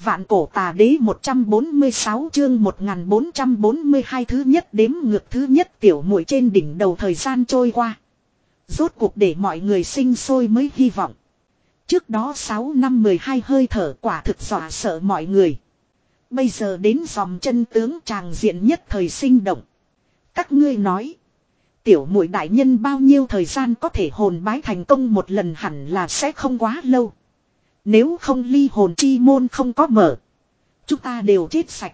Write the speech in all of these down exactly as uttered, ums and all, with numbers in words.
Vạn cổ tà đế một trăm bốn mươi sáu chương một nghìn bốn trăm bốn mươi hai thứ nhất đếm ngược thứ nhất tiểu muội trên đỉnh đầu thời gian trôi qua. Rốt cuộc để mọi người sinh sôi mới hy vọng. Trước đó sáu năm mười hai hơi thở quả thực dọa sợ mọi người. Bây giờ đến dòng chân tướng tràng diện nhất thời sinh động. Các ngươi nói. Tiểu muội đại nhân bao nhiêu thời gian có thể hồn bái thành công một lần hẳn là sẽ không quá lâu. Nếu không ly hồn chi môn không có mở. Chúng ta đều chết sạch.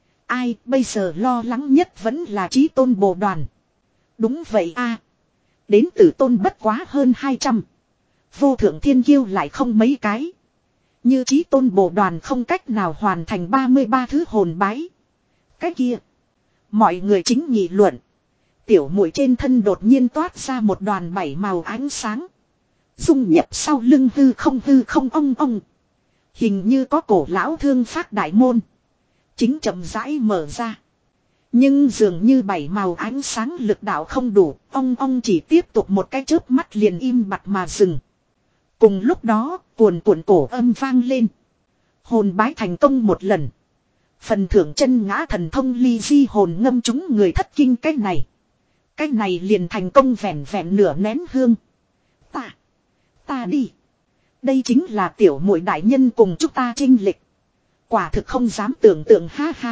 Ai bây giờ lo lắng nhất vẫn là Chí Tôn Bồ Đoàn. Đúng vậy a. Đến từ tôn bất quá hơn hai trăm. Vô thượng thiên kiêu lại không mấy cái. Như Chí Tôn Bồ Đoàn không cách nào hoàn thành ba mươi ba thứ hồn bái. Cái kia. Mọi người chính nghị luận. Tiểu muội trên thân đột nhiên toát ra một đoàn bảy màu ánh sáng. Dung nhập sau lưng hư không hư không ong ong. Hình như có cổ lão thương phát đại môn. Chính chậm rãi mở ra. Nhưng dường như bảy màu ánh sáng lực đạo không đủ. Ong ong chỉ tiếp tục một cái chớp mắt liền im bặt mà dừng. Cùng lúc đó cuồn cuộn cổ âm vang lên. Hồn bái thành công một lần. Phần thưởng chân ngã thần thông ly di hồn ngâm chúng người thất kinh cái này. Cái này liền thành công vẹn vẹn nửa nén hương. Ta. Ta đi. Đây chính là tiểu muội đại nhân cùng chúng ta chinh lịch. Quả thực không dám tưởng tượng ha ha.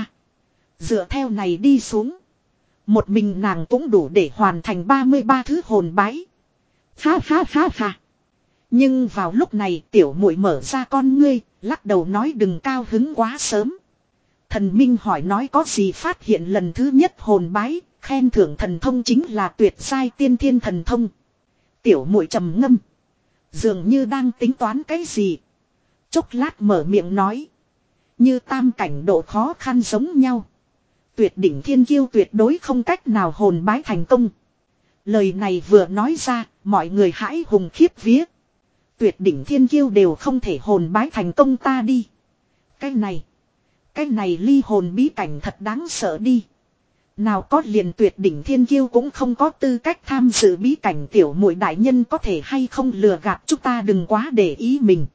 Dựa theo này đi xuống. Một mình nàng cũng đủ để hoàn thành ba mươi ba thứ hồn bái. Ha ha ha ha. Nhưng vào lúc này tiểu muội mở ra con ngươi, lắc đầu nói đừng cao hứng quá sớm. Thần Minh hỏi nói có gì phát hiện lần thứ nhất hồn bái, khen thưởng thần thông chính là tuyệt giai tiên thiên thần thông. Tiểu muội trầm ngâm. Dường như đang tính toán cái gì. Chốc lát mở miệng nói. Như tam cảnh độ khó khăn giống nhau. Tuyệt đỉnh thiên kiêu tuyệt đối không cách nào hồn bái thành công. Lời này vừa nói ra, mọi người hãi hùng khiếp vía. Tuyệt đỉnh thiên kiêu đều không thể hồn bái thành công ta đi. Cái này. Cái này ly hồn bí cảnh thật đáng sợ đi. Nào có liền tuyệt đỉnh thiên kiêu cũng không có tư cách tham dự bí cảnh tiểu muội đại nhân có thể hay không lừa gạt chúng ta đừng quá để ý mình.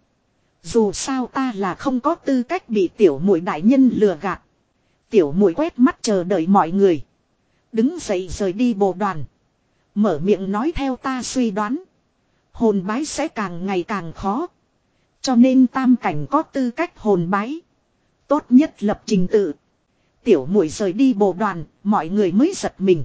Dù sao ta là không có tư cách bị tiểu muội đại nhân lừa gạt. Tiểu muội quét mắt chờ đợi mọi người. Đứng dậy rời đi bồ đoàn. Mở miệng nói theo ta suy đoán. Hồn bái sẽ càng ngày càng khó. Cho nên tam cảnh có tư cách hồn bái. Tốt nhất lập trình tự. Tiểu muội rời đi bồ đoàn, mọi người mới giật mình.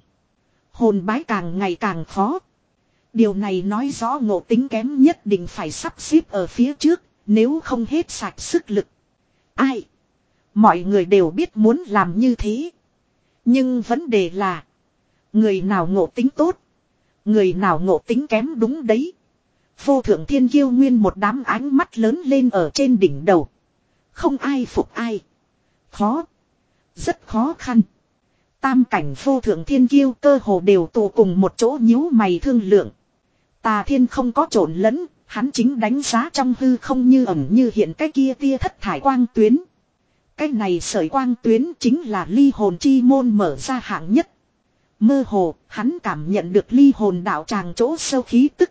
Hồn bái càng ngày càng khó. Điều này nói rõ ngộ tính kém nhất định phải sắp xếp ở phía trước, nếu không hết sạch sức lực. Ai? Mọi người đều biết muốn làm như thế. Nhưng vấn đề là, người nào ngộ tính tốt, người nào ngộ tính kém đúng đấy. Vô thượng thiên kiêu nguyên một đám ánh mắt lớn lên ở trên đỉnh đầu. Không ai phục ai. Khó. Rất khó khăn. Tam cảnh vô thượng thiên kiêu cơ hồ đều tụ cùng một chỗ nhíu mày thương lượng. Tà Thiên không có trộn lẫn, hắn chính đánh giá trong hư không như ẩn như hiện cái kia tia thất thải quang tuyến. Cái này sợi quang tuyến chính là ly hồn chi môn mở ra hạng nhất. Mơ hồ, hắn cảm nhận được ly hồn đạo tràng chỗ sâu khí tức.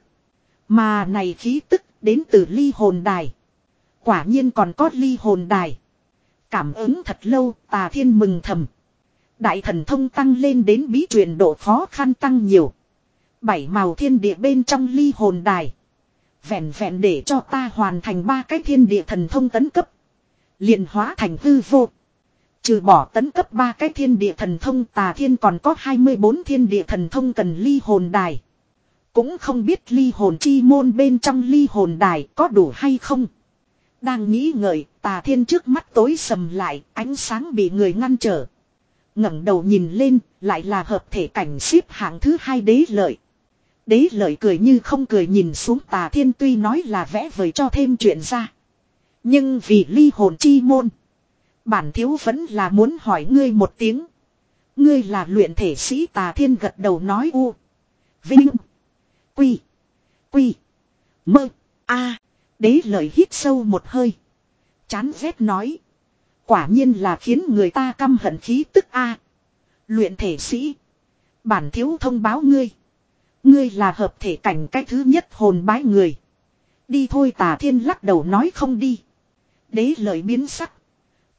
Mà này khí tức đến từ ly hồn đài. Quả nhiên còn có ly hồn đài. Cảm ứng thật lâu, Tà Thiên mừng thầm. Đại thần thông tăng lên đến bí truyền độ khó khăn tăng nhiều. Bảy màu thiên địa bên trong ly hồn đài. Vẹn vẹn để cho ta hoàn thành ba cái thiên địa thần thông tấn cấp. Liền hóa thành hư vô. Trừ bỏ tấn cấp ba cái thiên địa thần thông Tà Thiên còn có hai mươi bốn thiên địa thần thông cần ly hồn đài. Cũng không biết ly hồn chi môn bên trong ly hồn đài có đủ hay không. Đang nghĩ ngợi, Tà Thiên trước mắt tối sầm lại, ánh sáng bị người ngăn trở. Ngẩng đầu nhìn lên, lại là hợp thể cảnh xếp hạng thứ hai Đế Lợi. Đế Lợi cười như không cười nhìn xuống Tà Thiên tuy nói là vẽ vời cho thêm chuyện ra. Nhưng vì ly hồn chi môn, bản thiếu vẫn là muốn hỏi ngươi một tiếng. Ngươi là luyện thể sĩ Tà Thiên gật đầu nói u. Vinh. Quy. Quy. Mơ. A. Đế Lợi hít sâu một hơi. Chán ghét nói. Quả nhiên là khiến người ta căm hận khí tức A. Luyện thể sĩ. Bản thiếu thông báo ngươi. Ngươi là hợp thể cảnh cái thứ nhất hồn bái người. Đi thôi Tà Thiên lắc đầu nói không đi. Đế Lợi biến sắc.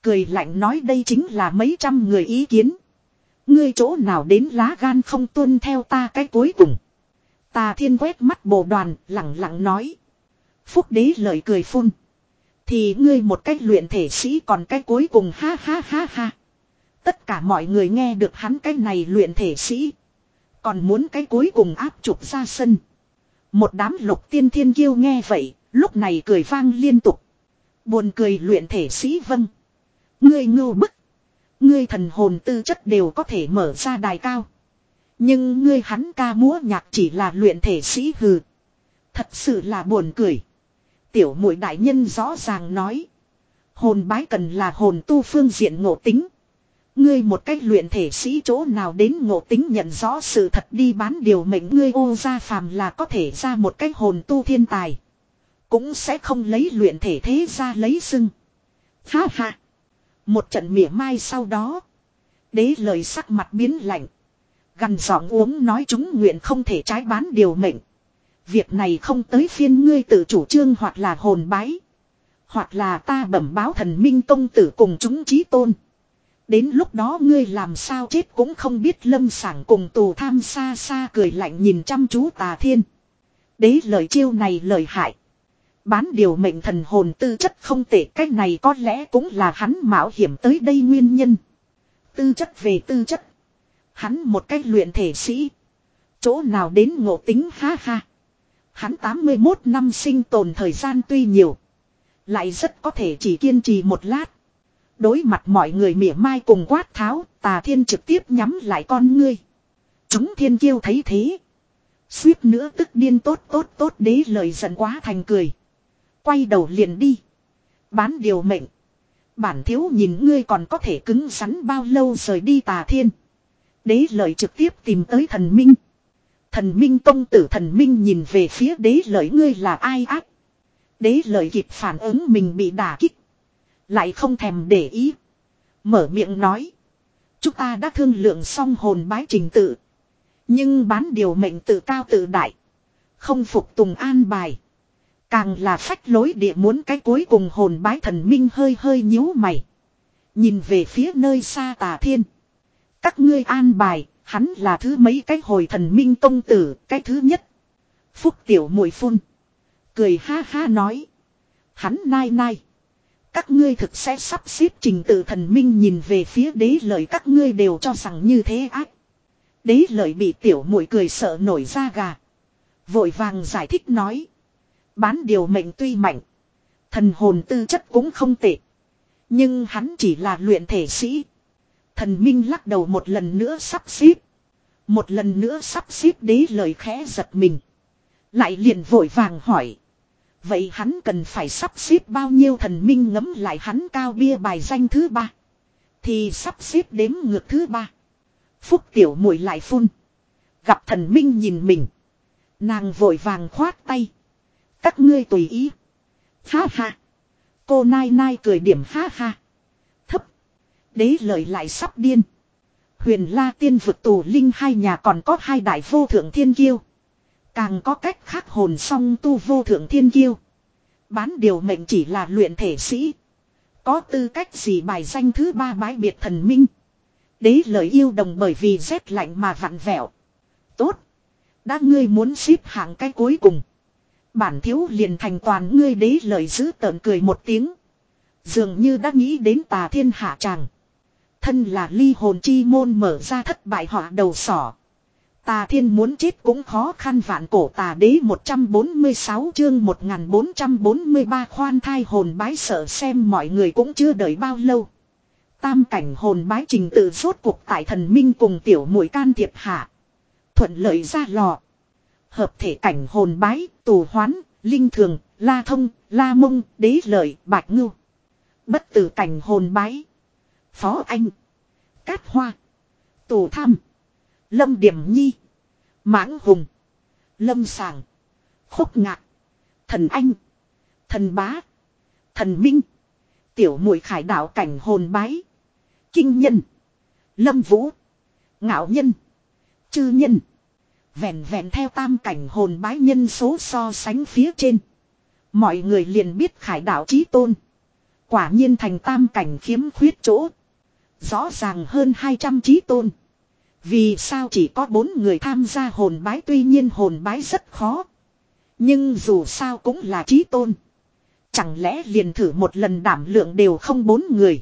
Cười lạnh nói đây chính là mấy trăm người ý kiến. Ngươi chỗ nào đến lá gan không tuân theo ta cái cuối cùng. Tà Thiên quét mắt bồ đoàn lặng lặng nói. Phúc đế lời cười phun. Thì ngươi một cách luyện thể sĩ còn cái cuối cùng ha ha ha ha. Tất cả mọi người nghe được hắn cái này luyện thể sĩ. Còn muốn cái cuối cùng áp trục ra sân. Một đám lục tiên thiên kiêu nghe vậy, lúc này cười vang liên tục. Buồn cười luyện thể sĩ vâng. Ngươi ngưu bức. Ngươi thần hồn tư chất đều có thể mở ra đài cao. Nhưng ngươi hắn ca múa nhạc chỉ là luyện thể sĩ hừ. Thật sự là buồn cười. Tiểu muội đại nhân rõ ràng nói. Hồn bái cần là hồn tu phương diện ngộ tính. Ngươi một cách luyện thể sĩ chỗ nào đến ngộ tính nhận rõ sự thật đi bán điều mệnh ngươi ô ra phàm là có thể ra một cách hồn tu thiên tài. Cũng sẽ không lấy luyện thể thế ra lấy xưng. Ha ha. Một trận mỉa mai sau đó. Đế lời sắc mặt biến lạnh. Gần giọng uống nói chúng nguyện không thể trái bán điều mệnh. Việc này không tới phiên ngươi tự chủ trương hoặc là hồn bái. Hoặc là ta bẩm báo thần minh công tử cùng chúng chí tôn. Đến lúc đó ngươi làm sao chết cũng không biết lâm sảng cùng tù tham xa xa cười lạnh nhìn chăm chú Tà Thiên. Đế lời chiêu này lời hại. Bán điều mệnh thần hồn tư chất không tệ cách này có lẽ cũng là hắn mạo hiểm tới đây nguyên nhân. Tư chất về tư chất. Hắn một cách luyện thể sĩ. Chỗ nào đến ngộ tính ha ha. Hắn tám mươi mốt năm sinh tồn thời gian tuy nhiều. Lại rất có thể chỉ kiên trì một lát. Đối mặt mọi người mỉa mai cùng quát tháo, Tà Thiên trực tiếp nhắm lại con ngươi. Chúng thiên kiêu thấy thế. Suýt nữa tức điên tốt tốt tốt đế lời giận quá thành cười. Quay đầu liền đi. Bán điều mệnh. Bản thiếu nhìn ngươi còn có thể cứng rắn bao lâu rời đi Tà Thiên. Đế lợi trực tiếp tìm tới thần minh. Thần minh công tử thần minh nhìn về phía đế lợi ngươi là ai ác. Đế lợi kịp phản ứng mình bị đả kích. Lại không thèm để ý. Mở miệng nói. Chúng ta đã thương lượng xong hồn bái trình tự. Nhưng bán điều mệnh tự cao tự đại. Không phục tùng an bài. Càng là phách lối địa muốn cái cuối cùng hồn bái thần minh hơi hơi nhíu mày. Nhìn về phía nơi xa Tà Thiên. Các ngươi an bài, hắn là thứ mấy cái hồi thần minh công tử, cái thứ nhất. Phúc tiểu muội phun. Cười ha ha nói. Hắn nai nai. Các ngươi thực sẽ sắp xếp trình tự thần minh nhìn về phía đế lợi các ngươi đều cho rằng như thế ác. Đế lợi bị tiểu muội cười sợ nổi da gà. Vội vàng giải thích nói. Bán điều mệnh tuy mạnh. Thần hồn tư chất cũng không tệ. Nhưng hắn chỉ là luyện thể sĩ. Thần minh lắc đầu một lần nữa sắp xếp. Một lần nữa sắp xếp đế lời khẽ giật mình. Lại liền vội vàng hỏi. Vậy hắn cần phải sắp xếp bao nhiêu thần minh ngấm lại hắn cao bia bài danh thứ ba. Thì sắp xếp đếm ngược thứ ba. Phúc tiểu muội lại phun. Gặp thần minh nhìn mình. Nàng vội vàng khoát tay. Các ngươi tùy ý. Ha ha. Cô nai nai cười điểm ha ha. Thấp. Đế lợi lại sắp điên. Huyền La tiên vực tù linh hai nhà còn có hai đại vô thượng thiên kiêu. Càng có cách khác hồn song tu vô thượng thiên kiêu. Bán điều mệnh chỉ là luyện thể sĩ. Có tư cách gì bài danh thứ ba bái biệt thần minh. Đế lợi yêu đồng bởi vì rét lạnh mà vặn vẹo. Tốt. Đã ngươi muốn xếp hạng cái cuối cùng. Bản thiếu liền thành toàn ngươi đế lợi giữ tợn cười một tiếng. Dường như đã nghĩ đến Tà Thiên hạ tràng. Thân là ly hồn chi môn mở ra thất bại họa đầu sỏ. Tà Thiên muốn chết cũng khó khăn vạn cổ tà đế một trăm bốn mươi sáu chương một nghìn bốn trăm bốn mươi ba khoan thai hồn bái sợ xem mọi người cũng chưa đợi bao lâu. Tam cảnh hồn bái trình tự rốt cuộc tại thần minh cùng tiểu muội can thiệp hạ. Thuận lợi ra lò. Hợp thể cảnh hồn bái, tù hoán, linh thường, la thông, la mông, đế lợi, bạch ngưu. Bất tử cảnh hồn bái. Phó Anh. Cát Hoa. Tù Tham. Lâm Điểm Nhi. Mãng Hùng. Lâm Sàng. Khúc Ngạc. Thần Anh. Thần Bá. Thần Minh. Tiểu muội khải đạo cảnh hồn bái. Kinh Nhân. Lâm Vũ. Ngạo Nhân. Chư Nhân. Vẹn vẹn theo tam cảnh hồn bái nhân số so sánh phía trên. Mọi người liền biết khải đạo chí tôn. Quả nhiên thành tam cảnh khiếm khuyết chỗ. Rõ ràng hơn hai trăm chí tôn. Vì sao chỉ có bốn người tham gia hồn bái, tuy nhiên hồn bái rất khó. Nhưng dù sao cũng là chí tôn. Chẳng lẽ liền thử một lần đảm lượng đều không bốn người.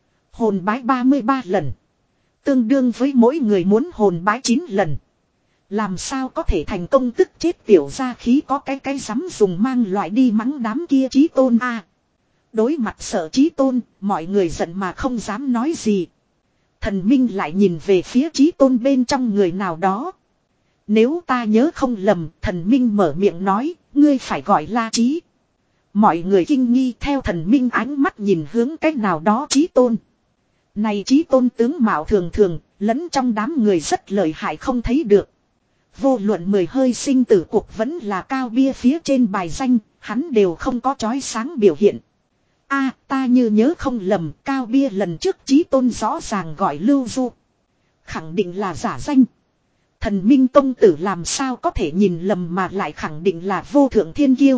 Hồn bái ba mươi ba lần. Tương đương với mỗi người muốn hồn bái chín lần. Làm sao có thể thành công, tức chết tiểu gia khí có cái cái dám dùng mang loại đi mắng đám kia chí tôn a. Đối mặt sợ chí tôn, mọi người giận mà không dám nói gì. Thần Minh lại nhìn về phía chí tôn bên trong người nào đó. Nếu ta nhớ không lầm, thần Minh mở miệng nói, ngươi phải gọi La Chí. Mọi người kinh nghi theo thần Minh ánh mắt nhìn hướng cách nào đó chí tôn. Này chí tôn tướng mạo thường thường, lẫn trong đám người rất lợi hại không thấy được. Vô luận mười hơi sinh tử cuộc vẫn là cao bia phía trên bài danh, hắn đều không có chói sáng biểu hiện. A, ta như nhớ không lầm, cao bia lần trước chí tôn rõ ràng gọi Lưu Du. Khẳng định là giả danh. Thần Minh công tử làm sao có thể nhìn lầm mà lại khẳng định là vô thượng thiên kiêu.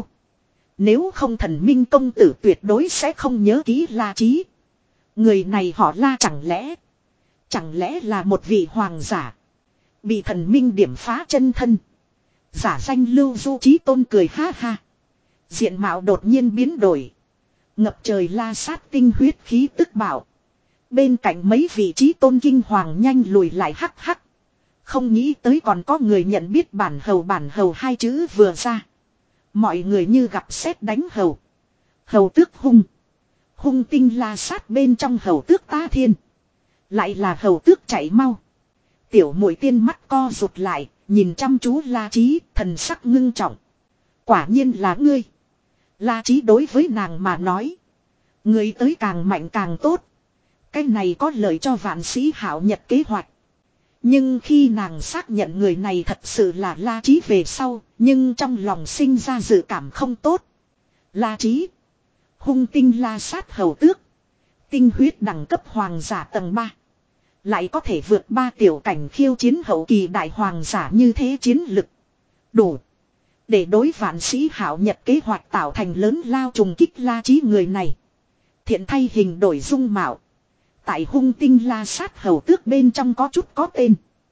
Nếu không thần Minh công tử tuyệt đối sẽ không nhớ kỹ La Chí. Người này họ La chẳng lẽ. Chẳng lẽ là một vị hoàng giả. Bị thần Minh điểm phá chân thân. Giả danh Lưu Du chí tôn cười ha ha. Diện mạo đột nhiên biến đổi. Ngập trời la sát tinh huyết khí tức bảo. Bên cạnh mấy vị chí tôn kinh hoàng nhanh lùi lại hắc hắc. Không nghĩ tới còn có người nhận biết bản hầu, bản hầu hai chữ vừa ra. Mọi người như gặp sét đánh hầu. Hầu tước hung. Hung tinh la sát bên trong hầu tước ta thiên. Lại là hầu tước chạy mau. Tiểu muội tiên mắt co rụt lại, nhìn chăm chú La Chí, thần sắc ngưng trọng. Quả nhiên là ngươi. La Chí đối với nàng mà nói. Ngươi tới càng mạnh càng tốt. Cái này có lợi cho vạn sĩ hảo nhật kế hoạch. Nhưng khi nàng xác nhận người này thật sự là La Chí về sau, nhưng trong lòng sinh ra dự cảm không tốt. La Chí. Hung tinh la sát hầu tước. Tinh huyết đẳng cấp hoàng giả tầng ba. Lại có thể vượt ba tiểu cảnh khiêu chiến hậu kỳ đại hoàng giả như thế, chiến lực đủ để đối vạn sĩ hảo nhật kế hoạch tạo thành lớn lao trùng kích. La Chí người này thiện thay hình đổi dung mạo. Tại hung tinh la sát hầu tước bên trong có chút có tên.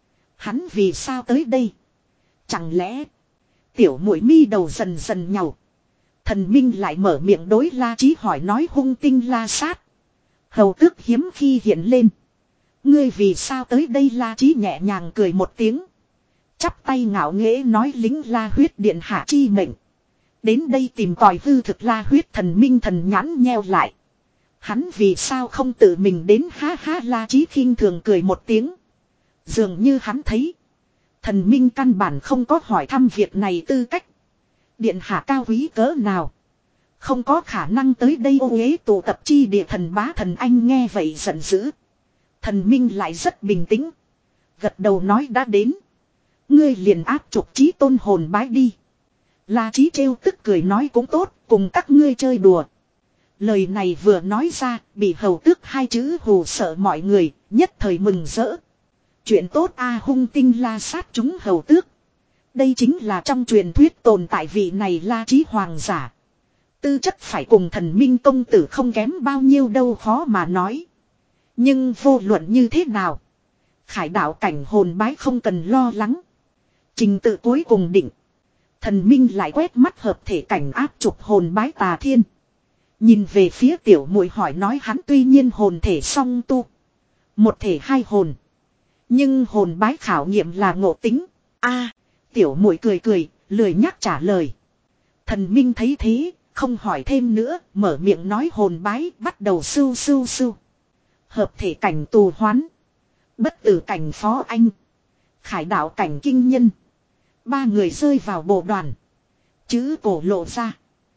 Hắn vì sao tới đây? Chẳng lẽ tiểu muội mi đầu dần dần nhàu. Thần Minh lại mở miệng đối La Chí hỏi nói, hung tinh la sát hầu tước hiếm khi hiện lên. Ngươi vì sao tới đây? La Chí nhẹ nhàng cười một tiếng. Chắp tay ngạo nghễ nói, lính La huyết điện hạ chi mệnh. Đến đây tìm tòi hư thực. La huyết thần Minh thần nhãn nheo lại. Hắn vì sao không tự mình đến? Ha ha. La Chí khinh thường cười một tiếng. Dường như hắn thấy thần Minh căn bản không có hỏi thăm việc này tư cách. Điện hạ cao quý cỡ nào, không có khả năng tới đây ô uế tụ tập chi địa. Thần bá thần anh nghe vậy giận dữ. Thần Minh lại rất bình tĩnh. Gật đầu nói đã đến. Ngươi liền áp trục chí tôn hồn bái đi. La Chí trêu tức cười nói cũng tốt, cùng các ngươi chơi đùa. Lời này vừa nói ra, bị hầu tước hai chữ hù sợ mọi người, nhất thời mừng rỡ. Chuyện tốt a. Hung tinh la sát chúng hầu tước. Đây chính là trong truyền thuyết tồn tại vị này La Chí hoàng giả. Tư chất phải cùng thần Minh công tử không kém bao nhiêu đâu, khó mà nói. Nhưng vô luận như thế nào, khải đạo cảnh hồn bái không cần lo lắng. Trình tự cuối cùng định. Thần Minh lại quét mắt hợp thể cảnh áp trục hồn bái tà thiên. Nhìn về phía tiểu muội hỏi nói, hắn tuy nhiên hồn thể song tu, một thể hai hồn, nhưng hồn bái khảo nghiệm là ngộ tính. A, tiểu muội cười cười, lười nhắc trả lời. Thần Minh thấy thế, không hỏi thêm nữa, mở miệng nói hồn bái bắt đầu sưu sưu sưu. Hợp thể cảnh tù hoán, bất tử cảnh phó anh, khải đạo cảnh kinh nhân. Ba người rơi vào bộ đoàn. Chữ cổ lộ ra.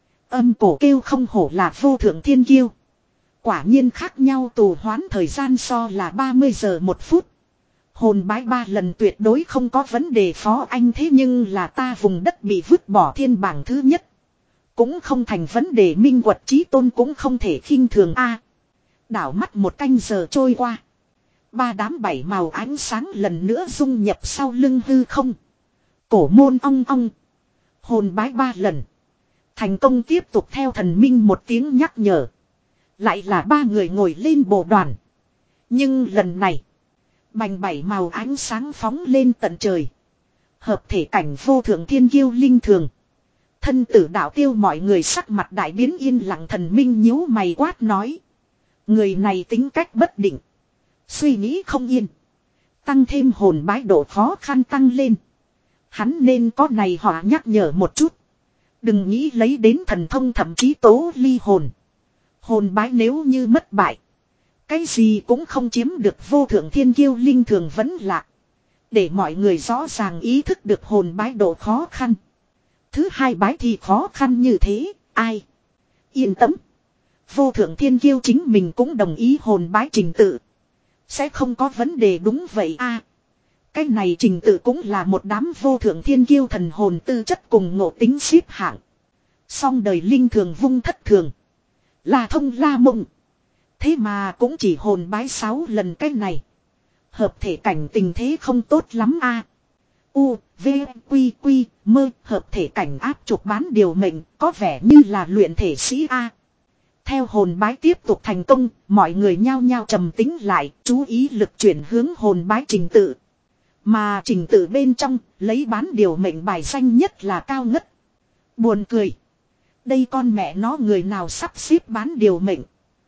Âm cổ kêu không hổ là vô thượng thiên kiêu. Quả nhiên khác nhau, tù hoán thời gian so là ba mươi giờ một phút. Hồn bái ba lần tuyệt đối không có vấn đề phó anh, thế nhưng là ta vùng đất bị vứt bỏ thiên bảng thứ nhất. Cũng không thành vấn đề, minh quật chí tôn cũng không thể khinh thường a. Đảo mắt một canh giờ trôi qua. Ba đám bảy màu ánh sáng lần nữa dung nhập sau lưng hư không. Cổ môn ong ong. Hồn bái ba lần. Thành công tiếp tục theo thần Minh một tiếng nhắc nhở. Lại là ba người ngồi lên bộ đoàn. Nhưng lần này. Bành bảy màu ánh sáng phóng lên tận trời. Hợp thể cảnh vô thượng thiên kiêu linh thường. Thân tử đạo tiêu mọi người sắc mặt đại biến yên lặng thần minh nhíu mày quát nói. Người này tính cách bất định. Suy nghĩ không yên. Tăng thêm hồn bái độ khó khăn tăng lên. Hắn nên có này họ nhắc nhở một chút. Đừng nghĩ lấy đến thần thông thậm chí tố ly hồn. Hồn bái nếu như mất bại. Cái gì cũng không chiếm được vô thượng thiên kiêu linh thường vẫn lạc. Để mọi người rõ ràng ý thức được hồn bái độ khó khăn. Thứ hai bái thì khó khăn như thế, ai? Yên tâm. Vô thượng thiên kiêu chính mình cũng đồng ý hồn bái trình tự. Sẽ không có vấn đề đúng vậy a. À, cái này trình tự cũng là một đám vô thượng thiên kiêu thần hồn tư chất cùng ngộ tính xếp hạng. Song đời linh thường vung thất thường. Là thông la mộng. Thế mà cũng chỉ hồn bái sáu lần cái này. Hợp thể cảnh tình thế không tốt lắm a. À, U, V, Quy, Quy, mơ, hợp thể cảnh áp trục bán điều mệnh, có vẻ như là luyện thể sĩ A. À, theo hồn bái tiếp tục thành công, mọi người nhao nhao trầm tính lại, chú ý lực chuyển hướng hồn bái trình tự. Mà trình tự bên trong, lấy bán điều mệnh bài danh nhất là cao ngất. Buồn cười. Đây con mẹ nó người nào sắp xếp bán điều mệnh.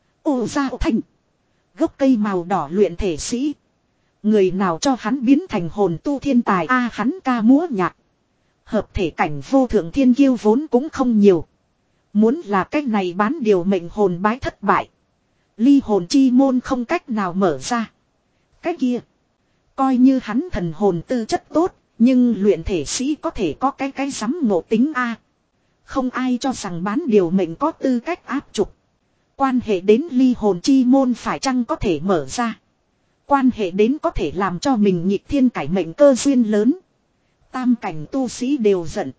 Ô ra thành. Gốc cây màu đỏ luyện thể sĩ. Người nào cho hắn biến thành hồn tu thiên tài a à, hắn ca múa nhạc. Hợp thể cảnh vô thượng thiên kiêu vốn cũng không nhiều. Muốn là cách này bán điều mệnh hồn bái thất bại. Ly hồn chi môn không cách nào mở ra. Cái kia. Coi như hắn thần hồn tư chất tốt. Nhưng luyện thể sĩ có thể có cái cái sắm ngộ tính a. Không ai cho rằng bán điều mệnh có tư cách áp trục. Quan hệ đến ly hồn chi môn phải chăng có thể mở ra. Quan hệ đến có thể làm cho mình nhịp thiên cải mệnh cơ duyên lớn. Tam cảnh tu sĩ đều giận.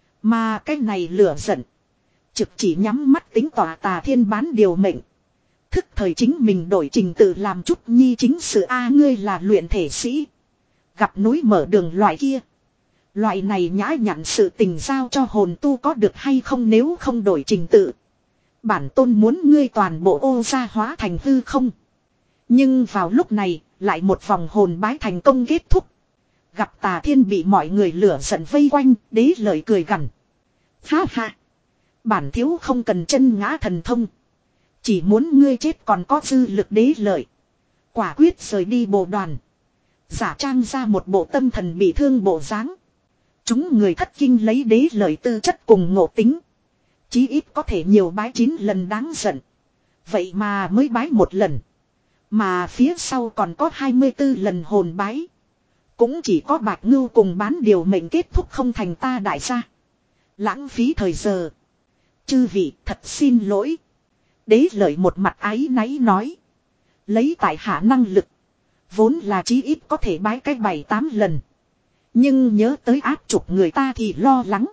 Mà cái này lửa giận. Trực chỉ nhắm mắt tính tỏa tà thiên bán điều mệnh. Thức thời chính mình đổi trình tự làm chút nhi chính sự a ngươi là luyện thể sĩ. Gặp núi mở đường loại kia. Loại này nhã nhặn sự tình giao cho hồn tu có được hay không nếu không đổi trình tự. Bản tôn muốn ngươi toàn bộ ô gia hóa thành hư không. Nhưng vào lúc này, lại một vòng hồn bái thành công kết thúc. Gặp tà thiên bị mọi người lửa giận vây quanh, đế lợi cười gằn. Ha ha! Bản thiếu không cần chân ngã thần thông. Chỉ muốn ngươi chết còn có dư lực đế lợi. Quả quyết rời đi bộ đoàn. Giả trang ra một bộ tâm thần bị thương bộ dáng. Chúng người thất kinh lấy đế lợi tư chất cùng ngộ tính. Chí ít có thể nhiều bái chín lần đáng giận. Vậy mà mới bái một lần. Mà phía sau còn có hai mươi tư lần hồn bái. Cũng chỉ có Bạch Ngưu cùng bán điều mệnh kết thúc không thành ta đại gia. Lãng phí thời giờ. Chư vị thật xin lỗi. Đế lợi một mặt áy náy nói. Lấy tại hạ năng lực. Vốn là chí ít có thể bái cái bảy tám lần. Nhưng nhớ tới áp trục người ta thì lo lắng.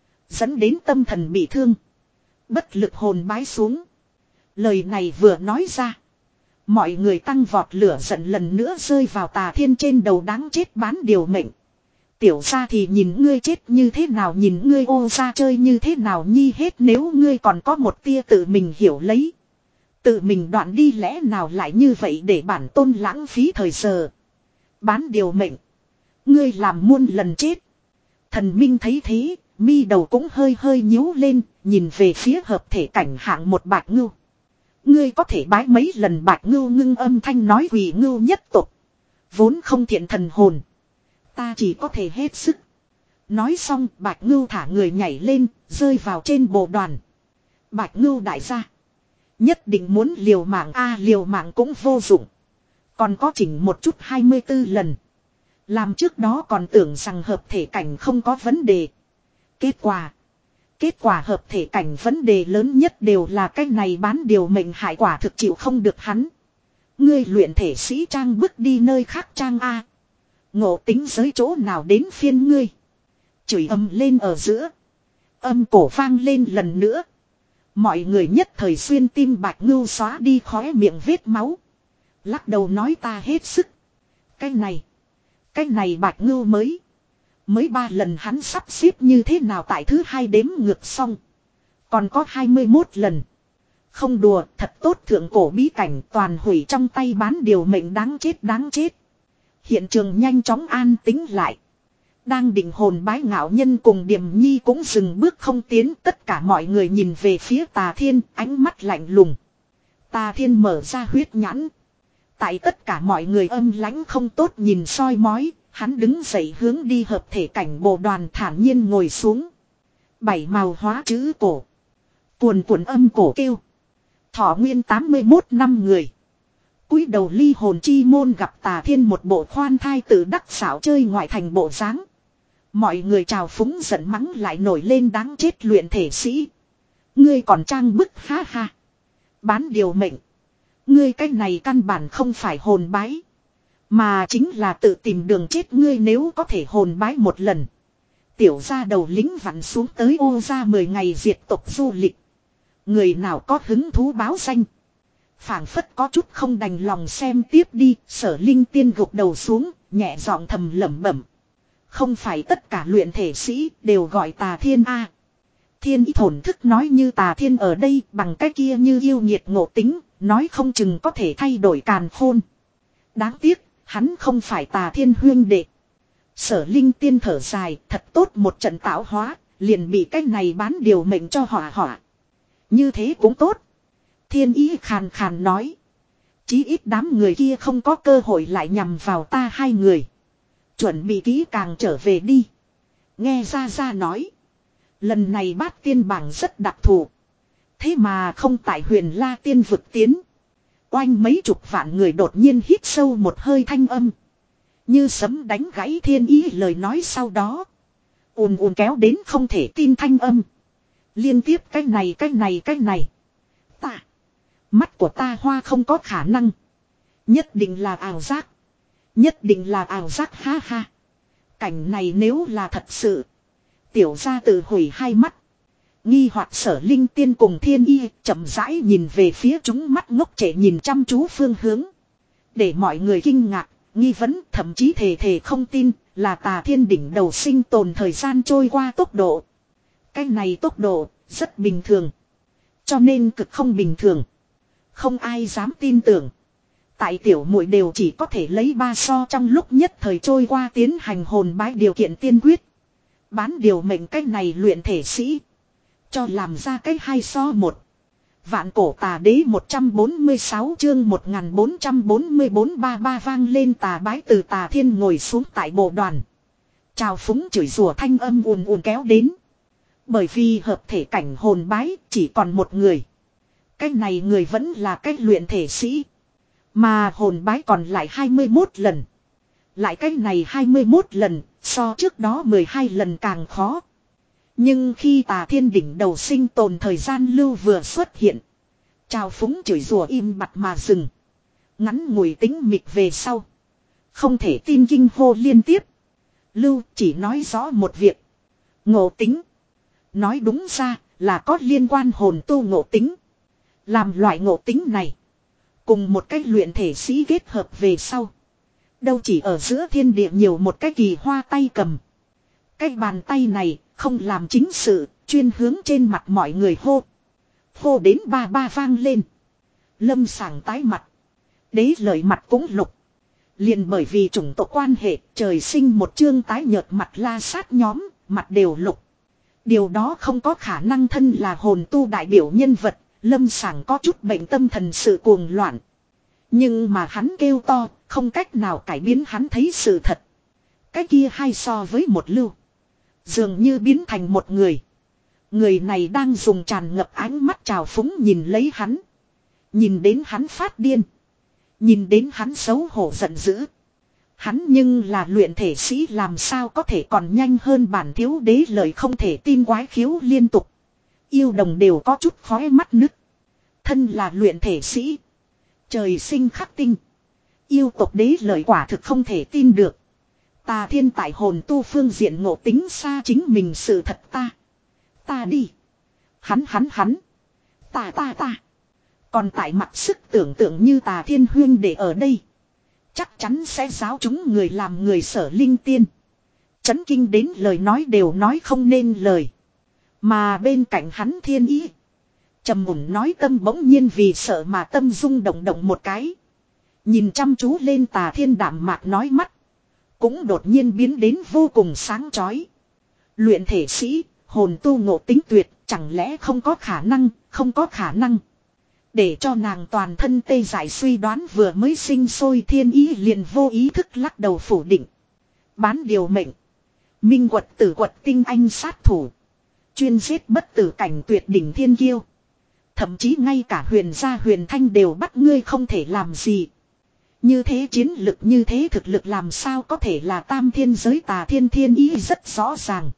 Dẫn đến tâm thần bị thương. Bất lực hồn bái xuống. Lời này vừa nói ra. Mọi người tăng vọt lửa giận lần nữa rơi vào tà thiên trên đầu đáng chết bán điều mệnh. Tiểu ra thì nhìn ngươi chết như thế nào nhìn ngươi ô ra chơi như thế nào nhi hết nếu ngươi còn có một tia tự mình hiểu lấy. Tự mình đoạn đi lẽ nào lại như vậy để bản tôn lãng phí thời giờ. Bán điều mệnh. Ngươi làm muôn lần chết. Thần minh thấy thế, mi đầu cũng hơi hơi nhíu lên, nhìn về phía hợp thể cảnh hạng một Bạch Ngưu. Ngươi có thể bái mấy lần Bạch Ngưu ngưng âm thanh nói quỷ ngưu nhất tục. Vốn không thiện thần hồn. Ta chỉ có thể hết sức. Nói xong Bạch Ngưu thả người nhảy lên, rơi vào trên bộ đoàn. Bạch Ngưu đại gia. Nhất định muốn liều mạng a liều mạng cũng vô dụng. Còn có chỉnh một chút hai mươi tư lần. Làm trước đó còn tưởng rằng hợp thể cảnh không có vấn đề. Kết quả. Kết quả hợp thể cảnh vấn đề lớn nhất đều là cái này bán điều mệnh hại quả thực chịu không được hắn. Ngươi luyện thể sĩ trang bước đi nơi khác trang A. Ngộ tính giới chỗ nào đến phiên ngươi. Chửi âm lên ở giữa. Âm cổ vang lên lần nữa. Mọi người nhất thời xuyên tim Bạch Ngưu xóa đi khóe miệng vết máu. Lắc đầu nói ta hết sức. Cái này. Cái này Bạch Ngưu mới. Mới ba lần hắn sắp xếp như thế nào tại thứ hai đếm ngược xong. Còn có hai mươi mốt lần. Không đùa, thật tốt thượng cổ bí cảnh toàn hủy trong tay bán điều mệnh đáng chết đáng chết. Hiện trường nhanh chóng an tĩnh lại. Đang định hồn bái ngạo nhân cùng Điềm Nhi cũng dừng bước không tiến, tất cả mọi người nhìn về phía Tà Thiên, ánh mắt lạnh lùng. Tà Thiên mở ra huyết nhãn. Tại tất cả mọi người âm lãnh không tốt nhìn soi mói, hắn đứng dậy hướng đi hợp thể cảnh bồ đoàn thản nhiên ngồi xuống. Bảy màu hóa chữ cổ. Cuồn cuộn âm cổ kêu. Thọ nguyên tám mươi mốt năm người. Cúi đầu ly hồn chi môn gặp Tà Thiên một bộ khoan thai tự đắc xảo chơi ngoại thành bộ dáng. Mọi người trào phúng giận mắng lại nổi lên đáng chết luyện thể sĩ. Ngươi còn trang bức ha ha. Bán điều mệnh. Ngươi cái này căn bản không phải hồn bái. Mà chính là tự tìm đường chết, ngươi nếu có thể hồn bái một lần. Tiểu gia đầu lính vặn xuống tới ô ra mười ngày diệt tộc du lịch. Người nào có hứng thú báo danh. Phảng phất có chút không đành lòng xem tiếp đi. Sở Linh Tiên gục đầu xuống, nhẹ giọng thầm lẩm bẩm. Không phải tất cả luyện thể sĩ đều gọi Tà Thiên a. Thiên ý thổn thức nói như Tà Thiên ở đây bằng cái kia như yêu nghiệt ngộ tính, nói không chừng có thể thay đổi càn khôn. Đáng tiếc, hắn không phải Tà Thiên huyên đệ. Sở Linh Tiên thở dài, thật tốt một trận tạo hóa, liền bị cái này bán điều mệnh cho hỏa hỏa. Như thế cũng tốt. Thiên ý khàn khàn nói. Chí ít đám người kia không có cơ hội lại nhằm vào ta hai người. Chuẩn bị kỹ càng trở về đi. Nghe ra ra nói. Lần này bát tiên bảng rất đặc thù. Thế mà không tại huyền La Tiên vực tiến. Oanh mấy chục vạn người đột nhiên hít sâu một hơi thanh âm. Như sấm đánh gãy thiên ý lời nói sau đó. Ùn ùn kéo đến không thể tin thanh âm. Liên tiếp cái này cái này cái này. Ta. Mắt của ta hoa không có khả năng. Nhất định là ảo giác. Nhất định là ảo giác ha ha. Cảnh này nếu là thật sự. Tiểu gia tự hủy hai mắt. Nghi hoặc Sở Linh Tiên cùng Thiên Y chậm rãi nhìn về phía chúng mắt ngốc trẻ nhìn chăm chú phương hướng. Để mọi người kinh ngạc, nghi vấn, thậm chí thề thề không tin là Tà Thiên đỉnh đầu sinh tồn thời gian trôi qua tốc độ. Cái này tốc độ rất bình thường. Cho nên cực không bình thường. Không ai dám tin tưởng. Tại tiểu muội đều chỉ có thể lấy ba so trong lúc nhất thời trôi qua tiến hành hồn bái điều kiện tiên quyết. Bán điều mệnh cách này luyện thể sĩ. Cho làm ra cái hai so một. Vạn cổ tà đế một trăm bốn mươi sáu chương một nghìn bốn trăm bốn mươi bốn ba ba vang lên tà bái từ Tà Thiên ngồi xuống tại bộ đoàn. Chào phúng chửi rủa thanh âm ùn ùn kéo đến. Bởi vì hợp thể cảnh hồn bái chỉ còn một người. Cái này người vẫn là cái luyện thể sĩ. Mà hồn bái còn lại hai mươi mốt lần. Lại cái này hai mươi mốt lần, so trước đó mười hai lần càng khó. Nhưng khi Tà Thiên đỉnh đầu sinh tồn thời gian lưu vừa xuất hiện. Chào phúng chửi rủa im bặt mà dừng. Ngắn ngủi tính mịch về sau. Không thể tin kinh hô liên tiếp. Lưu chỉ nói rõ một việc. Ngộ tính. Nói đúng ra là có liên quan hồn tu ngộ tính. Làm loại ngộ tính này. Cùng một cách luyện thể sĩ kết hợp về sau. Đâu chỉ ở giữa thiên địa nhiều một cái kỳ hoa tay cầm. Cái bàn tay này không làm chính sự, chuyên hướng trên mặt mọi người hô. Hô đến ba ba vang lên. Lâm Sảng tái mặt. Đế lợi mặt cũng lục. Liền bởi vì chủng tộc quan hệ, trời sinh một chương tái nhợt mặt la sát nhóm, mặt đều lục. Điều đó không có khả năng, thân là hồn tu đại biểu nhân vật, Lâm Sảng có chút bệnh tâm thần sự cuồng loạn. Nhưng mà hắn kêu to, không cách nào cải biến hắn thấy sự thật. Cái kia hai so với một lưu. Dường như biến thành một người. Người này đang dùng tràn ngập ánh mắt trào phúng nhìn lấy hắn. Nhìn đến hắn phát điên. Nhìn đến hắn xấu hổ giận dữ. Hắn nhưng là luyện thể sĩ, làm sao có thể còn nhanh hơn bản thiếu đế lời không thể tin quái khiếu liên tục. Yêu đồng đều có chút khói mắt nứt. Thân là luyện thể sĩ. Trời sinh khắc tinh. Yêu tộc đế lời quả thực không thể tin được. Tà Thiên tại hồn tu phương diện ngộ tính xa chính mình sự thật ta. Ta đi. Hắn hắn hắn. Ta ta ta. Còn tại mặt sức tưởng tượng như Tà Thiên huyên để ở đây. Chắc chắn sẽ giáo chúng người làm người Sở Linh Tiên. Chấn kinh đến lời nói đều nói không nên lời. Mà bên cạnh hắn Thiên Ý. Trầm mùn nói tâm bỗng nhiên vì sợ mà tâm rung động động một cái. Nhìn chăm chú lên Tà Thiên đạm mạc nói mắt. Cũng đột nhiên biến đến vô cùng sáng chói. Luyện thể sĩ, hồn tu ngộ tính tuyệt, chẳng lẽ không có khả năng, không có khả năng. Để cho nàng toàn thân tê dại suy đoán vừa mới sinh sôi thiên ý liền vô ý thức lắc đầu phủ định. Bán điều mệnh. Minh quật tử quật tinh anh sát thủ. Chuyên giết bất tử cảnh tuyệt đỉnh thiên kiêu. Thậm chí ngay cả huyền gia huyền thanh đều bắt ngươi không thể làm gì. Như thế chiến lực như thế thực lực làm sao có thể là tam thiên giới Tà Thiên thiên ý rất rõ ràng.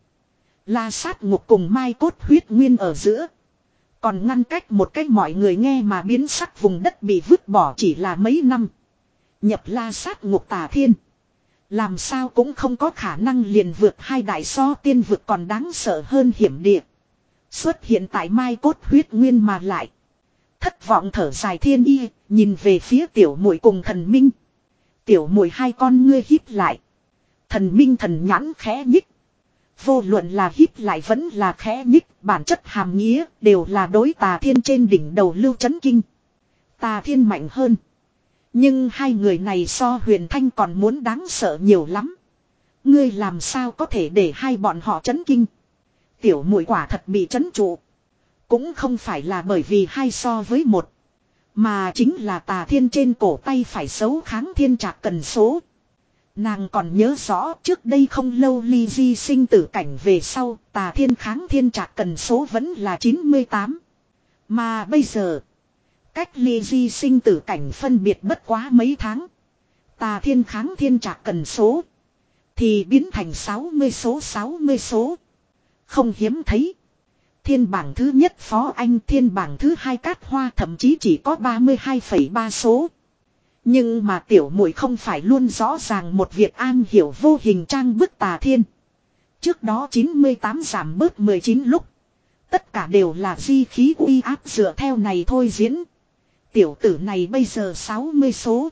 La sát ngục cùng mai cốt huyết nguyên ở giữa. Còn ngăn cách một cách mọi người nghe mà biến sắc vùng đất bị vứt bỏ chỉ là mấy năm. Nhập la sát ngục Tà Thiên. Làm sao cũng không có khả năng liền vượt hai đại so tiên vực còn đáng sợ hơn hiểm địa. Xuất hiện tại mai cốt huyết nguyên mà lại. Thất vọng thở dài thiên y, nhìn về phía tiểu muội cùng thần minh. Tiểu muội hai con ngươi híp lại. Thần minh thần nhãn khẽ nhích. Vô luận là híp lại vẫn là khẽ nhích, bản chất hàm nghĩa đều là đối Tà Thiên trên đỉnh đầu lưu chấn kinh. Tà Thiên mạnh hơn. Nhưng hai người này so huyền thanh còn muốn đáng sợ nhiều lắm. Ngươi làm sao có thể để hai bọn họ chấn kinh. Tiểu muội quả thật bị chấn trụ. Cũng không phải là bởi vì hai so với một. Mà chính là Tà Thiên trên cổ tay phải xấu kháng thiên trạc cần số. Nàng còn nhớ rõ trước đây không lâu ly di sinh tử cảnh về sau Tà Thiên kháng thiên trạc cần số vẫn là chín mươi tám. Mà bây giờ cách ly di sinh tử cảnh phân biệt bất quá mấy tháng. Tà Thiên kháng thiên trạc cần số thì biến thành sáu mươi số sáu mươi số. Không hiếm thấy. Thiên bảng thứ nhất Phó Anh, thiên bảng thứ hai Cát Hoa thậm chí chỉ có ba mươi hai phẩy ba số. Nhưng mà tiểu muội không phải luôn rõ ràng một việc an hiểu vô hình trang bức Tà Thiên. Trước đó chín mươi tám giảm bớt mười chín lúc. Tất cả đều là di khí uy áp dựa theo này thôi diễn. Tiểu tử này bây giờ sáu mươi số.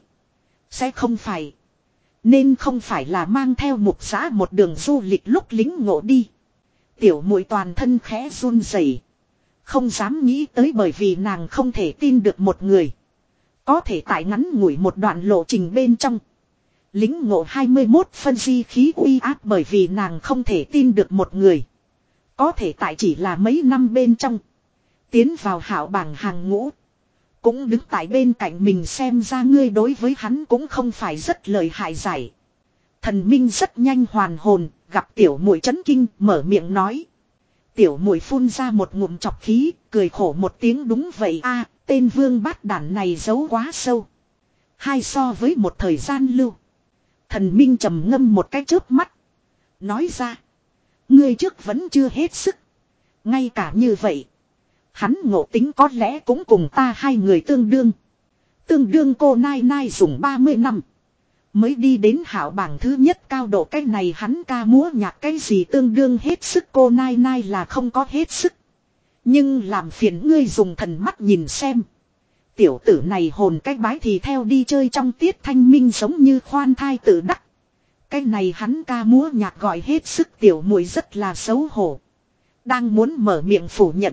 Sẽ không phải. Nên không phải là mang theo mục giã một đường du lịch lúc lính ngộ đi. Tiểu muội toàn thân khẽ run rẩy, không dám nghĩ tới bởi vì nàng không thể tin được một người. Có thể tại ngắn ngủi một đoạn lộ trình bên trong. Lính ngộ hai mươi mốt phân di khí uy áp bởi vì nàng không thể tin được một người. Có thể tại chỉ là mấy năm bên trong. Tiến vào hảo bảng hàng ngũ. Cũng đứng tại bên cạnh mình xem ra ngươi đối với hắn cũng không phải rất lợi hại giải. Thần minh rất nhanh hoàn hồn, gặp tiểu muội chấn kinh, mở miệng nói. Tiểu muội phun ra một ngụm chọc khí, cười khổ một tiếng đúng vậy a, tên vương bát đản này giấu quá sâu. Hai so với một thời gian lưu. Thần minh trầm ngâm một cái chớp mắt. Nói ra. Ngươi trước vẫn chưa hết sức. Ngay cả như vậy. Hắn ngộ tính có lẽ cũng cùng ta hai người tương đương. Tương đương cô Nai Nai dùng ba mươi năm. Mới đi đến hảo bảng thứ nhất cao độ cái này hắn ca múa nhạc cái gì tương đương hết sức cô Nai Nai là không có hết sức. Nhưng làm phiền ngươi dùng thần mắt nhìn xem. Tiểu tử này hồn cái bái thì theo đi chơi trong tiết thanh minh giống như khoan thai tự đắc. Cái này hắn ca múa nhạc gọi hết sức tiểu muội rất là xấu hổ. Đang muốn mở miệng phủ nhận.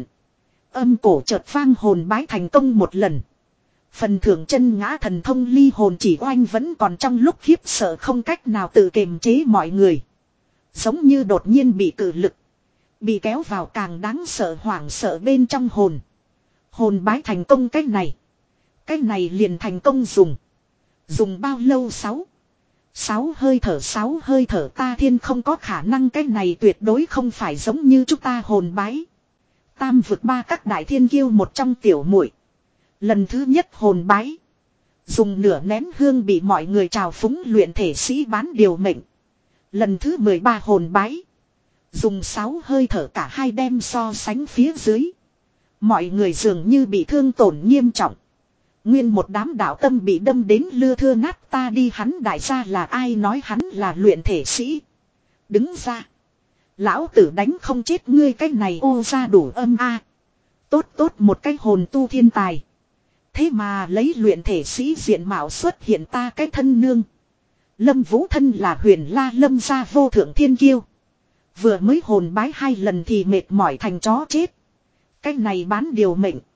Âm cổ chợt vang hồn bái thành công một lần. Phần thưởng chân ngã thần thông ly hồn chỉ oanh vẫn còn trong lúc khiếp sợ không cách nào tự kiềm chế mọi người. Giống như đột nhiên bị cự lực. Bị kéo vào càng đáng sợ hoảng sợ bên trong hồn. Hồn bái thành công cách này. Cách này liền thành công dùng. Dùng bao lâu sáu? Sáu hơi thở sáu hơi thở ta thiên không có khả năng cách này tuyệt đối không phải giống như chúng ta hồn bái. Tam vực ba các đại thiên kiêu một trong tiểu muội. Lần thứ nhất hồn bái. Dùng nửa nén hương bị mọi người trào phúng luyện thể sĩ bán điều mệnh. Lần thứ mười ba hồn bái. Dùng sáu hơi thở cả hai đem so sánh phía dưới. Mọi người dường như bị thương tổn nghiêm trọng. Nguyên một đám đạo tâm bị đâm đến lưa thưa nát ta đi hắn đại gia là ai nói hắn là luyện thể sĩ. Đứng ra. Lão tử đánh không chết ngươi cái này ô ra đủ âm a. Tốt tốt một cái hồn tu thiên tài. Thế mà lấy luyện thể sĩ diện mạo xuất hiện ta cái thân nương. Lâm Vũ thân là huyền la lâm gia vô thượng thiên kiêu. Vừa mới hồn bái hai lần thì mệt mỏi thành chó chết. Cái này bán điều mệnh.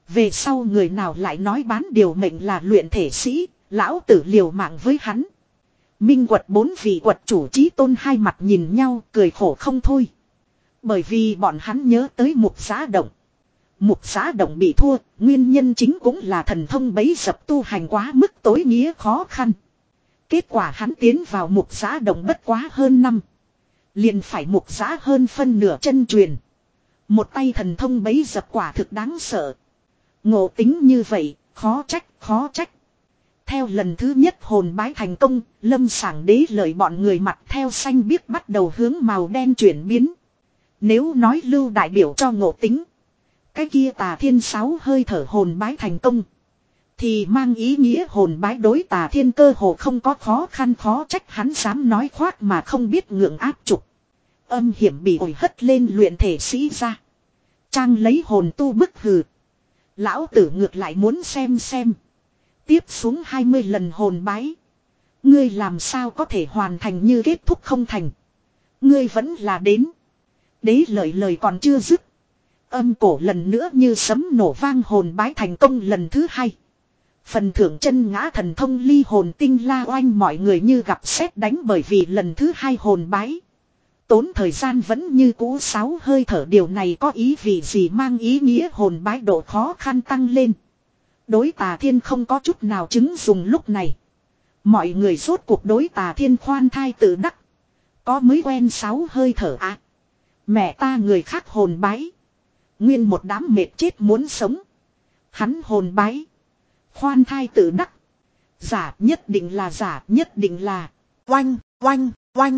Về sau người nào lại nói bán điều mệnh là luyện thể sĩ, lão tử liều mạng với hắn. Minh quật bốn vị quật chủ chí tôn hai mặt nhìn nhau cười khổ không thôi. Bởi vì bọn hắn nhớ tới mục giá động. Mục giá động bị thua, nguyên nhân chính cũng là thần thông bấy dập tu hành quá mức tối nghĩa khó khăn. Kết quả hắn tiến vào mục giá động bất quá hơn năm. Liền phải mục giá hơn phân nửa chân truyền. Một tay thần thông bấy dập quả thực đáng sợ. Ngộ tính như vậy, khó trách, khó trách. Theo lần thứ nhất hồn bái thành công, lâm sảng đế lợi bọn người mặt theo xanh biếc bắt đầu hướng màu đen chuyển biến. Nếu nói lưu đại biểu cho ngộ tính. Cái kia tà thiên sáu hơi thở hồn bái thành công. Thì mang ý nghĩa hồn bái đối tà thiên cơ hồ không có khó khăn khó trách hắn dám nói khoác mà không biết ngượng áp trục. Âm hiểm bị ổi hất lên luyện thể sĩ ra. Trang lấy hồn tu bức hừ. Lão tử ngược lại muốn xem xem. Tiếp xuống hai mươi lần hồn bái. Ngươi làm sao có thể hoàn thành như kết thúc không thành. Ngươi vẫn là đến. Đế lợi lời còn chưa dứt. Âm cổ lần nữa như sấm nổ vang hồn bái thành công lần thứ hai. Phần thưởng chân ngã thần thông ly hồn tinh la oanh mọi người như gặp sét đánh bởi vì lần thứ hai hồn bái. Tốn thời gian vẫn như cũ sáu hơi thở điều này có ý vị gì mang ý nghĩa hồn bái độ khó khăn tăng lên. Đối tà thiên không có chút nào chứng dùng lúc này. Mọi người rốt cuộc đối tà thiên khoan thai tự đắc. Có mới quen sáu hơi thở à. Mẹ ta người khác hồn bái. Nguyên một đám mệt chết muốn sống. Hắn hồn bái. Khoan thai tự đắc. Giả nhất định là giả nhất định là. Oanh, oanh, oanh.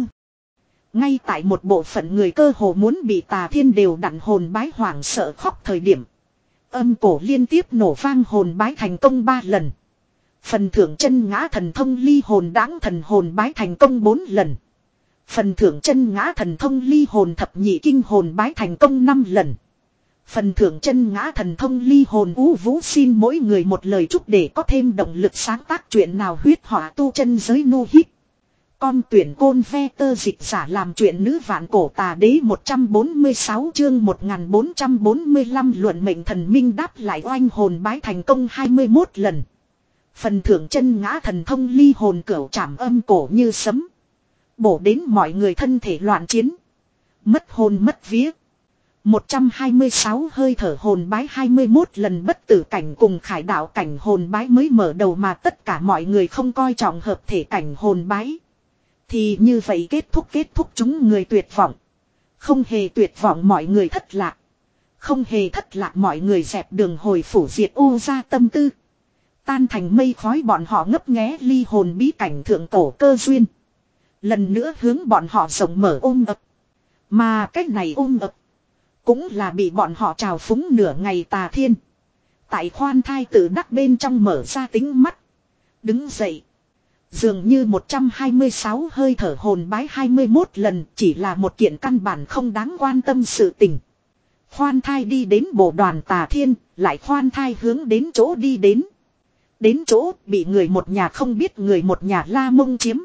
Ngay tại một bộ phận người cơ hồ muốn bị tà thiên đều đặn hồn bái hoảng sợ khóc thời điểm. Âm cổ liên tiếp nổ vang hồn bái thành công ba lần. Phần thưởng chân ngã thần thông ly hồn đãng thần hồn bái thành công bốn lần. Phần thưởng chân ngã thần thông ly hồn thập nhị kinh hồn bái thành công năm lần. Phần thưởng chân ngã thần thông ly hồn ú vũ xin mỗi người một lời chúc để có thêm động lực sáng tác chuyện nào huyết họa tu chân giới nu hít. Con tuyển côn ve tơ dịch giả làm chuyện nữ vạn cổ tà đế một trăm bốn mươi sáu chương một nghìn bốn trăm bốn mươi lăm luận mệnh thần minh đáp lại oanh hồn bái thành công hai mươi mốt lần. Phần thưởng chân ngã thần thông ly hồn cửu trảm âm cổ như sấm. Bổ đến mọi người thân thể loạn chiến. Mất hồn mất vía. một trăm hai mươi sáu hơi thở hồn bái hai mươi mốt lần bất tử cảnh cùng khải đạo cảnh hồn bái mới mở đầu mà tất cả mọi người không coi trọng hợp thể cảnh hồn bái. Thì như vậy kết thúc kết thúc chúng người tuyệt vọng. Không hề tuyệt vọng mọi người thất lạc. Không hề thất lạc mọi người dẹp đường hồi phủ diệt ô ra tâm tư. Tan thành mây khói bọn họ ngấp nghé ly hồn bí cảnh thượng cổ cơ duyên. Lần nữa hướng bọn họ rộng mở ôm ập. Mà cách này ôm ập. Cũng là bị bọn họ trào phúng nửa ngày tà thiên. Tại khoan thai tự đắc bên trong mở ra tính mắt. Đứng dậy. Dường như một trăm hai mươi sáu hơi thở hồn bái hai mươi mốt lần chỉ là một kiện căn bản không đáng quan tâm sự tình. Khoan thai đi đến bộ đoàn tà thiên, lại khoan thai hướng đến chỗ đi đến. Đến chỗ bị người một nhà không biết người một nhà La Mông chiếm.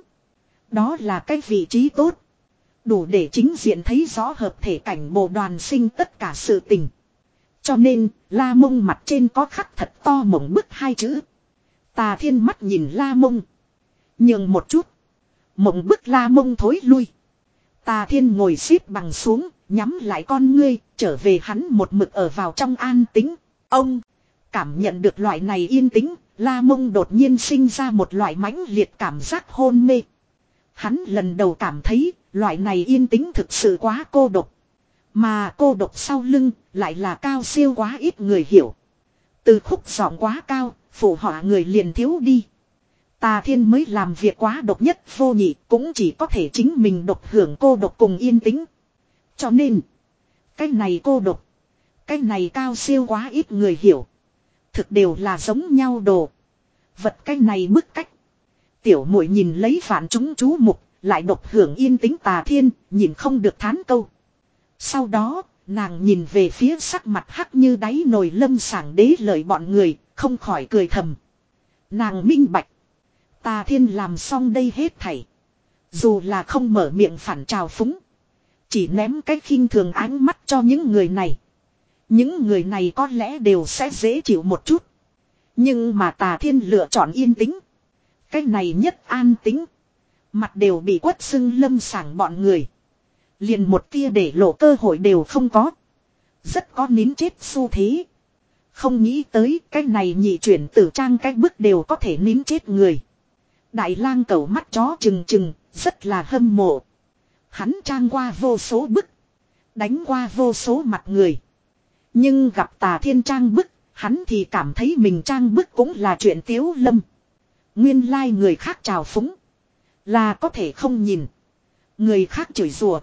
Đó là cái vị trí tốt. Đủ để chính diện thấy rõ hợp thể cảnh bộ đoàn sinh tất cả sự tình. Cho nên, La Mông mặt trên có khắc thật to mộng bức hai chữ. Tà thiên mắt nhìn La Mông. Nhường một chút. Mộng bức La Mông thối lui. Tà thiên ngồi xếp bằng xuống, nhắm lại con ngươi, trở về hắn một mực ở vào trong an tĩnh. Ông, cảm nhận được loại này yên tĩnh, La Mông đột nhiên sinh ra một loại mãnh liệt cảm giác hôn mê. Hắn lần đầu cảm thấy, loại này yên tĩnh thực sự quá cô độc. Mà cô độc sau lưng, lại là cao siêu quá ít người hiểu. Từ khúc giọng quá cao, phụ họa người liền thiếu đi. Tà thiên mới làm việc quá độc nhất vô nhị, cũng chỉ có thể chính mình độc hưởng cô độc cùng yên tĩnh. Cho nên, cái này cô độc, cái này cao siêu quá ít người hiểu. Thực đều là giống nhau đồ. Vật cái này bức cách. Tiểu muội nhìn lấy phản chúng chú mục, lại độc hưởng yên tĩnh tà thiên, nhìn không được thán câu. Sau đó, nàng nhìn về phía sắc mặt hắc như đáy nồi lâm sảng đế lợi bọn người, không khỏi cười thầm. Nàng minh bạch. Tà thiên làm xong đây hết thảy. Dù là không mở miệng phản trào phúng. Chỉ ném cái khinh thường ánh mắt cho những người này. Những người này có lẽ đều sẽ dễ chịu một chút. Nhưng mà Tà Thiên lựa chọn yên tĩnh. Cái này nhất an tĩnh. Mặt đều bị quất sưng lâm sảng bọn người. Liền một tia để lộ cơ hội đều không có. Rất có nín chết xu thế. Không nghĩ tới cái này nhị chuyển tử trang cái bức đều có thể nín chết người. Đại lang cẩu mắt chó trừng trừng, rất là hâm mộ. Hắn trang qua vô số bức. Đánh qua vô số mặt người. Nhưng gặp Tà Thiên trang bức, hắn thì cảm thấy mình trang bức cũng là chuyện tiếu lâm. Nguyên lai like người khác trào phúng. Là có thể không nhìn. Người khác chửi rủa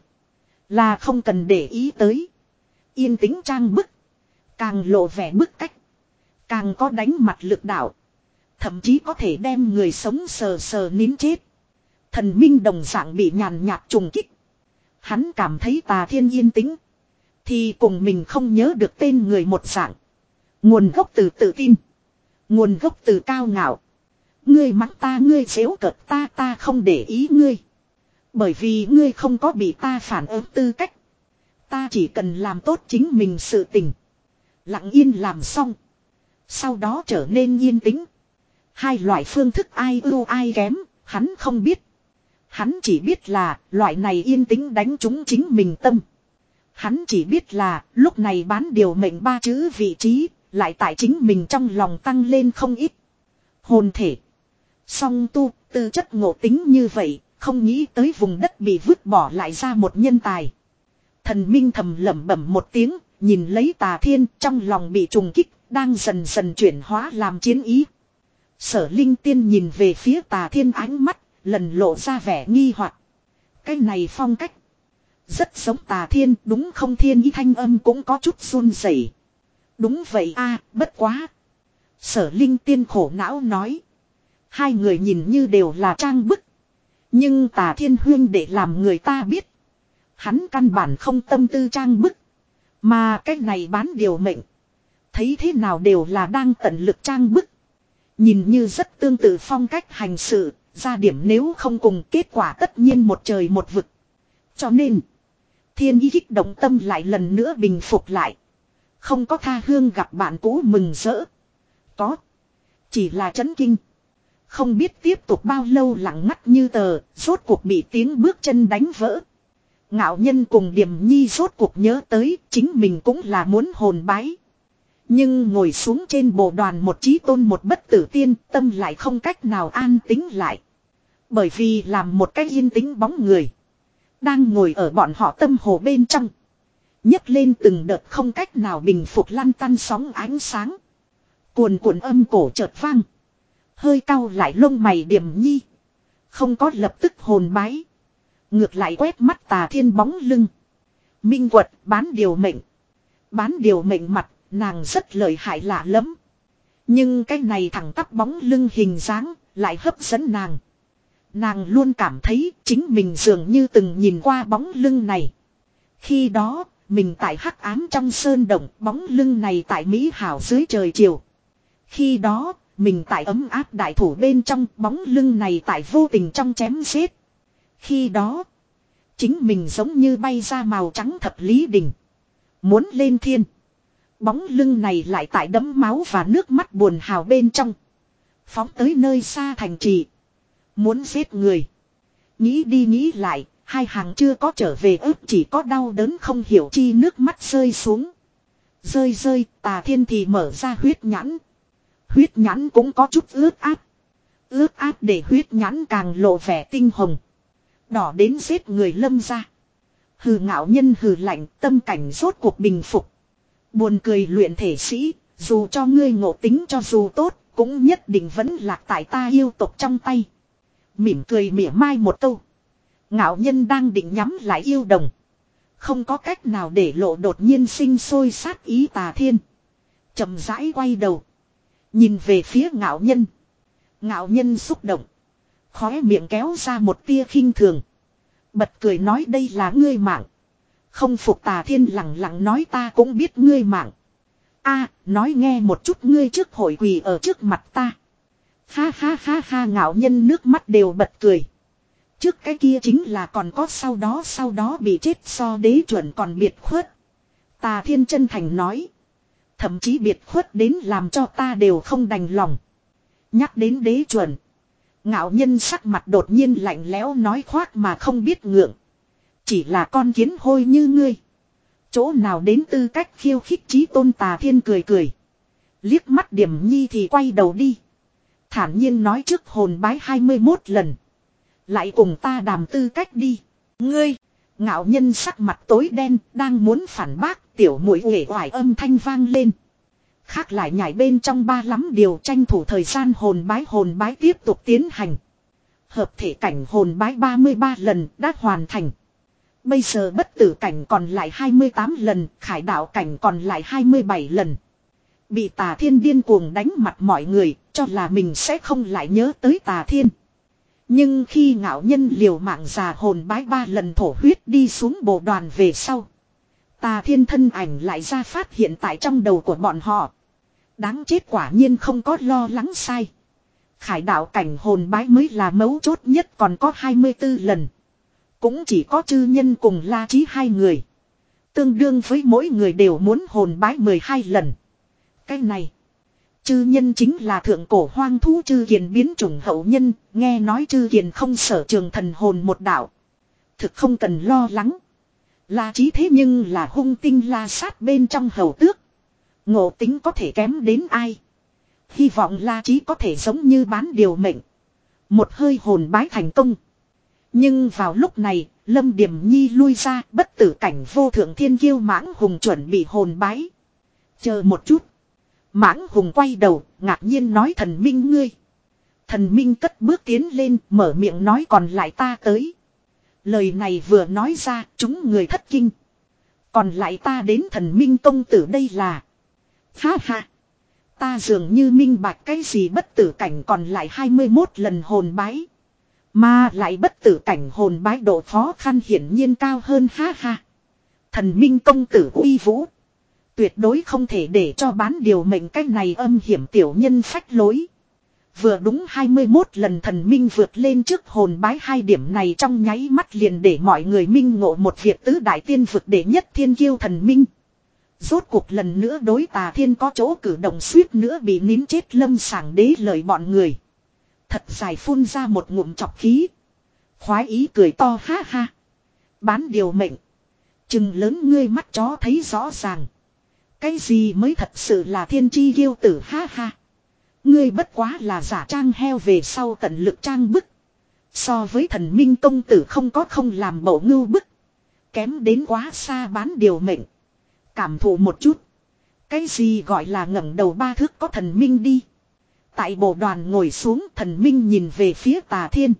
là không cần để ý tới. Yên tĩnh trang bức. Càng lộ vẻ bức cách. Càng có đánh mặt lực đạo. Thậm chí có thể đem người sống sờ sờ nín chết. Thần minh đồng dạng bị nhàn nhạt trùng kích. Hắn cảm thấy Tà Thiên yên tĩnh. Thì cùng mình không nhớ được tên người một dạng. Nguồn gốc từ tự tin. Nguồn gốc từ cao ngạo. Ngươi mắng ta, ngươi xéo cợt ta, ta không để ý ngươi. Bởi vì ngươi không có bị ta phản ứng tư cách. Ta chỉ cần làm tốt chính mình sự tình. Lặng yên làm xong. Sau đó trở nên yên tĩnh. Hai loại phương thức ai ưu ai kém, hắn không biết. Hắn chỉ biết là loại này yên tĩnh đánh trúng chính mình tâm. Hắn chỉ biết là lúc này bán điều mệnh ba chữ vị trí, lại tại chính mình trong lòng tăng lên không ít. Hồn thể. Song tu, tư chất ngộ tính như vậy, không nghĩ tới vùng đất bị vứt bỏ lại ra một nhân tài. Thần minh thầm lẩm bẩm một tiếng, nhìn lấy Tà Thiên trong lòng bị trùng kích, đang dần dần chuyển hóa làm chiến ý. Sở Linh Tiên nhìn về phía Tà Thiên ánh mắt, lần lộ ra vẻ nghi hoặc. Cái này phong cách. Rất giống Tà Thiên, đúng không? Thiên ý thanh âm cũng có chút run rẩy. Đúng vậy a, bất quá. Sở Linh Tiên khổ não nói. Hai người nhìn như đều là trang bức. Nhưng Tà Thiên huyên để làm người ta biết. Hắn căn bản không tâm tư trang bức. Mà cái này bán điều mệnh. Thấy thế nào đều là đang tận lực trang bức. Nhìn như rất tương tự phong cách hành sự. Ra điểm nếu không cùng kết quả tất nhiên một trời một vực. Cho nên. Thiên ý kích động tâm lại lần nữa bình phục lại. Không có tha hương gặp bạn cũ mừng rỡ. Có. Chỉ là chấn kinh. Không biết tiếp tục bao lâu lặng ngắt như tờ. Rốt cuộc bị tiếng bước chân đánh vỡ. Ngạo Nhân cùng Điềm Nhi rốt cuộc nhớ tới. Chính mình cũng là muốn hồn bái. Nhưng ngồi xuống trên bộ đoàn một chí tôn một bất tử tiên. Tâm lại không cách nào an tĩnh lại. Bởi vì làm một cái yên tĩnh bóng người. Đang ngồi ở bọn họ tâm hồ bên trong. nhấc lên từng đợt không cách nào bình phục lăn tăn sóng ánh sáng. Cuồn cuộn âm cổ chợt vang. Hơi cau lại lông mày Điềm Nhi. Không có lập tức hồn bái. Ngược lại quét mắt Tà Thiên bóng lưng. Minh quật bán điều mệnh. Bán điều mệnh mặt, nàng rất lợi hại lạ lắm. Nhưng cái này thẳng tắp bóng lưng hình dáng, lại hấp dẫn nàng. Nàng luôn cảm thấy chính mình dường như từng nhìn qua bóng lưng này. Khi đó, mình tại hắc ám trong sơn động, bóng lưng này tại mỹ hảo dưới trời chiều. Khi đó, mình tại ấm áp đại thủ bên trong, bóng lưng này tại vô tình trong chém giết. Khi đó, chính mình giống như bay ra màu trắng thập lý đình. Muốn lên thiên. Bóng lưng này lại tại đẫm máu và nước mắt buồn hào bên trong. Phóng tới nơi xa thành trì. Muốn giết người. Nghĩ đi nghĩ lại, hai hàng chưa có trở về ức chỉ có đau đớn không hiểu chi nước mắt rơi xuống. Rơi rơi, Tà Thiên thì mở ra huyết nhãn. Huyết nhãn cũng có chút ướt át. Ướt át để huyết nhãn càng lộ vẻ tinh hồng. Đỏ đến giết người lâm ra. Hừ Ngạo Nhân hừ lạnh, tâm cảnh rốt cuộc bình phục. Buồn cười luyện thể sĩ, dù cho ngươi ngộ tính cho dù tốt, cũng nhất định vẫn lạc tại ta yêu tộc trong tay. Mỉm cười mỉa mai một câu. Ngạo Nhân đang định nhắm lại yêu đồng. Không có cách nào để lộ đột nhiên sinh sôi sát ý Tà Thiên. Chậm rãi quay đầu. Nhìn về phía Ngạo Nhân. Ngạo Nhân xúc động. Khóe miệng kéo ra một tia khinh thường. Bật cười nói đây là ngươi mạng. Không phục Tà Thiên lặng lặng nói ta cũng biết ngươi mạng. A, nói nghe một chút ngươi trước hội quỳ ở trước mặt ta. Ha ha ha ha Ngạo Nhân nước mắt đều bật cười. Trước cái kia chính là còn có sau đó sau đó bị chết so đế chuẩn còn biệt khuất. Tà Thiên chân thành nói. Thậm chí biệt khuất đến làm cho ta đều không đành lòng. Nhắc đến đế chuẩn. Ngạo nhân sắc mặt đột nhiên lạnh lẽo nói khoác mà không biết ngượng. Chỉ là con kiến hôi như ngươi. Chỗ nào đến tư cách khiêu khích chí tôn Tà Thiên cười cười. Liếc mắt Điểm Nhi thì quay đầu đi. Thản nhiên nói trước hồn bái hai mươi mốt lần. Lại cùng ta đàm tư cách đi. Ngươi. Ngạo nhân sắc mặt tối đen. Đang muốn phản bác. Tiểu muội uể oải âm thanh vang lên. Khác lại nhảy bên trong ba lắm điều tranh thủ thời gian hồn bái hồn bái tiếp tục tiến hành. Hợp thể cảnh hồn bái ba mươi ba lần đã hoàn thành. Bây giờ bất tử cảnh còn lại hai mươi tám lần, khải đạo cảnh còn lại hai mươi bảy lần. Bị Tà Thiên điên cuồng đánh mặt mọi người, cho là mình sẽ không lại nhớ tới Tà Thiên. Nhưng khi ngạo nhân liều mạng già hồn bái ba lần thổ huyết đi xuống bộ đoàn về sau. Tà Thiên thân ảnh lại ra phát hiện tại trong đầu của bọn họ. Đáng chết quả nhiên không có lo lắng sai. Khải đạo cảnh hồn bái mới là mấu chốt nhất còn có hai mươi tư lần. Cũng chỉ có chư nhân cùng La Chí hai người. Tương đương với mỗi người đều muốn hồn bái mười hai lần. Cái này. Chư nhân chính là thượng cổ hoang thú chư kiền biến chủng hậu nhân. Nghe nói chư kiền không sở trường thần hồn một đạo. Thực không cần lo lắng. La Chí thế nhưng là hung tinh la sát bên trong hầu tước. Ngộ tính có thể kém đến ai. Hy vọng La Chí có thể giống như bán điều mệnh. Một hơi hồn bái thành công. Nhưng vào lúc này, Lâm Điểm Nhi lui ra, bất tử cảnh vô thượng thiên kiêu Mãng Hùng chuẩn bị hồn bái. Chờ một chút. Mãng Hùng quay đầu, ngạc nhiên nói thần minh ngươi. Thần minh cất bước tiến lên, mở miệng nói còn lại ta tới. Lời này vừa nói ra, chúng người thất kinh. Còn lại ta đến thần minh công tử đây là. Ha ha. Ta dường như minh bạch cái gì bất tử cảnh còn lại hai mươi mốt lần hồn bái. Mà lại bất tử cảnh hồn bái độ khó khăn hiển nhiên cao hơn ha ha. Thần minh công tử uy vũ. Tuyệt đối không thể để cho bán điều mệnh cách này âm hiểm tiểu nhân phách lối. Vừa đúng hai mươi mốt lần thần minh vượt lên trước hồn bái hai điểm này trong nháy mắt liền để mọi người minh ngộ một việc tứ đại tiên vực đệ nhất thiên kiêu thần minh. Rốt cuộc lần nữa đối Tà Thiên có chỗ cử động suýt nữa bị nín chết Lâm Sảng Đế lời bọn người. Thật dài phun ra một ngụm chọc khí. Khoái ý cười to ha ha. Bán điều mệnh. Chừng lớn ngươi mắt chó thấy rõ ràng. Cái gì mới thật sự là thiên chi kiêu tử ha ha. Ngươi bất quá là giả trang heo về sau tận lực trang bức. So với thần minh công tử không có không làm bộ ngưu bức. Kém đến quá xa bán điều mệnh. Cảm thụ một chút. Cái gì gọi là ngẩng đầu ba thước có thần minh đi. Tại bộ đoàn ngồi xuống thần minh nhìn về phía Tà Thiên.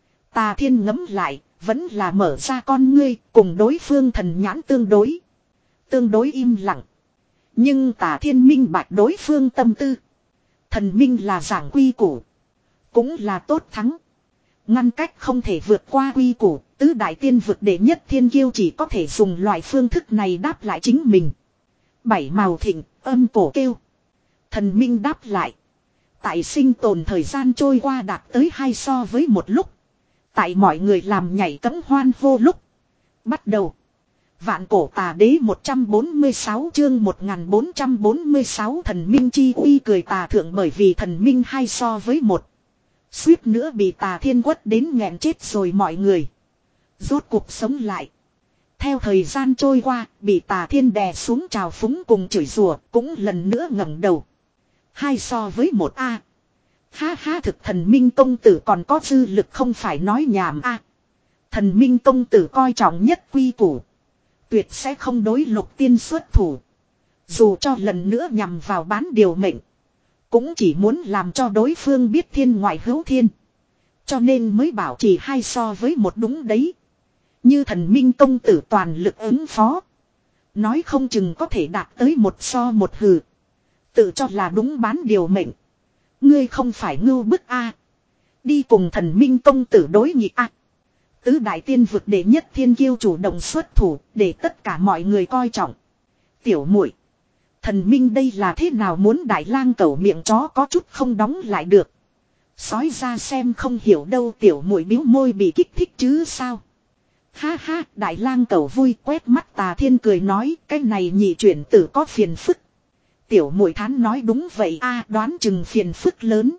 Tà Thiên ngẫm lại, vẫn là mở ra con ngươi, cùng đối phương thần nhãn tương đối. Tương đối im lặng. Nhưng Tà Thiên minh bạch đối phương tâm tư. Thần minh là giảng quy củ. Cũng là tốt thắng. Ngăn cách không thể vượt qua quy củ, tứ đại tiên vực đệ nhất thiên kiêu chỉ có thể dùng loại phương thức này đáp lại chính mình. Bảy màu thịnh, âm cổ kêu. Thần minh đáp lại. Tại sinh tồn thời gian trôi qua đạt tới hai so với một lúc. Tại mọi người làm nhảy cẫng hoan hô lúc. Bắt đầu. Vạn cổ tà đế một trăm bốn mươi sáu chương một nghìn bốn trăm bốn mươi sáu thần minh chi uy cười tà thượng bởi vì thần minh hai so với một. Suýt nữa bị Tà Thiên quất đến nghẹn chết rồi mọi người. Rốt cuộc sống lại. Theo thời gian trôi qua, bị Tà Thiên đè xuống trào phúng cùng chửi rủa cũng lần nữa ngẩng đầu. Hai so với một a. Ha ha thực thần minh công tử còn có dư lực không phải nói nhảm a. Thần minh công tử coi trọng nhất quy củ. Tuyệt sẽ không đối Lục Tiên xuất thủ. Dù cho lần nữa nhằm vào bán điều mệnh. Cũng chỉ muốn làm cho đối phương biết thiên ngoại hữu thiên. Cho nên mới bảo chỉ hai so với một đúng đấy. Như thần minh công tử toàn lực ứng phó. Nói không chừng có thể đạt tới một so một hừ. Tự cho là đúng bán điều mệnh. Ngươi không phải ngưu bức a. Đi cùng thần minh công tử đối nghịch a. Tứ đại tiên vực đệ nhất thiên kiêu chủ động xuất thủ để tất cả mọi người coi trọng. Tiểu muội, thần minh đây là thế nào muốn đại lang cẩu miệng chó có chút không đóng lại được. Sói ra xem không hiểu đâu tiểu muội biếu môi bị kích thích chứ sao. Ha ha đại lang cẩu vui quét mắt Tà Thiên cười nói cái này nhị chuyển tử có phiền phức. Tiểu muội thán nói đúng vậy a, đoán chừng phiền phức lớn.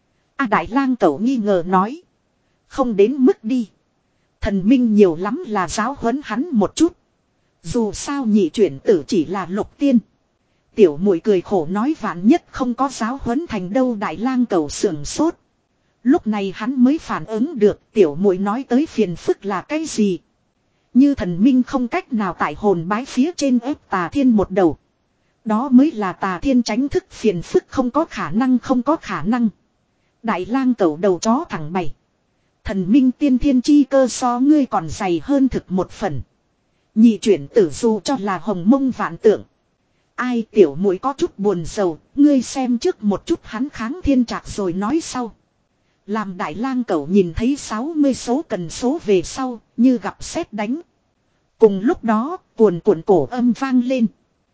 A Đại Lang Cẩu nghi ngờ nói. Không đến mức đi. Thần minh nhiều lắm là giáo huấn hắn một chút. Dù sao nhị chuyển tử chỉ là lục tiên. Tiểu muội cười khổ nói vạn nhất không có giáo huấn thành đâu. Đại Lang Cẩu sưởng sốt. Lúc này hắn mới phản ứng được tiểu muội nói tới phiền phức là cái gì. Như thần minh không cách nào tại hồn bái phía trên ép tà thiên một đầu. Đó mới là tà thiên tránh thức phiền phức, không có khả năng không có khả năng. Đại Lang Cẩu đầu chó thẳng bày. Thần minh tiên thiên chi cơ so ngươi còn dày hơn thực một phần. Nhị chuyển tử dù cho là hồng mông vạn tượng. Ai tiểu muội có chút buồn rầu, ngươi xem trước một chút hắn kháng thiên trạc rồi nói sau. Làm Đại Lang Cẩu nhìn thấy sáu mươi số cần số về sau, như gặp sét đánh. Cùng lúc đó, cuồn cuộn cổ âm vang lên.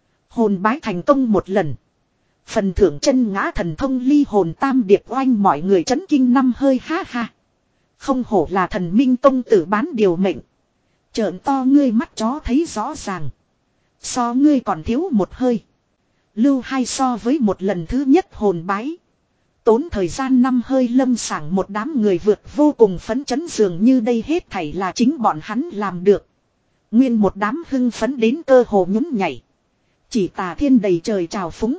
Hồn bái thành công một lần. Phần thưởng chân ngã thần thông ly hồn tam điệp oanh, mọi người chấn kinh năm hơi ha ha. Không hổ là thần minh công tử bán điều mệnh. Trợn to ngươi mắt chó thấy rõ ràng. So ngươi còn thiếu một hơi. Lưu hai so với một lần thứ nhất hồn bái. Tốn thời gian năm hơi lâm sảng một đám người vượt vô cùng phấn chấn, dường như đây hết thảy là chính bọn hắn làm được. Nguyên một đám hưng phấn đến cơ hồ nhún nhảy. Chỉ Tà Thiên đầy trời trào phúng.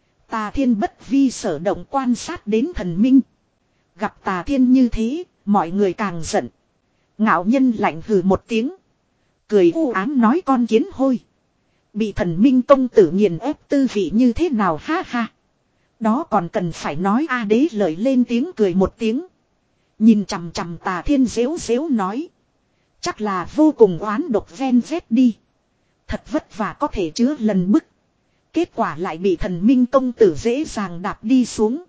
Tà Thiên bất vi sở động quan sát đến thần minh. Gặp Tà Thiên như thế, mọi người càng giận. Ngạo Nhân lạnh hừ một tiếng. Cười u ám nói con kiến hôi. Bị thần minh công tử nghiền ép tư vị như thế nào ha ha. Đó còn cần phải nói a. Đế Lợi lên tiếng cười một tiếng. Nhìn chằm chằm Tà Thiên dễu dễu nói. Chắc là vô cùng oán độc ven vét đi. Thật vất vả có thể chứa lần bức. Kết quả lại bị thần minh công tử dễ dàng đạp đi xuống.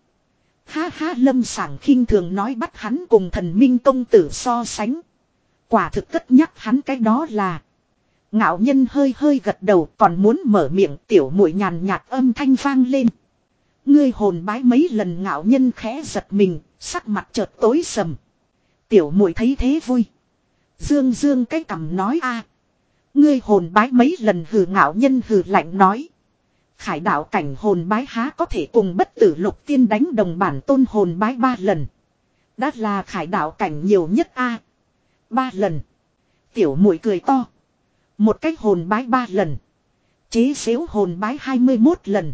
Ha ha, lâm sảng khinh thường nói bắt hắn cùng thần minh công tử so sánh. Quả thực cất nhắc hắn cái đó là. Ngạo Nhân hơi hơi gật đầu, còn muốn mở miệng, tiểu muội nhàn nhạt âm thanh vang lên. Ngươi hồn bái mấy lần. Ngạo Nhân khẽ giật mình, sắc mặt chợt tối sầm. Tiểu muội thấy thế vui. Dương dương cái cằm nói a. Ngươi hồn bái mấy lần hừ. Ngạo Nhân hừ lạnh nói. Khải đạo cảnh hồn bái há có thể cùng bất tử lục tiên đánh đồng, bản tôn hồn bái ba lần. Đã là khải đạo cảnh nhiều nhất a. Ba lần. Tiểu muội cười to. Một cách hồn bái ba lần. Chế xếu hồn bái hai mươi mốt lần.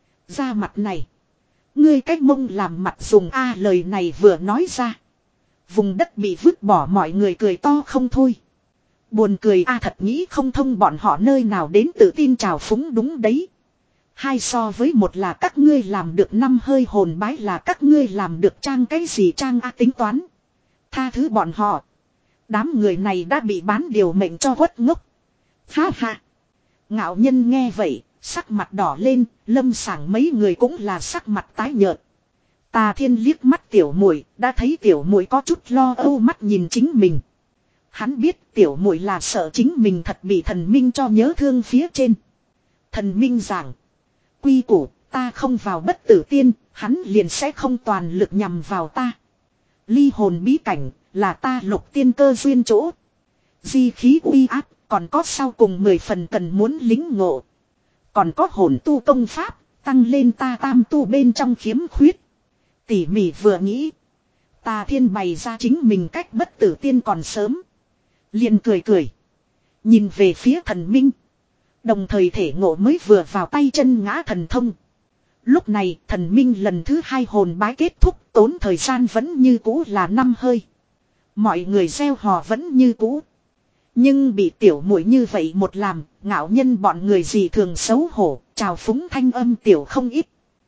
Ra mặt này. Ngươi cách mông làm mặt dùng a. Lời này vừa nói ra. Vùng đất bị vứt bỏ, mọi người cười to không thôi. Buồn cười a, thật nghĩ không thông bọn họ nơi nào đến tự tin trào phúng. Đúng đấy. Hai so với một là các ngươi làm được, năm hơi hồn bái là các ngươi làm được, trang cái gì trang a. Tính toán. Tha thứ bọn họ. Đám người này đã bị bán điều mệnh cho quất ngốc. Ha ha. Ngạo Nhân nghe vậy, sắc mặt đỏ lên, lâm sảng mấy người cũng là sắc mặt tái nhợt. Tà Thiên liếc mắt tiểu muội, đã thấy tiểu muội có chút lo âu mắt nhìn chính mình. Hắn biết tiểu muội là sợ chính mình thật bị thần minh cho nhớ thương phía trên. Thần minh giảng. Quy củ, ta không vào bất tử tiên, hắn liền sẽ không toàn lực nhằm vào ta. Ly hồn bí cảnh, là ta lục tiên cơ duyên chỗ. Di khí uy áp, còn có sau cùng mười phần cần muốn lính ngộ. Còn có hồn tu công pháp, tăng lên ta tam tu bên trong khiếm khuyết. Tỉ mỉ vừa nghĩ. Tà Thiên bày ra chính mình cách bất tử tiên còn sớm. Liền cười cười. Nhìn về phía thần minh. Đồng thời thể ngộ mới vừa vào tay chân ngã thần thông. Lúc này thần minh lần thứ hai hồn bái kết thúc, tốn thời gian vẫn như cũ là năm hơi. Mọi người gieo hò vẫn như cũ. Nhưng bị tiểu muội như vậy một làm, Ngạo Nhân bọn người gì thường xấu hổ, trào phúng thanh âm tiểu không ít.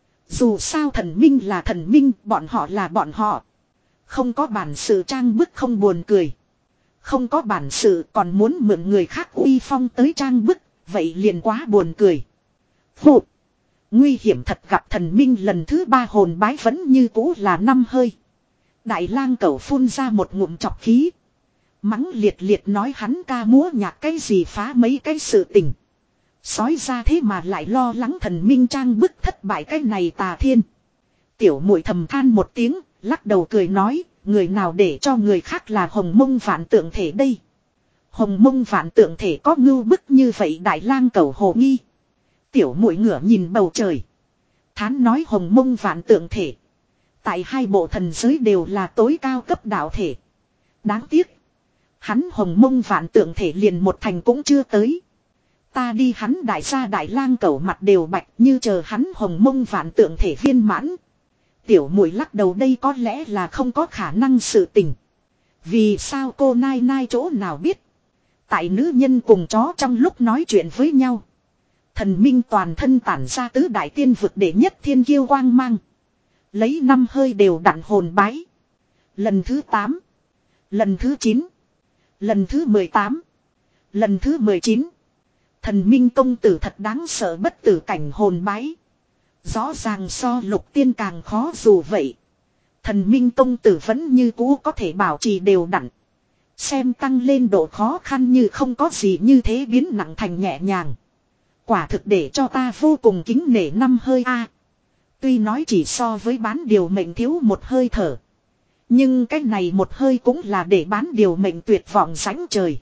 Dù sao thần minh là thần minh, bọn họ là bọn họ. Không có bản sự trang bức không buồn cười. Không có bản sự còn muốn mượn người khác uy phong tới trang bức, vậy liền quá buồn cười. Phụ. Nguy hiểm thật, gặp thần minh lần thứ ba hồn bái vẫn như cũ là năm hơi. Đại Lang Cẩu phun ra một ngụm chọc khí. Mắng liệt liệt nói hắn ca múa nhạc cái gì phá mấy cái sự tình. Sói ra thế mà lại lo lắng thần minh trang bức thất bại cái này Tà Thiên. Tiểu muội thầm than một tiếng, lắc đầu cười nói, người nào để cho người khác là hồng mông vạn tượng thể đây. Hồng mông vạn tượng thể có ngưu bức như vậy. Đại Lang Cẩu hồ nghi. Tiểu muội ngửa nhìn bầu trời. Thán nói hồng mông vạn tượng thể. Tại hai bộ thần giới đều là tối cao cấp đạo thể. Đáng tiếc. Hắn hồng mông vạn tượng thể liền một thành cũng chưa tới. Ta đi hắn đại gia đại lang cẩu mặt đều bạch như chờ hắn hồng mông vạn tượng thể viên mãn. Tiểu muội lắc đầu đây có lẽ là không có khả năng sự tình. Vì sao cô nai nai chỗ nào biết. Tại nữ nhân cùng chó trong lúc nói chuyện với nhau. Thần minh toàn thân tản ra tứ đại tiên vực đệ nhất thiên kiêu quang mang. Lấy năm hơi đều đặn hồn bái. Lần thứ tám. Lần thứ chín. Lần thứ mười tám. Lần thứ mười chín. Thần minh công tử thật đáng sợ bất tử cảnh hồn bái. Rõ ràng so lục tiên càng khó dù vậy. Thần minh công tử vẫn như cũ có thể bảo trì đều đặn. Xem tăng lên độ khó khăn như không có gì như thế biến nặng thành nhẹ nhàng. Quả thực để cho ta vô cùng kính nể năm hơi a. Tuy nói chỉ so với bán điều mệnh thiếu một hơi thở. Nhưng cái này một hơi cũng là để bán điều mệnh tuyệt vọng sánh trời.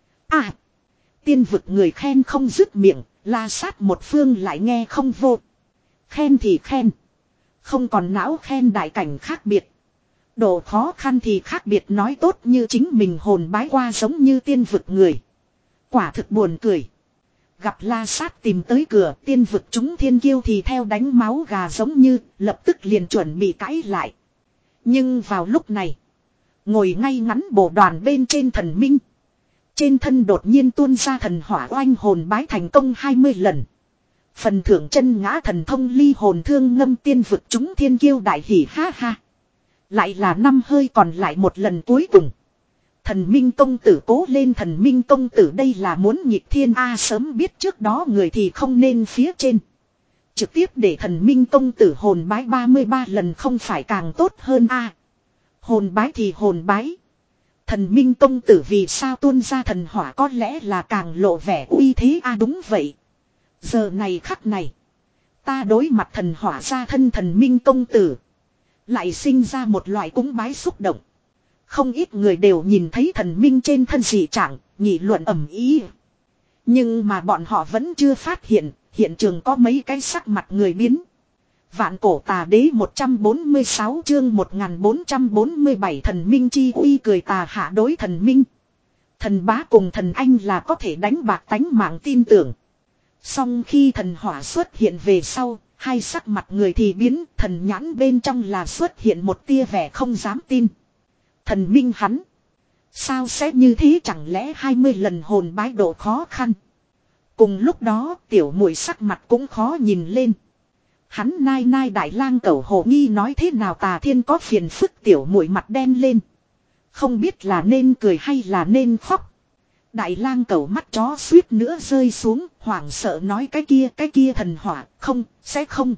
À! Tiên vực người khen không dứt miệng, la sát một phương lại nghe không vô. Khen thì khen. Không còn não khen đại cảnh khác biệt. Độ khó khăn thì khác biệt nói tốt như chính mình hồn bái qua giống như tiên vực người. Quả thực buồn cười. Gặp la sát tìm tới cửa tiên vực chúng thiên kiêu thì theo đánh máu gà giống như lập tức liền chuẩn bị cãi lại. Nhưng vào lúc này. Ngồi ngay ngắn bộ đoàn bên trên thần minh. Trên thân đột nhiên tuôn ra thần hỏa oanh hồn bái thành công hai mươi lần. Phần thưởng chân ngã thần thông ly hồn thương ngâm tiên vực chúng thiên kiêu đại hỉ ha ha. Lại là năm hơi còn lại một lần cuối cùng. Thần minh công tử cố lên thần minh công tử đây là muốn nhịp thiên A sớm biết trước đó người thì không nên phía trên. Trực tiếp để thần minh công tử hồn bái ba mươi ba lần không phải càng tốt hơn A. Hồn bái thì hồn bái. Thần minh công tử vì sao tuôn ra thần hỏa có lẽ là càng lộ vẻ uy thế A đúng vậy. Giờ này khắc này. Ta đối mặt thần hỏa ra thân thần minh công tử. Lại sinh ra một loại cúng bái xúc động. Không ít người đều nhìn thấy thần minh trên thân dị trạng, nghị luận ầm ý. Nhưng mà bọn họ vẫn chưa phát hiện, hiện trường có mấy cái sắc mặt người biến. Vạn cổ tà đế một trăm bốn mươi sáu chương một nghìn bốn trăm bốn mươi bảy thần minh chi uy cười tà hạ đối thần minh. Thần bá cùng thần anh là có thể đánh bạc tánh mạng tin tưởng. Song khi thần hỏa xuất hiện về sau, hai sắc mặt người thì biến, thần nhãn bên trong là xuất hiện một tia vẻ không dám tin. Thần minh hắn. Sao sẽ như thế chẳng lẽ hai mươi lần hồn bái độ khó khăn. Cùng lúc đó tiểu muội sắc mặt cũng khó nhìn lên. Hắn nai nai đại lang cẩu hồ nghi nói thế nào tà thiên có phiền phức tiểu muội mặt đen lên. Không biết là nên cười hay là nên khóc. Đại lang cẩu mắt chó suýt nữa rơi xuống hoảng sợ nói cái kia cái kia thần hỏa không sẽ không.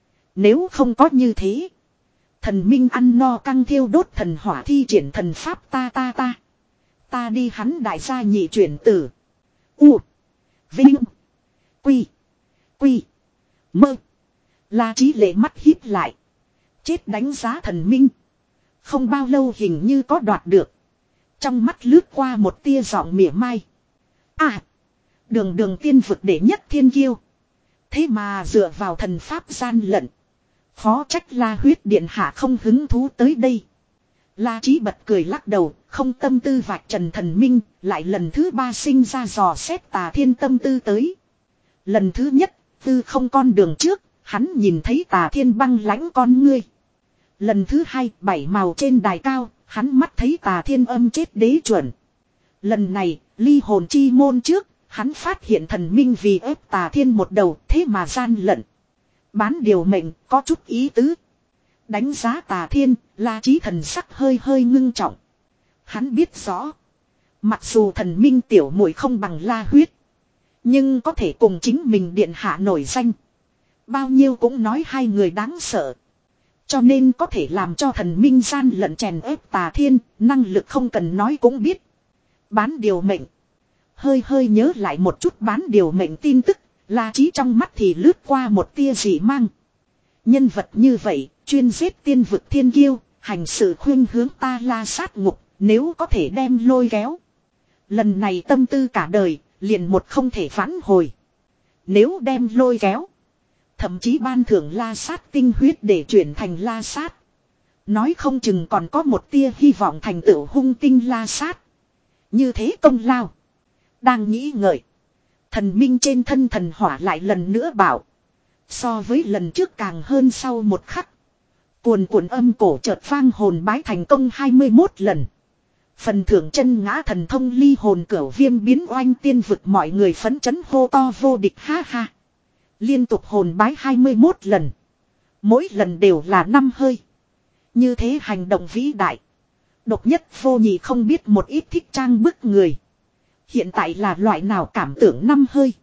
Nếu không có như thế. Thần minh ăn no căng thiêu đốt thần hỏa thi triển thần pháp ta ta ta. Ta đi hắn đại gia nhị chuyển tử. U. Vinh. Quy. Quy. Mơ. La Chí Lệ mắt híp lại. Chết đánh giá thần minh. Không bao lâu hình như có đoạt được. Trong mắt lướt qua một tia giọng mỉa mai. À. Đường đường tiên vực đệ nhất thiên kiêu. Thế mà dựa vào thần pháp gian lận. Khó trách La huyết điện hạ không hứng thú tới đây. La Chí bật cười lắc đầu, không tâm tư vạch trần thần minh, lại lần thứ ba sinh ra dò xét tà thiên tâm tư tới. Lần thứ nhất, tư không con đường trước, hắn nhìn thấy tà thiên băng lãnh con ngươi. Lần thứ hai, bảy màu trên đài cao, hắn mắt thấy tà thiên âm chết đế chuẩn. Lần này, ly hồn chi môn trước, hắn phát hiện thần minh vì ép tà thiên một đầu, thế mà gian lận. Bán điều mệnh, có chút ý tứ. Đánh giá tà thiên, La Chí thần sắc hơi hơi ngưng trọng. Hắn biết rõ. Mặc dù thần minh tiểu muội không bằng La huyết. Nhưng có thể cùng chính mình điện hạ nổi danh. Bao nhiêu cũng nói hai người đáng sợ. Cho nên có thể làm cho thần minh gian lận chèn ép tà thiên, năng lực không cần nói cũng biết. Bán điều mệnh. Hơi hơi nhớ lại một chút bán điều mệnh tin tức, La Chí trong mắt thì lướt qua một tia dị mang. Nhân vật như vậy, chuyên giết tiên vực thiên kiêu, hành sự khuyên hướng ta La sát ngục, nếu có thể đem lôi kéo. Lần này tâm tư cả đời, liền một không thể vãn hồi. Nếu đem lôi kéo, Thậm chí ban thưởng la sát tinh huyết để chuyển thành la sát. Nói không chừng còn có một tia hy vọng thành tựu hung tinh la sát. Như thế công lao. Đang nghĩ ngợi. Thần minh trên thân thần hỏa lại lần nữa bảo. So với lần trước càng hơn sau một khắc. Cuồn cuộn âm cổ chợt vang hồn bái thành công hai mươi mốt lần. Phần thưởng chân ngã thần thông ly hồn cửu viêm biến oanh tiên vực mọi người phấn chấn hô to vô địch ha ha. Liên tục hồn bái hai mươi mốt lần. Mỗi lần đều là năm hơi. Như thế hành động vĩ đại. Độc nhất vô nhị không biết một ít thích trang bức người. Hiện tại là loại nào cảm tưởng năm hơi.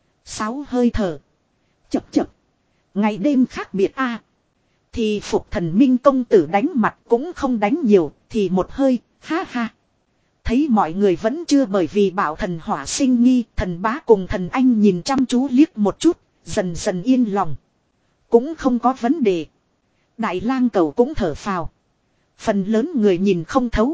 Sáu hơi thở. Chập chập. Ngày đêm khác biệt a. Thì phục thần minh công tử đánh mặt cũng không đánh nhiều. Thì một hơi. Ha ha. Thấy mọi người vẫn chưa bởi vì bảo thần hỏa sinh nghi. Thần bá cùng thần anh nhìn chăm chú liếc một chút. Dần dần yên lòng. Cũng không có vấn đề. Đại lang cầu cũng thở phào. Phần lớn người nhìn không thấu.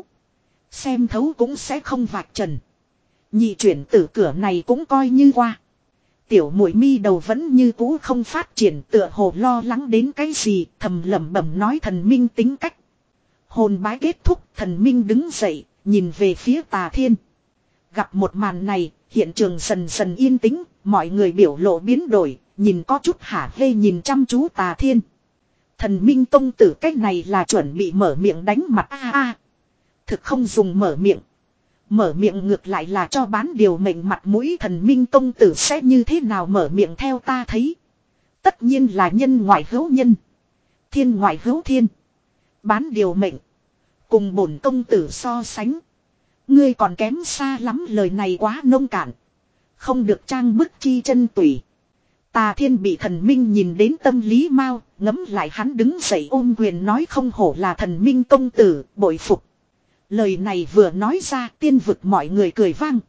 Xem thấu cũng sẽ không vạch trần. Nhị chuyển tử cửa này cũng coi như qua. Tiểu muội mi đầu vẫn như cũ không phát triển, tựa hồ lo lắng đến cái gì, thầm lẩm bẩm nói thần minh tính cách. Hồn bái kết thúc, thần minh đứng dậy, nhìn về phía Tà Thiên. Gặp một màn này, hiện trường dần dần yên tĩnh, mọi người biểu lộ biến đổi, nhìn có chút hả hê nhìn chăm chú Tà Thiên. Thần minh công tử cách này là chuẩn bị mở miệng đánh mặt a a. Thực không dùng mở miệng. Mở miệng ngược lại là cho bán điều mệnh mặt mũi thần minh công tử sẽ như thế nào mở miệng theo ta thấy. Tất nhiên là nhân ngoại hữu nhân. Thiên ngoại hữu thiên. Bán điều mệnh. Cùng bổn công tử so sánh. Ngươi còn kém xa lắm lời này quá nông cạn. Không được trang bức chi chân tủy. Tà Thiên bị thần minh nhìn đến tâm lý mau, ngấm lại hắn đứng dậy ôm quyền nói không hổ là thần minh công tử, bội phục. Lời này vừa nói ra tiên vực mọi người cười vang.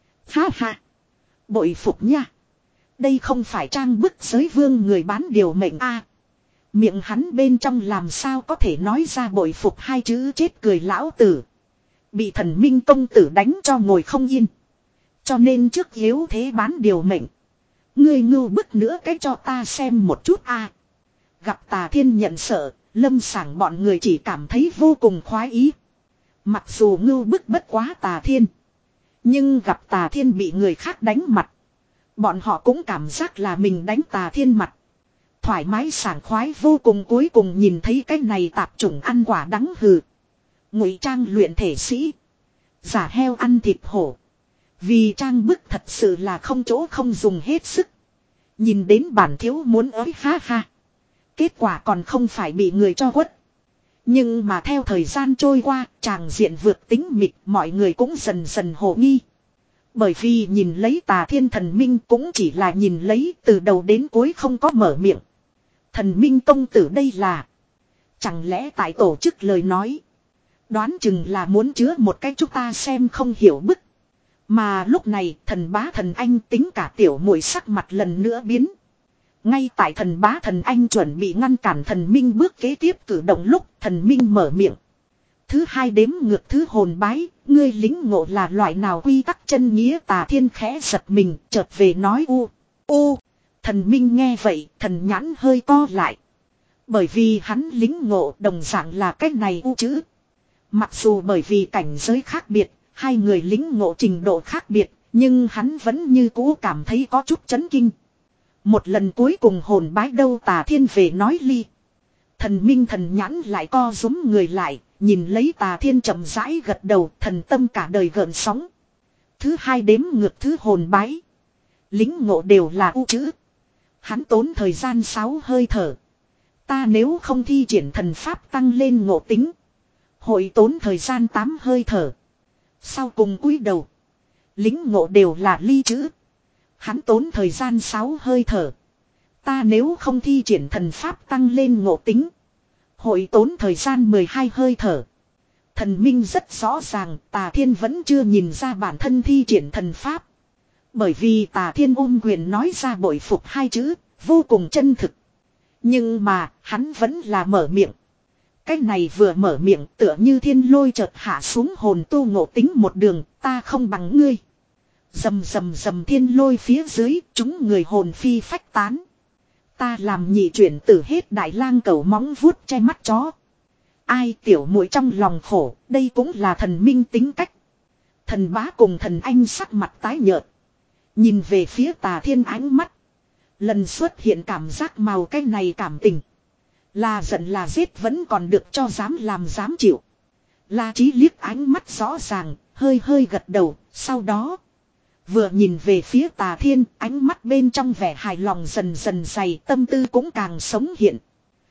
Ha ha. Bội phục nha. Đây không phải trang bức giới vương người bán điều mệnh a. Miệng hắn bên trong làm sao có thể nói ra bội phục hai chữ chết cười lão tử. Bị thần minh công tử đánh cho ngồi không yên. Cho nên trước yếu thế bán điều mệnh. Ngươi ngưu bức nữa cái cho ta xem một chút a. Gặp Tà Thiên nhận sợ, Lâm Sảng bọn người chỉ cảm thấy vô cùng khoái ý. Mặc dù ngưu bức bất quá Tà Thiên. Nhưng gặp Tà Thiên bị người khác đánh mặt. Bọn họ cũng cảm giác là mình đánh Tà Thiên mặt. Thoải mái sảng khoái vô cùng cuối cùng nhìn thấy cái này tạp chủng ăn quả đắng hừ. Ngụy trang luyện thể sĩ. Giả heo ăn thịt hổ. Vì trang bức thật sự là không chỗ không dùng hết sức. Nhìn đến bản thiếu muốn ới ha ha. Kết quả còn không phải bị người cho quất. Nhưng mà theo thời gian trôi qua, tràng diện vượt tính mịch, mọi người cũng dần dần hồ nghi. Bởi vì nhìn lấy Tà Thiên thần minh cũng chỉ là nhìn lấy từ đầu đến cuối không có mở miệng. Thần minh công tử đây là. Chẳng lẽ tại tổ chức lời nói. Đoán chừng là muốn chứa một cái chúng ta xem không hiểu bức. Mà lúc này thần bá thần anh tính cả tiểu muội sắc mặt lần nữa biến. Ngay tại thần bá thần anh chuẩn bị ngăn cản thần minh bước kế tiếp cử động lúc thần minh mở miệng. Thứ hai đếm ngược thứ hồn bái, ngươi lính ngộ là loại nào quy tắc chân nghĩa. Tà Thiên khẽ giật mình chợt về nói u. U. Thần minh nghe vậy thần nhãn hơi co lại. Bởi vì hắn lính ngộ đồng dạng là cách này u chữ. Mặc dù bởi vì cảnh giới khác biệt, hai người lính ngộ trình độ khác biệt, nhưng hắn vẫn như cũ cảm thấy có chút chấn kinh. Một lần cuối cùng hồn bái đâu Tà Thiên về nói ly. Thần minh thần nhãn lại co rúm người lại, nhìn lấy Tà Thiên chậm rãi gật đầu, thần tâm cả đời gợn sóng. Thứ hai đếm ngược thứ hồn bái. Lính ngộ đều là u chữ. Hắn tốn thời gian sáu hơi thở. Ta nếu không thi triển thần pháp tăng lên ngộ tính. Hội tốn thời gian tám hơi thở. Sau cùng cúi đầu. Lính ngộ đều là ly chữ. Hắn tốn thời gian sáu hơi thở. Ta nếu không thi triển thần pháp tăng lên ngộ tính. Hội tốn thời gian mười hai hơi thở. Thần minh rất rõ ràng Tà Thiên vẫn chưa nhìn ra bản thân thi triển thần pháp. Bởi vì Tà Thiên ôm quyền nói ra bội phục hai chữ, vô cùng chân thực. Nhưng mà, hắn vẫn là mở miệng. Cái này vừa mở miệng tựa như thiên lôi chợt hạ xuống hồn tu ngộ tính một đường, ta không bằng ngươi. Dầm dầm dầm thiên lôi phía dưới, chúng người hồn phi phách tán. Ta làm nhị chuyển tử hết đại lang cẩu móng vuốt che mắt chó. Ai tiểu muội trong lòng khổ, đây cũng là thần minh tính cách. Thần bá cùng thần anh sắc mặt tái nhợt. Nhìn về phía Tà Thiên ánh mắt. Lần xuất hiện cảm giác màu cái này cảm tình. Là giận là giết vẫn còn được cho dám làm dám chịu. La Chí liếc ánh mắt rõ ràng, hơi hơi gật đầu, sau đó. Vừa nhìn về phía Tà Thiên, ánh mắt bên trong vẻ hài lòng dần dần dày, tâm tư cũng càng sống hiện.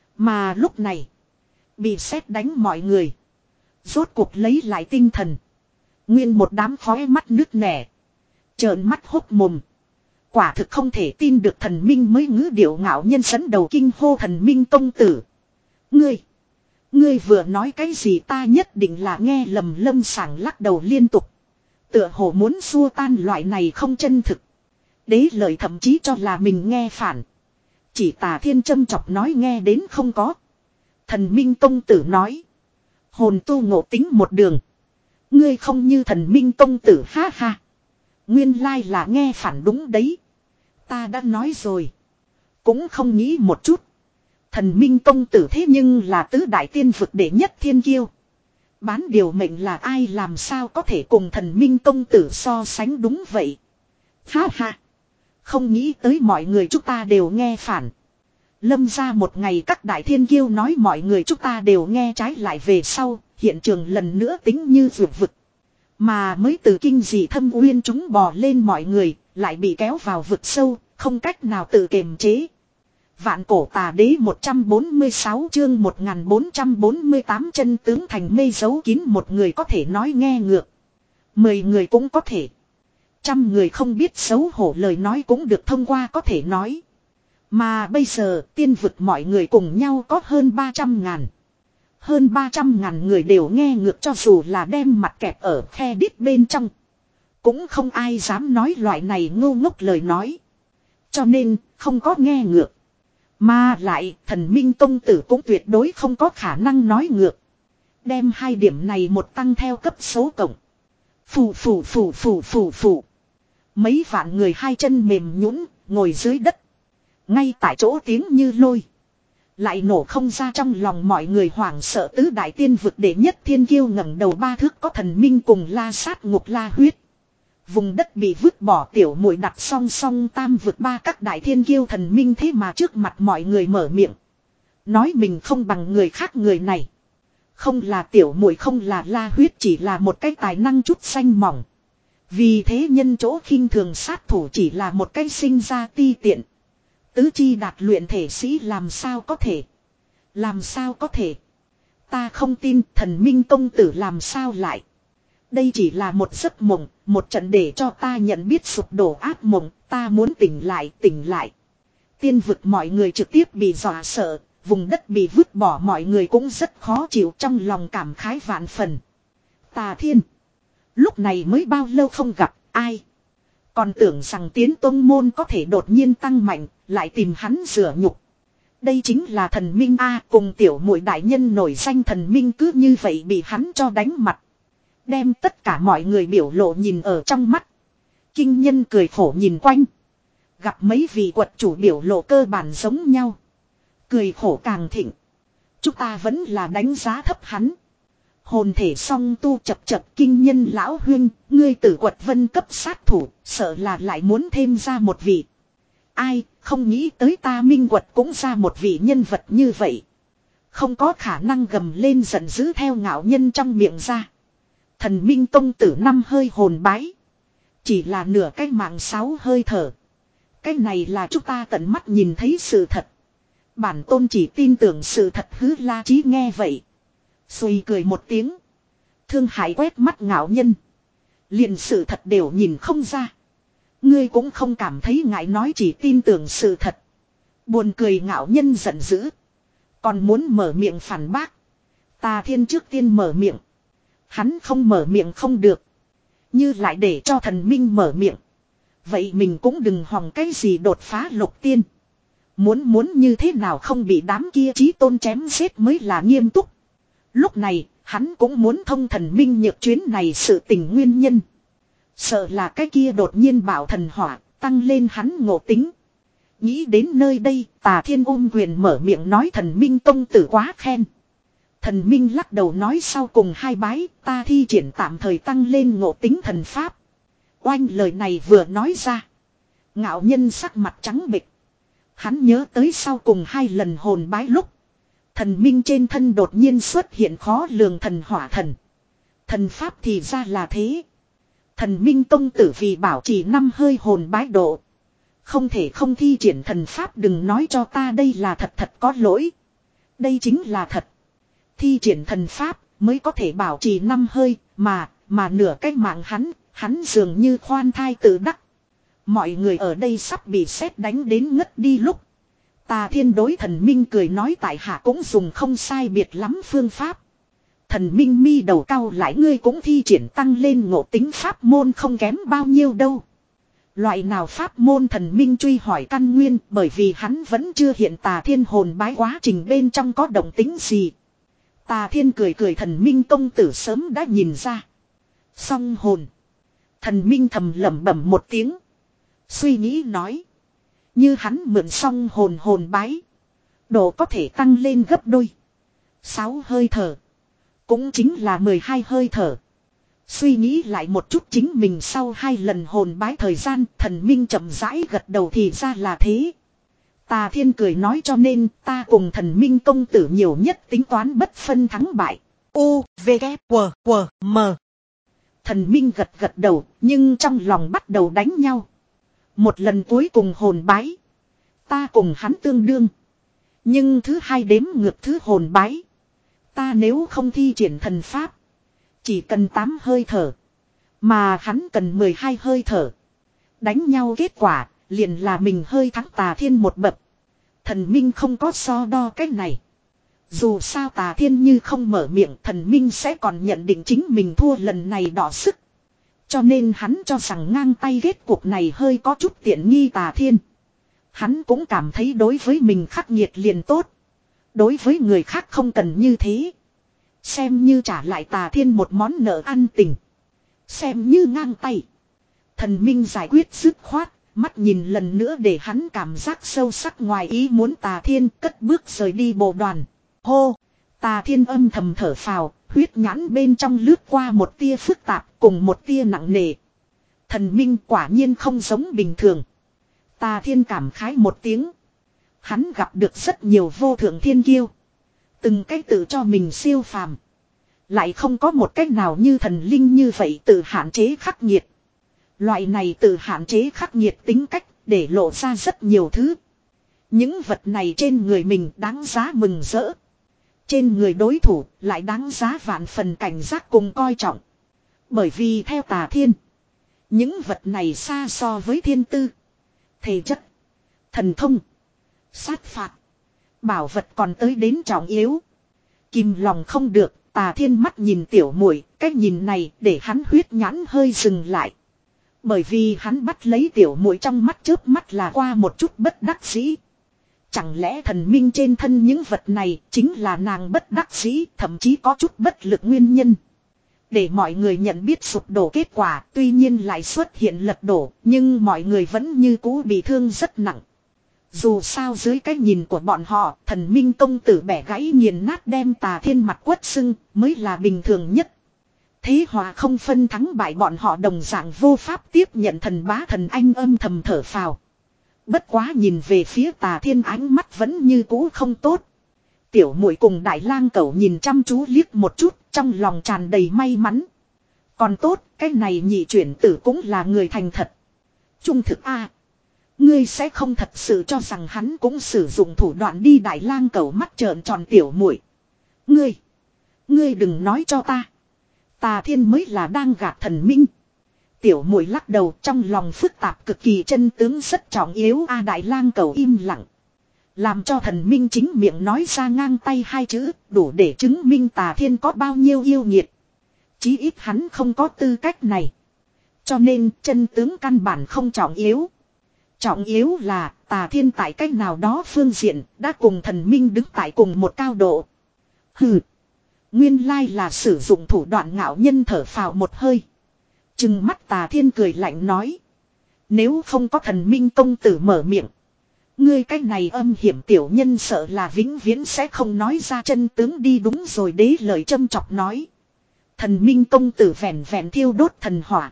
Mà lúc này, bị sét đánh mọi người. Rốt cuộc lấy lại tinh thần. Nguyên một đám khóe mắt nước nẻ. Trợn mắt hốc mồm. Quả thực không thể tin được thần minh mới ngữ điệu ngạo nhân dẫn đầu kinh hô thần minh công tử. Ngươi, ngươi vừa nói cái gì ta nhất định là nghe lầm. Lâm Sảng lắc đầu liên tục. Tựa hồ muốn xua tan loại này không chân thực. Đế lời thậm chí cho là mình nghe phản. Chỉ Tà Thiên châm chọc nói nghe đến không có. Thần minh công tử nói. Hồn tu ngộ tính một đường. Ngươi không như thần minh công tử ha ha. Nguyên lai là nghe phản đúng đấy. Ta đã nói rồi. Cũng không nghĩ một chút. Thần minh công tử thế nhưng là tứ đại tiên vực đệ nhất thiên kiêu. Bán điều mệnh là ai làm sao có thể cùng thần minh công tử so sánh đúng vậy. Ha ha. Không nghĩ tới mọi người chúng ta đều nghe phản. Lâm ra một ngày các đại thiên kiêu nói mọi người chúng ta đều nghe trái lại về sau. Hiện trường lần nữa tính như vượt vực. Mà mới từ kinh dị thâm uyên chúng bò lên mọi người. Lại bị kéo vào vực sâu. Không cách nào tự kiềm chế. Vạn cổ tà đế một trăm bốn mươi sáu chương một nghìn bốn trăm bốn mươi tám chân tướng thành mê giấu kín một người có thể nói nghe ngược. Mười người cũng có thể. Trăm người không biết xấu hổ lời nói cũng được thông qua có thể nói. Mà bây giờ tiên vực mọi người cùng nhau có hơn ba trăm ngàn. Hơn ba trăm ngàn người đều nghe ngược cho dù là đem mặt kẹp ở khe đít bên trong. Cũng không ai dám nói loại này ngu ngốc lời nói. Cho nên không có nghe ngược. Mà lại thần minh công tử cũng tuyệt đối không có khả năng nói ngược. Đem hai điểm này một tăng theo cấp số cộng. Phù phù phù phù phù phù. Mấy vạn người hai chân mềm nhũn ngồi dưới đất. Ngay tại chỗ tiếng như lôi. Lại nổ không ra trong lòng mọi người hoảng sợ tứ đại tiên vực đệ nhất thiên kiêu ngẩng đầu ba thước có thần minh cùng la sát ngục la huyết. Vùng đất bị vứt bỏ tiểu muội đặt song song tam vực ba các đại thiên kiêu thần minh thế mà trước mặt mọi người mở miệng. Nói mình không bằng người khác người này. Không là tiểu muội không là la huyết chỉ là một cái tài năng chút xanh mỏng. Vì thế nhân chỗ khinh thường sát thủ chỉ là một cái sinh ra ti tiện. Tứ chi đạt luyện thể sĩ làm sao có thể. Làm sao có thể. Ta không tin thần minh công tử làm sao lại. Đây chỉ là một giấc mộng, một trận để cho ta nhận biết sụp đổ ác mộng, ta muốn tỉnh lại, tỉnh lại. Tiên vực mọi người trực tiếp bị dọa sợ, vùng đất bị vứt bỏ mọi người cũng rất khó chịu trong lòng cảm khái vạn phần. Tà Thiên, lúc này mới bao lâu không gặp ai. Còn tưởng rằng tiến tông môn có thể đột nhiên tăng mạnh, lại tìm hắn rửa nhục. Đây chính là thần minh A cùng tiểu muội đại nhân nổi danh thần minh cứ như vậy bị hắn cho đánh mặt. Đem tất cả mọi người biểu lộ nhìn ở trong mắt. Kinh nhân cười khổ nhìn quanh. Gặp mấy vị quật chủ biểu lộ cơ bản giống nhau. Cười khổ càng thịnh. Chúng ta vẫn là đánh giá thấp hắn. Hồn thể song tu chập chập kinh nhân lão huynh. Ngươi tử quật vân cấp sát thủ. Sợ là lại muốn thêm ra một vị. Ai không nghĩ tới ta minh quật cũng ra một vị nhân vật như vậy. Không có khả năng gầm lên giận dữ theo ngạo nhân trong miệng ra. Thần minh công tử năm hơi hồn bái. Chỉ là nửa cái mạng sáu hơi thở. Cái này là chúng ta tận mắt nhìn thấy sự thật. Bản tôn chỉ tin tưởng sự thật hứ La Chí nghe vậy. Xùi cười một tiếng. Thương hại quét mắt ngạo nhân. Liền sự thật đều nhìn không ra. Ngươi cũng không cảm thấy ngại nói chỉ tin tưởng sự thật. Buồn cười ngạo nhân giận dữ. Còn muốn mở miệng phản bác. Tà Thiên trước tiên mở miệng. Hắn không mở miệng không được. Như lại để cho thần minh mở miệng. Vậy mình cũng đừng hòng cái gì đột phá lục tiên. Muốn muốn như thế nào không bị đám kia chí tôn chém giết mới là nghiêm túc. Lúc này hắn cũng muốn thông thần minh nhược chuyến này sự tình nguyên nhân. Sợ là cái kia đột nhiên bảo thần hỏa tăng lên hắn ngộ tính. Nghĩ đến nơi đây, Tà Thiên ôm quyền mở miệng nói thần minh công tử quá khen. Thần minh lắc đầu nói sau cùng hai bái, ta thi triển tạm thời tăng lên ngộ tính thần pháp. Oanh lời này vừa nói ra. Ngạo nhân sắc mặt trắng bệch. Hắn nhớ tới sau cùng hai lần hồn bái lúc. Thần minh trên thân đột nhiên xuất hiện khó lường thần hỏa thần. Thần pháp thì ra là thế. Thần minh công tử vì bảo trì năm hơi hồn bái độ. Không thể không thi triển thần pháp, đừng nói cho ta đây là thật, thật có lỗi. Đây chính là thật. Thi triển thần pháp mới có thể bảo trì năm hơi, mà, mà nửa cái mạng hắn, hắn dường như khoan thai tự đắc. Mọi người ở đây sắp bị sét đánh đến ngất đi lúc. Tà Thiên đối thần minh cười nói tại hạ cũng dùng không sai biệt lắm phương pháp. Thần minh mi đầu cao lại, ngươi cũng thi triển tăng lên ngộ tính pháp môn không kém bao nhiêu đâu. Loại nào pháp môn? Thần minh truy hỏi căn nguyên, bởi vì hắn vẫn chưa hiện Tà Thiên hồn bái quá trình bên trong có động tính gì. Tà Thiên cười cười, thần minh công tử sớm đã nhìn ra. Song hồn. Thần minh thầm lẩm bẩm một tiếng. Suy nghĩ nói. Như hắn mượn song hồn hồn bái. Độ có thể tăng lên gấp đôi. Sáu hơi thở. Cũng chính là mười hai hơi thở. Suy nghĩ lại một chút chính mình sau hai lần hồn bái thời gian, thần minh chậm rãi gật đầu, thì ra là thế. Tà Thiên cười nói cho nên ta cùng thần minh công tử nhiều nhất tính toán bất phân thắng bại. U, V, K, W, W, M. Thần minh gật gật đầu, nhưng trong lòng bắt đầu đánh nhau. Một lần cuối cùng hồn bái. Ta cùng hắn tương đương. Nhưng thứ hai đếm ngược thứ hồn bái. Ta nếu không thi triển thần pháp. Chỉ cần tám hơi thở. Mà hắn cần mười hai hơi thở. Đánh nhau kết quả liền là mình hơi thắng Tà Thiên một bậc. Thần minh không có so đo cách này. Dù sao Tà Thiên như không mở miệng, thần minh sẽ còn nhận định chính mình thua lần này đỏ sức. Cho nên hắn cho rằng ngang tay kết cuộc này hơi có chút tiện nghi Tà Thiên. Hắn cũng cảm thấy đối với mình khắc nghiệt liền tốt. Đối với người khác không cần như thế. Xem như trả lại Tà Thiên một món nợ ăn tình. Xem như ngang tay. Thần minh giải quyết dứt khoát. Mắt nhìn lần nữa để hắn cảm giác sâu sắc ngoài ý muốn. Tà Thiên cất bước rời đi bộ đoàn. Hô! Tà Thiên âm thầm thở phào. Huyết nhãn bên trong lướt qua một tia phức tạp cùng một tia nặng nề. Thần minh quả nhiên không giống bình thường. Tà Thiên cảm khái một tiếng. Hắn gặp được rất nhiều vô thượng thiên kiêu. Từng cách tự cho mình siêu phàm. Lại không có một cách nào như thần linh như vậy tự hạn chế khắc nghiệt. Loại này tự hạn chế khắc nghiệt tính cách để lộ ra rất nhiều thứ. Những vật này trên người mình đáng giá mừng rỡ. Trên người đối thủ lại đáng giá vạn phần cảnh giác cùng coi trọng. Bởi vì theo Tà Thiên, những vật này xa so với thiên tư, thể chất, thần thông, sát phạt, bảo vật còn tới đến trọng yếu. Kìm lòng không được, Tà Thiên mắt nhìn tiểu muội, cách nhìn này để hắn huyết nhãn hơi dừng lại. Bởi vì hắn bắt lấy tiểu muội trong mắt chớp mắt là qua một chút bất đắc dĩ. Chẳng lẽ thần minh trên thân những vật này chính là nàng bất đắc dĩ, thậm chí có chút bất lực nguyên nhân. Để mọi người nhận biết sụp đổ kết quả, tuy nhiên lại xuất hiện lật đổ, nhưng mọi người vẫn như cũ bị thương rất nặng. Dù sao dưới cái nhìn của bọn họ, thần minh công tử bẻ gãy nghiền nát đem Tà Thiên mặt quất sưng mới là bình thường nhất. Thế hòa không phân thắng bại, bọn họ đồng dạng vô pháp tiếp nhận. Thần bá thần anh âm thầm thở phào. Bất quá nhìn về phía Tà Thiên ánh mắt vẫn như cũ không tốt. Tiểu muội cùng Đại Lang Cẩu nhìn chăm chú liếc một chút, trong lòng tràn đầy may mắn. Còn tốt, cái này nhị chuyển tử cũng là người thành thật. Trung thực a, à, ngươi sẽ không thật sự cho rằng hắn cũng sử dụng thủ đoạn đi. Đại Lang Cẩu mắt trợn tròn. Tiểu muội, ngươi, ngươi đừng nói cho ta. Tà Thiên mới là đang gạt thần minh. Tiểu muội lắc đầu, trong lòng phức tạp cực kỳ, chân tướng rất trọng yếu a. À, Đại Lang Cẩu im lặng. Làm cho thần minh chính miệng nói ra ngang tay hai chữ, đủ để chứng minh Tà Thiên có bao nhiêu yêu nghiệt. Chí ít hắn không có tư cách này. Cho nên chân tướng căn bản không trọng yếu. Trọng yếu là Tà Thiên tại cách nào đó phương diện đã cùng thần minh đứng tại cùng một cao độ. Hừ. Nguyên lai là sử dụng thủ đoạn. Ngạo nhân thở phào một hơi. Trừng mắt Tà Thiên cười lạnh nói. Nếu không có thần minh công tử mở miệng, Ngươi cái này âm hiểm tiểu nhân sợ là vĩnh viễn sẽ không nói ra chân tướng đi. Đúng rồi, đế lời châm chọc nói. Thần minh công tử vẹn vẹn thiêu đốt thần hỏa.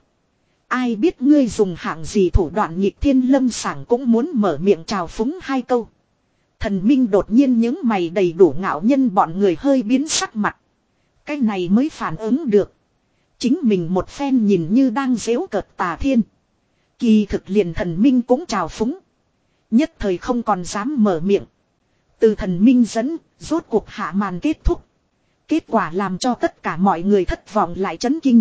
Ai biết ngươi dùng hạng gì thủ đoạn nhịp thiên. Lâm Sảng cũng muốn mở miệng chào phúng hai câu. Thần minh đột nhiên những mày đầy đủ ngạo nhân, bọn người hơi biến sắc mặt. Cái này mới phản ứng được. Chính mình một phen nhìn như đang giễu cợt Tà Thiên. Kỳ thực liền thần minh cũng chào phúng. Nhất thời không còn dám mở miệng. Từ thần minh dẫn, rốt cuộc hạ màn kết thúc. Kết quả làm cho tất cả mọi người thất vọng lại chấn kinh.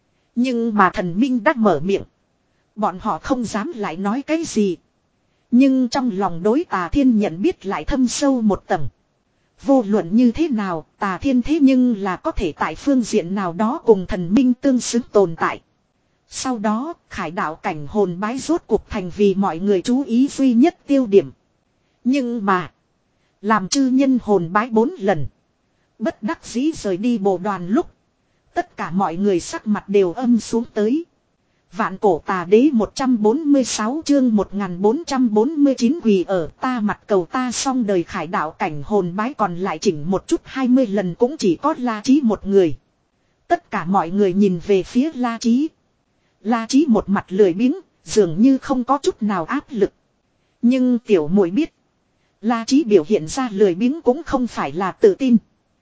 Nhưng mà thần minh đã mở miệng. Bọn họ không dám lại nói cái gì. Nhưng trong lòng đối Tà Thiên nhận biết lại thâm sâu một tầng. Vô luận như thế nào, Tà Thiên thế nhưng là có thể tại phương diện nào đó cùng thần minh tương xứng tồn tại. Sau đó, khải đạo cảnh hồn bái rốt cuộc thành vì mọi người chú ý duy nhất tiêu điểm. Nhưng mà, làm chư nhân hồn bái bốn lần. Bất đắc dĩ rời đi bộ đoàn lúc. Tất cả mọi người sắc mặt đều âm xuống tới. Vạn cổ tà đế một trăm bốn mươi sáu chương một nghìn bốn trăm bốn mươi chín quỳ ở ta mặt cầu ta xong đời khải đạo cảnh hồn bái còn lại chỉnh một chút hai mươi lần cũng chỉ có La Chí một người. Tất cả mọi người nhìn về phía La Chí. La Chí một mặt lười biếng, dường như không có chút nào áp lực. Nhưng tiểu muội biết, La Chí biểu hiện ra lười biếng cũng không phải là tự tin.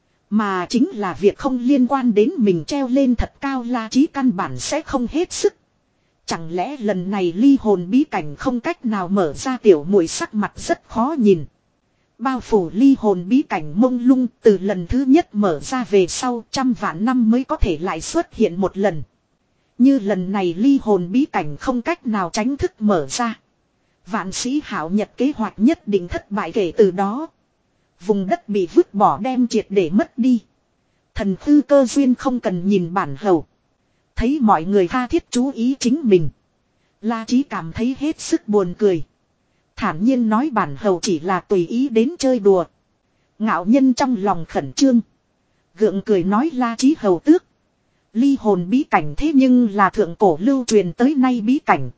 Mà chính là việc không liên quan đến mình treo lên thật cao. La Chí căn bản sẽ không hết sức. Chẳng lẽ lần này ly hồn bí cảnh không cách nào mở ra, tiểu muội sắc mặt rất khó nhìn. Bao phủ ly hồn bí cảnh mông lung, từ lần thứ nhất mở ra về sau trăm vạn năm mới có thể lại xuất hiện một lần. Như lần này ly hồn bí cảnh không cách nào tránh thức mở ra. Vạn sĩ hảo nhật kế hoạch nhất định thất bại kể từ đó. Vùng đất bị vứt bỏ đem triệt để mất đi. Thần Tư Cơ Duyên không cần nhìn bản hầu. Thấy mọi người tha thiết chú ý chính mình. La Chí cảm thấy hết sức buồn cười. Thản nhiên nói bản hầu chỉ là tùy ý đến chơi đùa. Ngạo nhân trong lòng khẩn trương. Gượng cười nói La Chí hầu tước. Ly hồn bí cảnh thế nhưng là thượng cổ lưu truyền tới nay bí cảnh.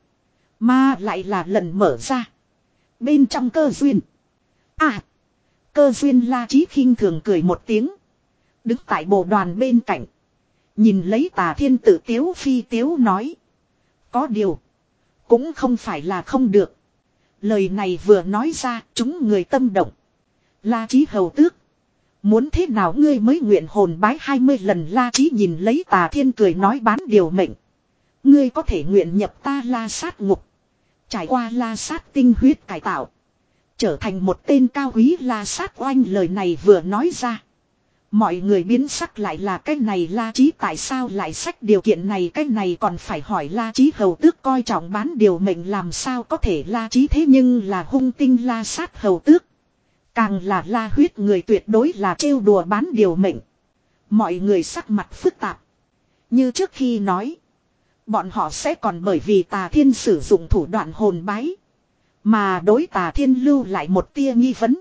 Mà lại là lần mở ra. Bên trong cơ duyên. À. Cơ duyên. La Chí khinh thường cười một tiếng. Đứng tại bộ đoàn bên cạnh. Nhìn lấy Tà Thiên tự tiếu phi tiếu nói. Có điều. Cũng không phải là không được. Lời này vừa nói ra chúng người tâm động. La Chí hầu tước. Muốn thế nào ngươi mới nguyện hồn bái hai mươi lần. La Chí nhìn lấy Tà Thiên cười nói bán điều mệnh. Ngươi có thể nguyện nhập ta La Sát ngục. Trải qua La Sát tinh huyết cải tạo. Trở thành một tên cao quý La Sát oanh. Lời này vừa nói ra. Mọi người biến sắc lại là cái này La Chí tại sao lại sách điều kiện này. Cái này còn phải hỏi La Chí hầu tước coi trọng bán điều mệnh làm sao có thể. La Chí thế nhưng là hung tinh La Sát hầu tước. Càng là La huyết người tuyệt đối là trêu đùa bán điều mệnh. Mọi người sắc mặt phức tạp. Như trước khi nói. Bọn họ sẽ còn bởi vì Tà Thiên sử dụng thủ đoạn hồn bái. Mà đối Tà Thiên lưu lại một tia nghi vấn.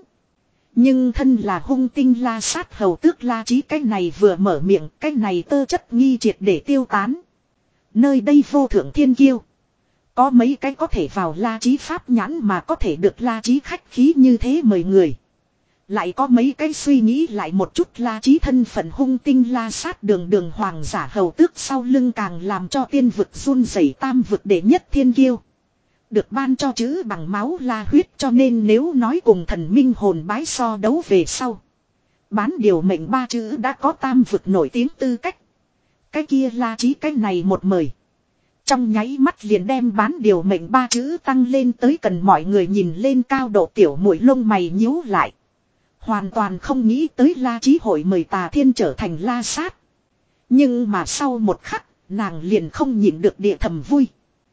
Nhưng thân là hung tinh La Sát hầu tước La Chí cái này vừa mở miệng. Cái này tơ chất nghi triệt để tiêu tán. Nơi đây vô thượng thiên kiêu. Có mấy cái có thể vào La Chí pháp nhãn mà có thể được La Chí khách khí như thế mời người. Lại có mấy cái suy nghĩ lại một chút. La Chí thân phận hung tinh La Sát đường đường hoàng giả hầu tước sau lưng càng làm cho tiên vực run rẩy. Tam vực đệ nhất thiên kiêu. Được ban cho chữ bằng máu La huyết, cho nên nếu nói cùng thần minh hồn bái so đấu về sau. Bán điều mệnh ba chữ đã có tam vực nổi tiếng tư cách. Cái kia La Chí cái này một mời. Trong nháy mắt liền đem bán điều mệnh ba chữ tăng lên tới cần mọi người nhìn lên cao độ. Tiểu muội lông mày nhíu lại. Hoàn toàn không nghĩ tới La Chí hội mời Tà Thiên trở thành La Sát. Nhưng mà sau một khắc, nàng liền không nhịn được địa thầm vui.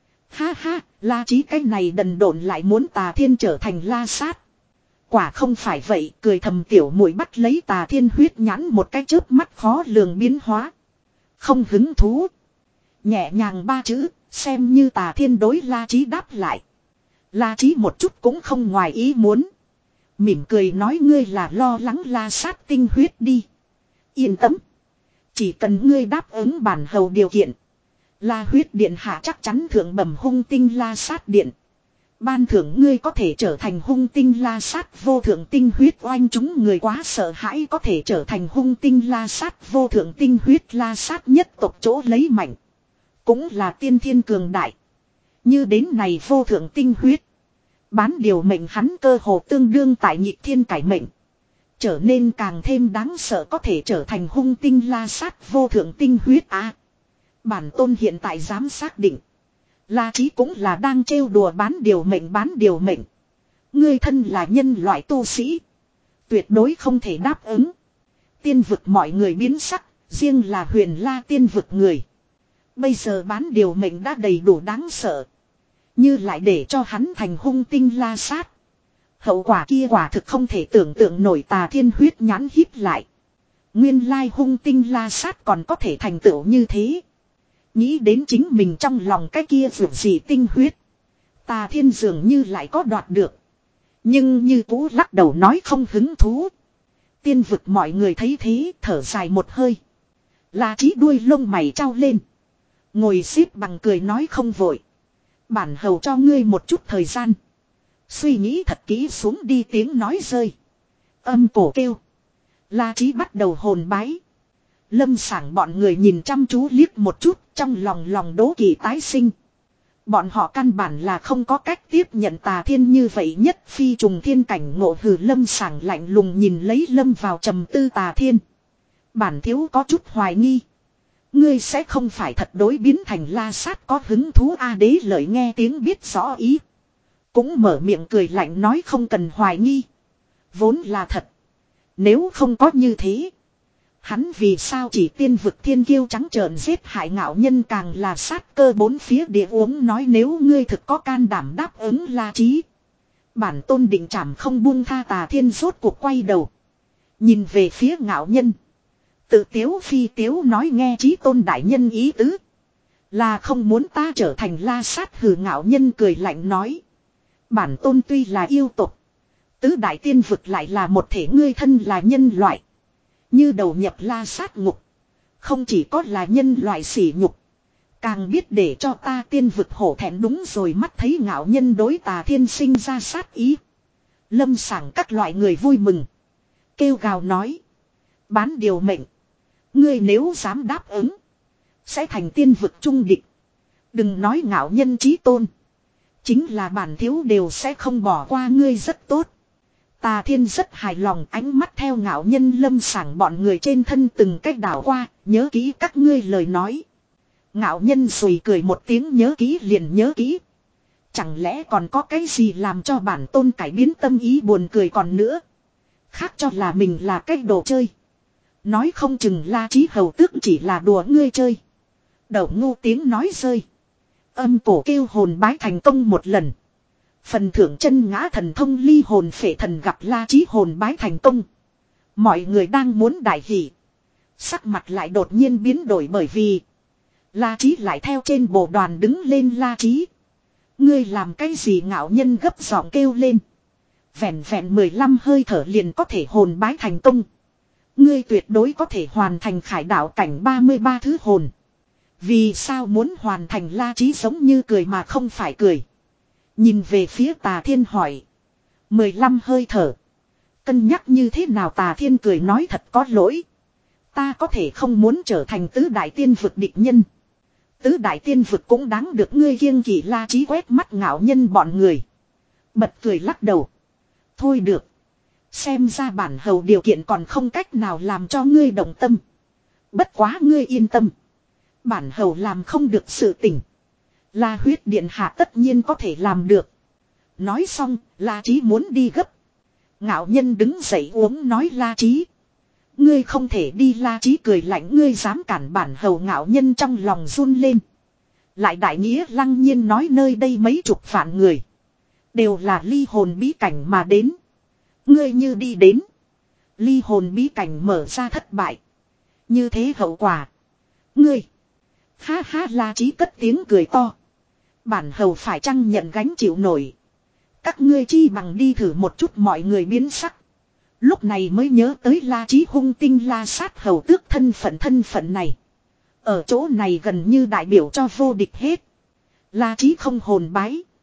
Ha ha, La Chí cái này đần độn lại muốn Tà Thiên trở thành La Sát. Quả không phải vậy, cười thầm tiểu muội bắt lấy Tà Thiên huyết nhãn một cái chớp mắt khó lường biến hóa. Không hứng thú. Nhẹ nhàng ba chữ, xem như Tà Thiên đối La Chí đáp lại. La Chí một chút cũng không ngoài ý muốn. Mỉm cười nói ngươi là lo lắng La Sát tinh huyết đi. Yên tâm. Chỉ cần ngươi đáp ứng bản hầu điều kiện. La huyết điện hạ chắc chắn thượng bẩm hung tinh La Sát điện. Ban thưởng ngươi có thể trở thành hung tinh la sát vô thượng tinh huyết oanh chúng người quá sợ hãi có thể trở thành hung tinh la sát vô thượng tinh huyết la sát nhất tộc chỗ lấy mạnh. Cũng là tiên thiên cường đại. Như đến này vô thượng tinh huyết. Bán điều mệnh hắn cơ hồ tương đương tại nhị thiên cải mệnh. Trở nên càng thêm đáng sợ có thể trở thành hung tinh la sát vô thượng tinh huyết á. À, bản tôn hiện tại dám xác định. La Chí cũng là đang trêu đùa bán điều mệnh bán điều mệnh. Ngươi thân là nhân loại tu sĩ. Tuyệt đối không thể đáp ứng. Tiên vực mọi người biến sắc. Riêng là huyền la tiên vực người. Bây giờ bán điều mệnh đã đầy đủ đáng sợ. Như lại để cho hắn thành hung tinh la sát. Hậu quả kia quả thực không thể tưởng tượng nổi. Tà Thiên huyết nhãn híp lại. Nguyên lai hung tinh la sát còn có thể thành tựu như thế. Nghĩ đến chính mình trong lòng cái kia vượt gì tinh huyết. Tà Thiên dường như lại có đoạt được. Nhưng như cũ lắc đầu nói không hứng thú. Tiên vực mọi người thấy thế thở dài một hơi. La Chí đuôi lông mày trao lên. Ngồi xếp bằng cười nói không vội. Bản hầu cho ngươi một chút thời gian. Suy nghĩ thật kỹ xuống đi tiếng nói rơi. Âm cổ kêu. La Chí bắt đầu hồn bái. Lâm Sảng bọn người nhìn chăm chú liếc một chút trong lòng lòng đố kỵ tái sinh. Bọn họ căn bản là không có cách tiếp nhận Tà Thiên như vậy nhất phi trùng thiên cảnh ngộ hừ. Lâm Sảng lạnh lùng nhìn lấy lâm vào trầm tư Tà Thiên. Bản thiếu có chút hoài nghi. Ngươi sẽ không phải thật đối biến thành la sát có hứng thú a. Đế Lợi nghe tiếng biết rõ ý. Cũng mở miệng cười lạnh nói không cần hoài nghi. Vốn là thật. Nếu không có như thế. Hắn vì sao chỉ tiên vực thiên kiêu trắng trợn giết hại ngạo nhân càng là sát cơ bốn phía địa uống nói nếu ngươi thực có can đảm đáp ứng La Chí. Bản tôn định trảm không buông tha. Tà Thiên rốt cuộc quay đầu. Nhìn về phía ngạo nhân. Tự tiếu phi tiếu nói nghe Chí tôn đại nhân ý tứ. Là không muốn ta trở thành la sát hừ. Ngạo nhân cười lạnh nói. Bản tôn tuy là yêu tục. Tứ đại tiên vực lại là một thể ngươi thân là nhân loại. Như đầu nhập la sát ngục. Không chỉ có là nhân loại sỉ nhục. Càng biết để cho ta tiên vực hổ thẹn đúng rồi. Mắt thấy ngạo nhân đối Tà Thiên sinh ra sát ý. Lâm Sảng các loại người vui mừng. Kêu gào nói. Bán điều mệnh. Ngươi nếu dám đáp ứng. Sẽ thành tiên vực trung địch. Đừng nói ngạo nhân chí tôn. Chính là bản thiếu đều sẽ không bỏ qua ngươi rất tốt. Tà Thiên rất hài lòng ánh mắt theo ngạo nhân Lâm Sảng bọn người trên thân từng cách đảo qua. Nhớ kỹ các ngươi lời nói. Ngạo nhân sùi cười một tiếng nhớ kỹ liền nhớ kỹ. Chẳng lẽ còn có cái gì làm cho bản tôn cải biến tâm ý buồn cười còn nữa. Khác cho là mình là cái đồ chơi. Nói không chừng La Chí hầu tước chỉ là đùa ngươi chơi. Đầu ngu tiếng nói rơi. Âm cổ kêu hồn bái thành công một lần. Phần thưởng chân ngã thần thông ly hồn phệ thần gặp La Chí hồn bái thành công. Mọi người đang muốn đại hỷ. Sắc mặt lại đột nhiên biến đổi bởi vì. La Chí lại theo trên bộ đoàn đứng lên. La Chí. Ngươi làm cái gì ngạo nhân gấp giọng kêu lên. Vẹn vẹn mười lăm hơi thở liền có thể hồn bái thành công. Ngươi tuyệt đối có thể hoàn thành khải đạo cảnh ba mươi ba thứ hồn. Vì sao muốn hoàn thành La Chí giống như cười mà không phải cười. Nhìn về phía Tà Thiên hỏi. mười lăm hơi thở. Cân nhắc như thế nào Tà Thiên cười nói thật có lỗi. Ta có thể không muốn trở thành tứ đại tiên vực địch nhân. Tứ đại tiên vực cũng đáng được ngươi kiêng kỵ. La Chí quét mắt ngạo nhân bọn người. Bật cười lắc đầu. Thôi được. Xem ra bản hầu điều kiện còn không cách nào làm cho ngươi động tâm. Bất quá ngươi yên tâm. Bản hầu làm không được sự tình. La huyết điện hạ tất nhiên có thể làm được. Nói xong, La Chí muốn đi gấp. Ngạo nhân đứng dậy uống nói La Chí. Ngươi không thể đi. La Chí cười lạnh ngươi dám cản bản hầu. Ngạo nhân trong lòng run lên. Lại đại nghĩa lăng nhiên nói nơi đây mấy chục vạn người. Đều là ly hồn bí cảnh mà đến. Ngươi như đi đến. Ly hồn bí cảnh mở ra thất bại. Như thế hậu quả. Ngươi. Ha ha La Chí cất tiếng cười to. Bản hầu phải chăng nhận gánh chịu nổi. Các ngươi chi bằng đi thử một chút. Mọi người biến sắc. Lúc này mới nhớ tới La Chí hung tinh la sát hầu tước thân phận thân phận này. Ở chỗ này gần như đại biểu cho vô địch hết. La Chí không hồn bái.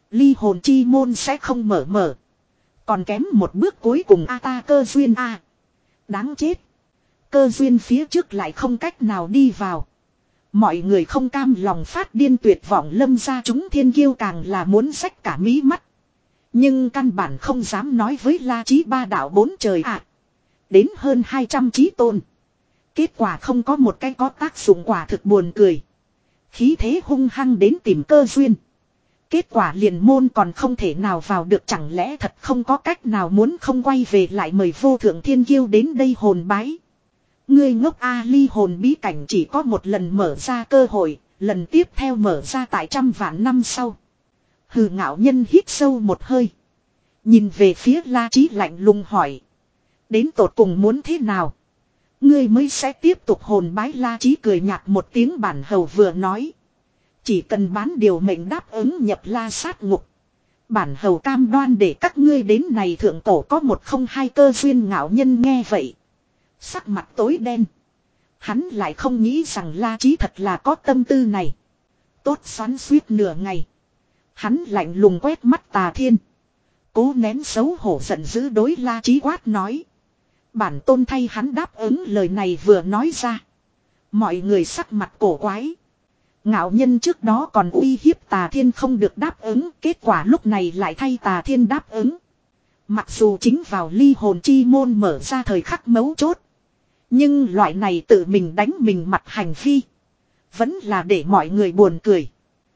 Ly hồn chi môn sẽ không mở mở. Còn kém một bước cuối cùng a ta cơ duyên a. Đáng chết. Cơ duyên phía trước lại không cách nào đi vào. Mọi người không cam lòng phát điên tuyệt vọng lâm ra chúng thiên kiêu càng là muốn xách cả mí mắt. Nhưng căn bản không dám nói với La Chí ba đạo bốn trời ạ. À, đến hơn hai trăm chí tôn. Kết quả không có một cái có tác dụng quả thực buồn cười. Khí thế hung hăng đến tìm cơ duyên. Kết quả liền môn còn không thể nào vào được, chẳng lẽ thật không có cách nào muốn không quay về lại mời vô thượng thiên kiêu đến đây hồn bái. Ngươi ngốc a, ly hồn bí cảnh chỉ có một lần mở ra cơ hội, lần tiếp theo mở ra tại trăm vạn năm sau. Hừ, Ngạo Nhân hít sâu một hơi. Nhìn về phía La Chí lạnh lùng hỏi. Đến tột cùng muốn thế nào? Ngươi mới sẽ tiếp tục hồn bái. La Chí cười nhạt một tiếng, bản hầu vừa nói. Chỉ cần bán điều mệnh đáp ứng nhập La sát ngục. Bản hầu cam đoan để các ngươi đến này thượng cổ có một không hai cơ duyên. Ngạo Nhân nghe vậy. Sắc mặt tối đen. Hắn lại không nghĩ rằng La Chí thật là có tâm tư này. Tốt xoắn suýt nửa ngày. Hắn lạnh lùng quét mắt Tà Thiên. Cố nén xấu hổ giận dữ đối La Chí quát nói. Bản tôn thay hắn đáp ứng. Lời này vừa nói ra. Mọi người sắc mặt cổ quái. Ngạo Nhân trước đó còn uy hiếp Tà Thiên không được đáp ứng. Kết quả lúc này lại thay Tà Thiên đáp ứng. Mặc dù chính vào ly hồn chi môn mở ra thời khắc mấu chốt. Nhưng loại này tự mình đánh mình mặt hành vi. Vẫn là để mọi người buồn cười.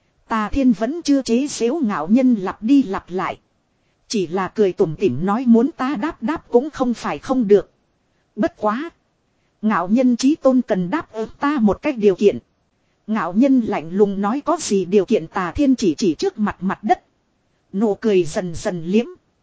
Tà Thiên vẫn chưa chế giễu Ngạo Nhân lặp đi lặp lại. Chỉ là cười tủm tỉm nói muốn ta đáp đáp cũng không phải không được. Bất quá. Ngạo Nhân chí tôn cần đáp ứng ta một cách điều kiện. Ngạo Nhân lạnh lùng nói có gì điều kiện. Tà Thiên chỉ chỉ trước mặt mặt đất. Nụ cười dần dần liếm.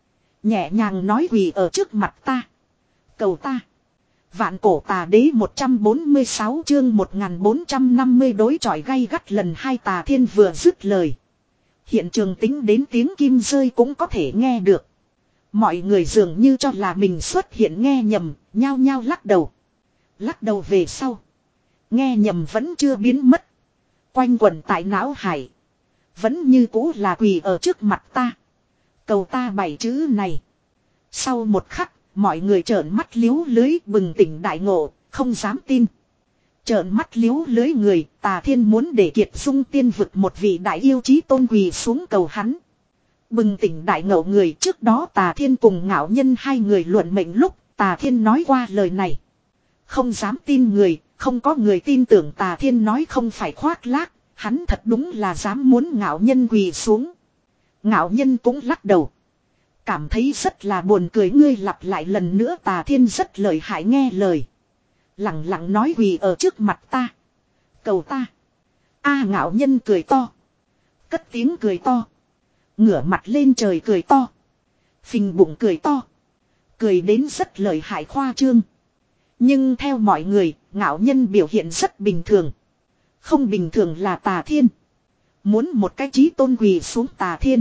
Nhẹ nhàng nói quỳ ở trước mặt ta. Cầu ta. Vạn cổ tà đế một trăm bốn mươi sáu chương một nghìn bốn trăm năm mươi đối chọi gay gắt lần hai. Tà Thiên vừa dứt lời. Hiện trường tính đến tiếng kim rơi cũng có thể nghe được. Mọi người dường như cho là mình xuất hiện nghe nhầm, nhao nhao lắc đầu. Lắc đầu về sau. Nghe nhầm vẫn chưa biến mất. Quanh quẩn tại não hải. Vẫn như cũ là quỳ ở trước mặt ta. Cầu ta bảy chữ này. Sau một khắc. Mọi người trợn mắt liếu lưới bừng tỉnh đại ngộ, không dám tin. Trợn mắt liếu lưới người, Tà Thiên muốn để Kiệt Dung tiên vực một vị đại yêu chí tôn quỳ xuống cầu hắn. Bừng tỉnh đại ngộ người, trước đó Tà Thiên cùng Ngạo Nhân hai người luận mệnh lúc, Tà Thiên nói qua lời này. Không dám tin người, không có người tin tưởng Tà Thiên nói không phải khoác lác, hắn thật đúng là dám muốn Ngạo Nhân quỳ xuống. Ngạo Nhân cũng lắc đầu. Cảm thấy rất là buồn cười. Ngươi lặp lại lần nữa. Tà Thiên rất lợi hại nghe lời. Lặng lặng nói quỳ ở trước mặt ta. Cầu ta. A Ngạo Nhân cười to. Cất tiếng cười to. Ngửa mặt lên trời cười to. Phình bụng cười to. Cười đến rất lợi hại khoa trương. Nhưng theo mọi người, Ngạo Nhân biểu hiện rất bình thường. Không bình thường là Tà Thiên. Muốn một cái chí tôn quỳ xuống. Tà Thiên.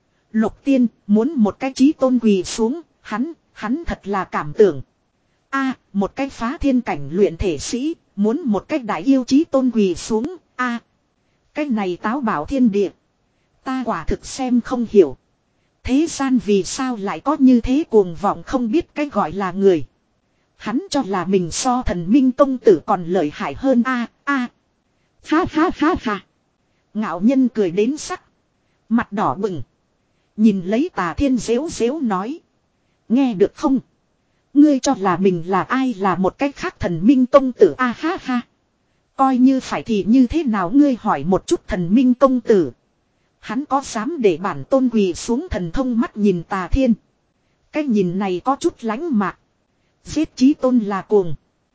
Lục Tiên muốn một cái chí tôn quỳ xuống, hắn, hắn thật là cảm tưởng. A, một cái phá thiên cảnh luyện thể sĩ, muốn một cái đại yêu chí tôn quỳ xuống, a. Cái này táo bảo thiên địa. Ta quả thực xem không hiểu. Thế gian vì sao lại có như thế cuồng vọng không biết cái gọi là người. Hắn cho là mình so thần minh công tử còn lợi hại hơn a, a. Ha ha ha ha. Ngạo Nhân cười đến sắc. Mặt đỏ bừng. Nhìn lấy Tà Thiên dễu dễu nói. Nghe được không? Ngươi cho là mình là ai, là một cách khác thần minh công tử a, ha ha. Coi như phải thì như thế nào, ngươi hỏi một chút thần minh công tử. Hắn có dám để bản tôn quỳ xuống? Thần thông mắt nhìn Tà Thiên. Cái nhìn này có chút lãnh mạc. Giết chí tôn là cuồng.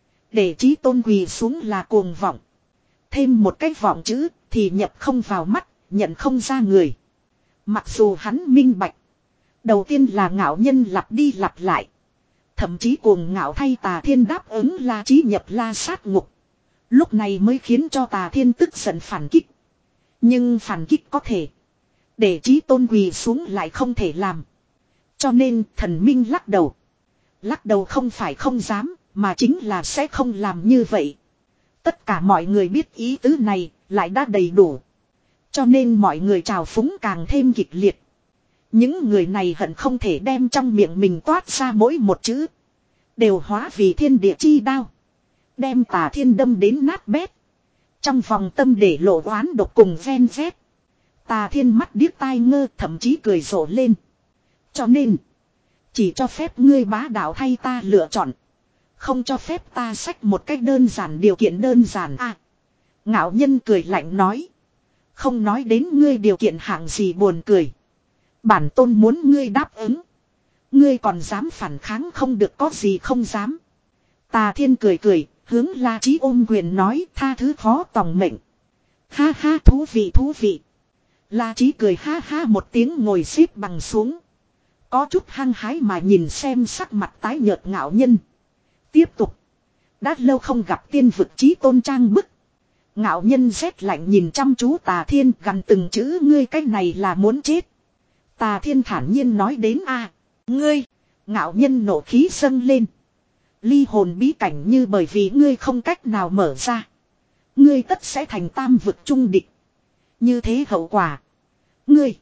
Để chí tôn quỳ xuống là cuồng vọng. Thêm một cái vọng chữ thì nhập không vào mắt, nhận không ra người. Mặc dù hắn minh bạch. Đầu tiên là Ngạo Nhân lặp đi lặp lại. Thậm chí cuồng ngạo thay Tà Thiên đáp ứng La Chí nhập La sát ngục. Lúc này mới khiến cho Tà Thiên tức giận phản kích. Nhưng phản kích có thể. Để chí tôn quỳ xuống lại không thể làm. Cho nên thần minh lắc đầu. Lắc đầu không phải không dám, mà chính là sẽ không làm như vậy. Tất cả mọi người biết ý tứ này, lại đã đầy đủ. Cho nên mọi người trào phúng càng thêm kịch liệt. Những người này hận không thể đem trong miệng mình toát ra mỗi một chữ. Đều hóa vì thiên địa chi đao. Đem Tà Thiên đâm đến nát bét. Trong vòng tâm để lộ oán độc cùng ven vét. Tà Thiên mắt điếc tai ngơ, thậm chí cười rộ lên. Cho nên, chỉ cho phép ngươi bá đạo thay ta lựa chọn. Không cho phép ta xách một cách đơn giản điều kiện đơn giản à. Ngạo Nhân cười lạnh nói. Không nói đến ngươi điều kiện hạng gì buồn cười. Bản tôn muốn ngươi đáp ứng. Ngươi còn dám phản kháng không được có gì không dám. Tà Thiên cười cười, hướng La Chí ôm quyền nói tha thứ khó tòng mệnh. Ha ha thú vị thú vị. La Chí cười ha ha một tiếng ngồi xếp bằng xuống. Có chút hăng hái mà nhìn xem sắc mặt tái nhợt Ngạo Nhân. Tiếp tục. Đã lâu không gặp tiên vực chí tôn trang bức. Ngạo Nhân rét lạnh nhìn chăm chú Tà Thiên gần từng chữ ngươi cái này là muốn chết. Tà Thiên thản nhiên nói đến a ngươi. Ngạo Nhân nộ khí dâng lên. Ly hồn bí cảnh như bởi vì ngươi không cách nào mở ra. Ngươi tất sẽ thành tam vực trung địch. Như thế hậu quả. Ngươi.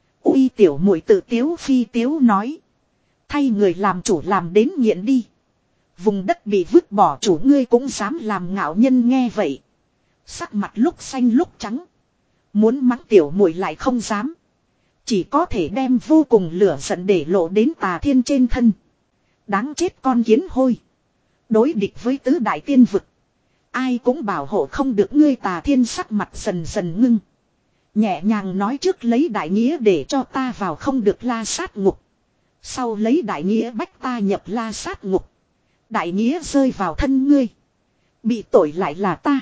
Uy tiểu muội tự tiếu phi tiếu nói. Thay người làm chủ làm đến nghiện đi. Vùng đất bị vứt bỏ chủ ngươi cũng dám làm Ngạo Nhân nghe vậy. Sắc mặt lúc xanh lúc trắng. Muốn mắng tiểu muội lại không dám. Chỉ có thể đem vô cùng lửa giận để lộ đến Tà Thiên trên thân. Đáng chết con kiến hôi. Đối địch với tứ đại tiên vực. Ai cũng bảo hộ không được ngươi. Tà Thiên sắc mặt dần dần ngưng. Nhẹ nhàng nói trước lấy đại nghĩa để cho ta vào không được La Sát ngục. Sau lấy đại nghĩa bách ta nhập La Sát ngục. Đại nghĩa rơi vào thân ngươi. Bị tội lại là ta.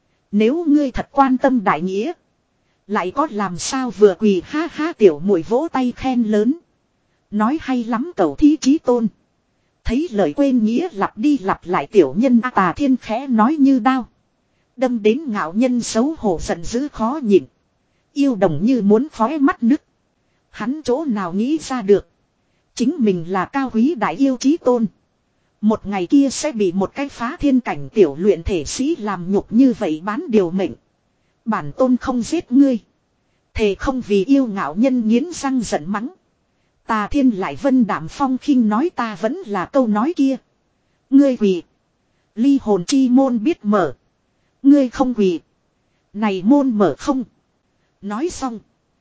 Nếu ngươi thật quan tâm đại nghĩa. Lại có làm sao vừa quỳ ha ha tiểu muội vỗ tay khen lớn. Nói hay lắm cậu thí chí tôn. Thấy lời quên nghĩa lặp đi lặp lại tiểu nhân A Tà Thiên khẽ nói như đao. Đâm đến Ngạo Nhân xấu hổ giận dữ khó nhịn. Yêu đồng như muốn khói mắt nứt. Hắn chỗ nào nghĩ ra được. Chính mình là cao quý đại yêu chí tôn. Một ngày kia sẽ bị một cái phá thiên cảnh tiểu luyện thể sĩ làm nhục như vậy bán điều mệnh. Bản tôn không giết ngươi. Thề không vì yêu. Ngạo Nhân nghiến răng giận mắng. Tà Thiên lại vân đảm phong khinh nói ta vẫn là câu nói kia. Ngươi quỳ. Ly hồn chi môn biết mở. Ngươi không quỳ. Này môn mở không. Nói xong.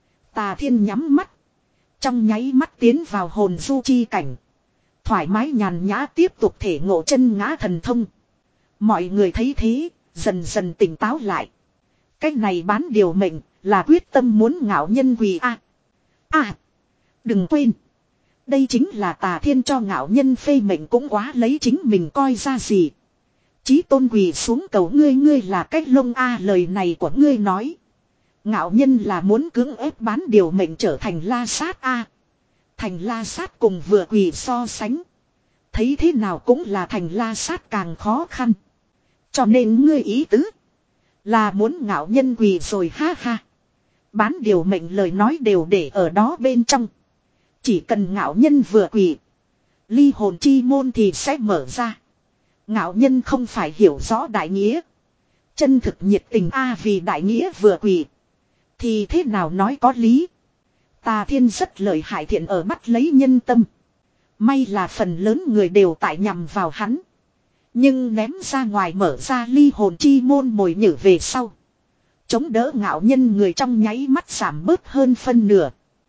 Tà Thiên nhắm mắt. Trong nháy mắt tiến vào hồn du chi cảnh. Thoải mái nhàn nhã tiếp tục thể ngộ chân ngã thần thông. Mọi người thấy thế. Dần dần tỉnh táo lại. Cách này bán điều mệnh. Là quyết tâm muốn Ngạo Nhân quỳ a. À. À. Đừng quên. Đây chính là Tà Thiên cho Ngạo Nhân phê mệnh cũng quá lấy chính mình coi ra gì. Chí tôn quỳ xuống cầu ngươi ngươi là cách lông a. Lời này của ngươi nói. Ngạo Nhân là muốn cưỡng ép bán điều mệnh trở thành La Sát a. Thành La Sát cùng vừa quỳ so sánh. Thấy thế nào cũng là thành La Sát càng khó khăn. Cho nên ngươi ý tứ. Là muốn Ngạo Nhân quỳ rồi ha ha. Bán điều mệnh lời nói đều để ở đó bên trong. Chỉ cần Ngạo Nhân vừa quỳ. Ly hồn chi môn thì sẽ mở ra. Ngạo Nhân không phải hiểu rõ đại nghĩa. Chân thực nhiệt tình a vì đại nghĩa vừa quỳ. Thì thế nào nói có lý. Tà Thiên rất lợi hại thiện ở bắt lấy nhân tâm. May là phần lớn người đều tại nhằm vào hắn. Nhưng ném ra ngoài mở ra ly hồn chi môn mồi nhử về sau. Chống đỡ Ngạo Nhân người trong nháy mắt giảm bớt hơn phân nửa.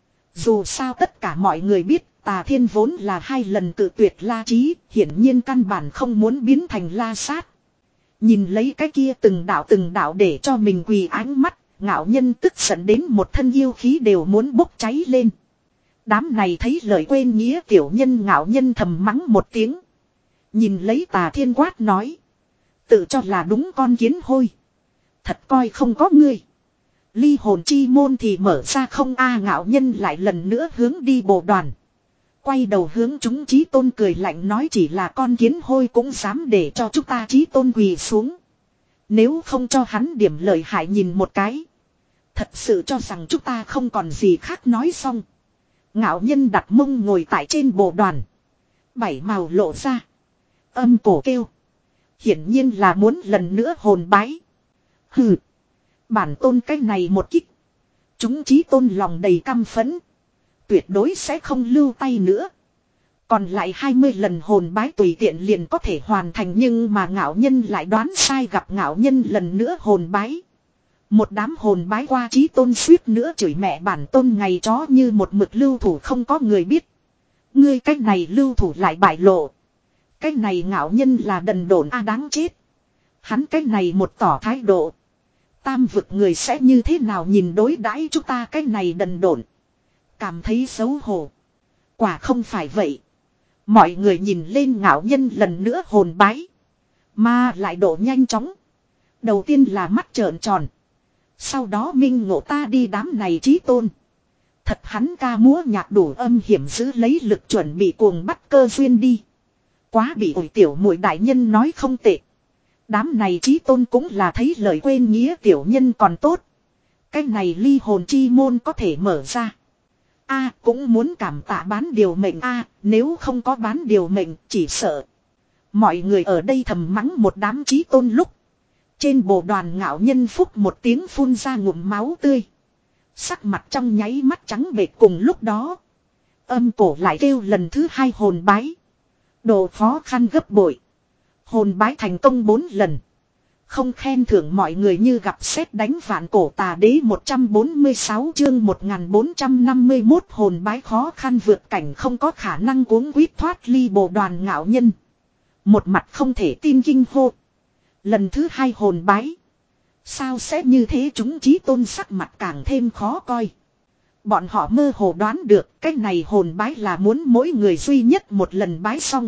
Dù sao tất cả mọi người biết Tà Thiên vốn là hai lần cự tuyệt La Chí. Hiển nhiên căn bản không muốn biến thành La Sát. Nhìn lấy cái kia từng đạo từng đạo để cho mình quỳ ánh mắt. Ngạo Nhân tức giận đến một thân yêu khí đều muốn bốc cháy lên. Đám này thấy lời quên nghĩa tiểu nhân. Ngạo Nhân thầm mắng một tiếng. Nhìn lấy Tà Thiên quát nói. Tự cho là đúng con kiến hôi. Thật coi không có ngươi. Ly hồn chi môn thì mở ra không a. Ngạo Nhân lại lần nữa hướng đi bộ đoàn. Quay đầu hướng chúng Chí Tôn cười lạnh nói chỉ là con kiến hôi cũng dám để cho chúng ta Chí Tôn quỳ xuống. Nếu không cho hắn điểm lợi hại nhìn một cái. Thật sự cho rằng chúng ta không còn gì khác nói xong. Ngạo Nhân đặt mông ngồi tại trên bộ đoàn. Bảy màu lộ ra. Âm cổ kêu. Hiển nhiên là muốn lần nữa hồn bái. Hừ. Bản tôn cái này một kích. Chúng chí tôn lòng đầy căm phẫn. Tuyệt đối sẽ không lưu tay nữa. Còn lại hai mươi lần hồn bái tùy tiện liền có thể hoàn thành, nhưng mà ngạo nhân lại đoán sai, gặp ngạo nhân lần nữa hồn bái. Một đám hồn bái qua chí tôn suýt nữa chửi mẹ bản tôn ngày chó như một mực lưu thủ không có người biết. Ngươi cách này lưu thủ lại bại lộ. Cách này ngạo nhân là đần độn a, đáng chết. Hắn cách này một tỏ thái độ. Tam vực người sẽ như thế nào nhìn đối đãi chúng ta cách này đần độn. Cảm thấy xấu hổ. Quả không phải vậy. Mọi người nhìn lên ngạo nhân lần nữa hồn bái. Mà lại độ nhanh chóng. Đầu tiên là mắt trợn tròn. Sau đó minh ngộ ta đi đám này chí tôn. Thật hắn ca múa nhạc đủ âm hiểm, giữ lấy lực chuẩn bị cuồng bắt cơ duyên đi. Quá bị ủi tiểu muội đại nhân nói không tệ. Đám này chí tôn cũng là thấy lời quên nghĩa tiểu nhân còn tốt. Cái này ly hồn chi môn có thể mở ra. A cũng muốn cảm tạ bán điều mệnh a, nếu không có bán điều mệnh chỉ sợ. Mọi người ở đây thầm mắng một đám chí tôn lúc. Trên bồ đoàn ngạo nhân phúc một tiếng phun ra ngụm máu tươi. Sắc mặt trong nháy mắt trắng bệch, cùng lúc đó. Âm cổ lại kêu lần thứ hai hồn bái. Độ khó khăn gấp bội. Hồn bái thành công bốn lần. Không khen thưởng mọi người như gặp sét đánh vạn cổ tà đế. Một trăm bốn mươi sáu chương một nghìn bốn trăm năm mươi mốt hồn bái khó khăn vượt cảnh, không có khả năng cuống quýt thoát ly bồ đoàn ngạo nhân. Một mặt không thể tin kinh hô. Lần thứ hai hồn bái. Sao sẽ như thế? Chúng chí tôn sắc mặt càng thêm khó coi. Bọn họ mơ hồ đoán được cái này hồn bái là muốn mỗi người duy nhất một lần bái xong.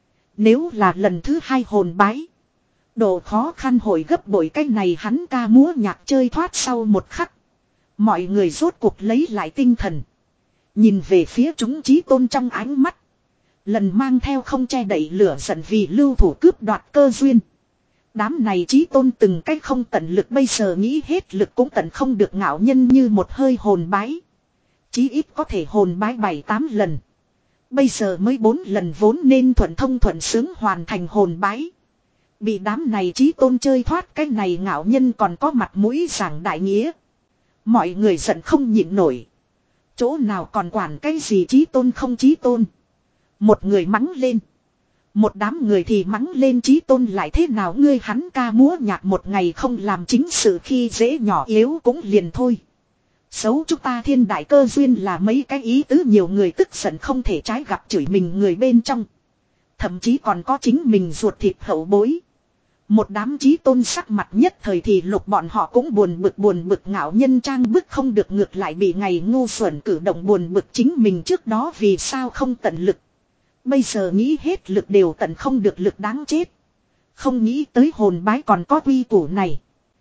Nếu là lần thứ hai hồn bái, độ khó khăn hồi gấp bội. Cái này hắn ca múa nhạc chơi thoát sau một khắc. Mọi người rốt cuộc lấy lại tinh thần. Nhìn về phía chúng chí tôn trong ánh mắt. Lần mang theo không che đậy lửa giận vì lưu thủ cướp đoạt cơ duyên. Đám này chí tôn từng cách không tận lực, bây giờ nghĩ hết lực cũng tận không được ngạo nhân như một hơi hồn bái. Chí ít có thể hồn bái bảy tám lần. Bây giờ mới bốn lần, vốn nên thuận thông thuận sướng hoàn thành hồn bái. Bị đám này chí tôn chơi thoát, cái này ngạo nhân còn có mặt mũi giảng đại nghĩa. Mọi người giận không nhịn nổi. Chỗ nào còn quản cái gì chí tôn không chí tôn. Một người mắng lên. Một đám người thì mắng lên chí tôn lại thế nào, ngươi hắn ca múa nhạc một ngày không làm chính sự khi dễ nhỏ yếu cũng liền thôi. Xấu chúng ta thiên đại cơ duyên là mấy cái ý tứ, nhiều người tức giận không thể trái gặp chửi mình người bên trong. Thậm chí còn có chính mình ruột thịt hậu bối. Một đám chí tôn sắc mặt nhất thời thì lục, bọn họ cũng buồn bực buồn bực ngạo nhân trang bức không được, ngược lại bị ngày ngu xuẩn cử động buồn bực chính mình trước đó vì sao không tận lực. Bây giờ nghĩ hết lực đều tận không được lực, đáng chết. Không nghĩ tới hồn bái còn có quy củ này.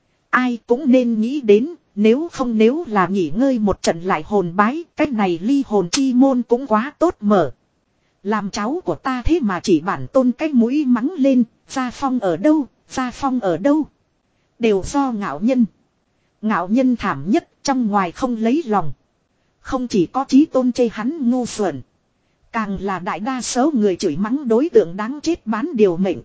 Ai cũng nên nghĩ đến, nếu không nếu là nghỉ ngơi một trận lại hồn bái, cách này ly hồn chi môn cũng quá tốt mở. Làm cháu của ta thế mà chỉ bản tôn cái mũi mắng lên, Gia Phong ở đâu, Gia Phong ở đâu. Đều do ngạo nhân. Ngạo nhân thảm nhất, trong ngoài không lấy lòng. Không chỉ có chí tôn chê hắn ngu xuẩn. Càng là đại đa số người chửi mắng đối tượng đáng chết bán điều mệnh.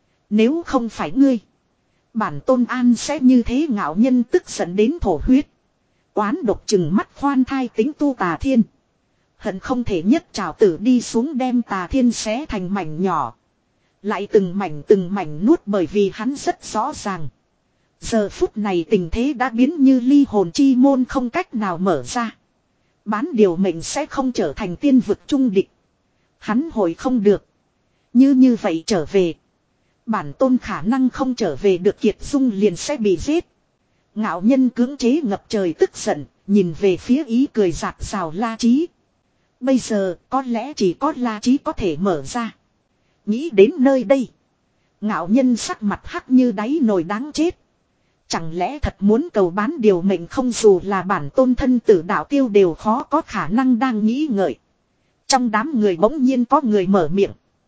Nếu không phải ngươi, bản tôn an sẽ như thế. Ngạo nhân tức giận đến thổ huyết. Oán độc chừng mắt khoan thai tính tu Tà Thiên. Hận không thể nhất trào tử đi xuống đem Tà Thiên xé thành mảnh nhỏ. Lại từng mảnh từng mảnh nuốt, bởi vì hắn rất rõ ràng. Giờ phút này tình thế đã biến như ly hồn chi môn không cách nào mở ra. Bán điều mệnh sẽ không trở thành tiên vực trung địch. Hắn hồi không được. Như như vậy trở về, bản tôn khả năng không trở về được, Kiệt Dung liền sẽ bị giết. Ngạo nhân cưỡng chế ngập trời tức giận, nhìn về phía ý cười giạt rào La Chí. Bây giờ có lẽ chỉ có La Chí có thể mở ra. Nghĩ đến nơi đây, ngạo nhân sắc mặt hắc như đáy nồi, đáng chết. Chẳng lẽ thật muốn cầu bán điều mệnh không, dù là bản tôn thân tử đạo tiêu đều khó có khả năng. Đang nghĩ ngợi, trong đám người bỗng nhiên có người mở miệng.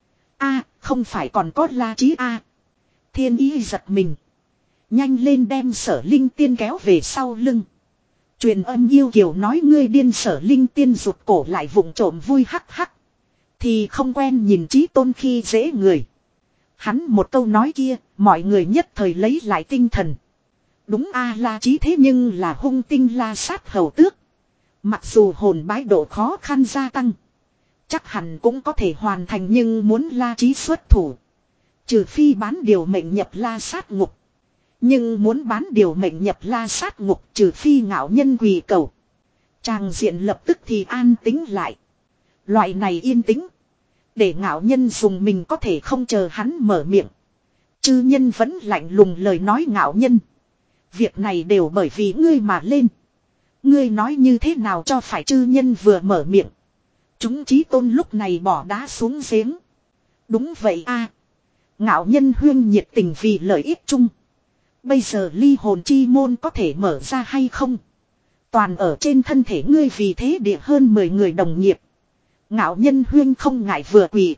A, không phải còn có La Chí a. Thiên ý giật mình, nhanh lên đem Sở Linh Tiên kéo về sau lưng. Truyền âm yêu kiều nói, ngươi điên. Sở Linh Tiên rụt cổ lại vụng trộm vui hắc hắc. Thì không quen nhìn chí tôn khi dễ người. Hắn một câu nói kia, mọi người nhất thời lấy lại tinh thần. Đúng a La Chí thế nhưng là hung tinh La Sát hầu tước. Mặc dù hồn bái độ khó khăn gia tăng. Chắc hẳn cũng có thể hoàn thành nhưng muốn La Chí xuất thủ. Trừ phi bán điều mệnh nhập La Sát ngục. Nhưng muốn bán điều mệnh nhập La Sát ngục trừ phi ngạo nhân quỳ cầu. Tràng diện lập tức thì an tĩnh lại. Loại này yên tĩnh. Để ngạo nhân dùng mình có thể không chờ hắn mở miệng. Chư nhân vẫn lạnh lùng lời nói ngạo nhân. Việc này đều bởi vì ngươi mà lên. Ngươi nói như thế nào cho phải chư nhân vừa mở miệng. Chúng chí tôn lúc này bỏ đá xuống giếng. Đúng vậy a Ngạo nhân huyên nhiệt tình vì lợi ích chung. Bây giờ ly hồn chi môn có thể mở ra hay không? Toàn ở trên thân thể ngươi vì thế địa hơn mười người đồng nghiệp. Ngạo nhân huyên không ngại vừa quỳ.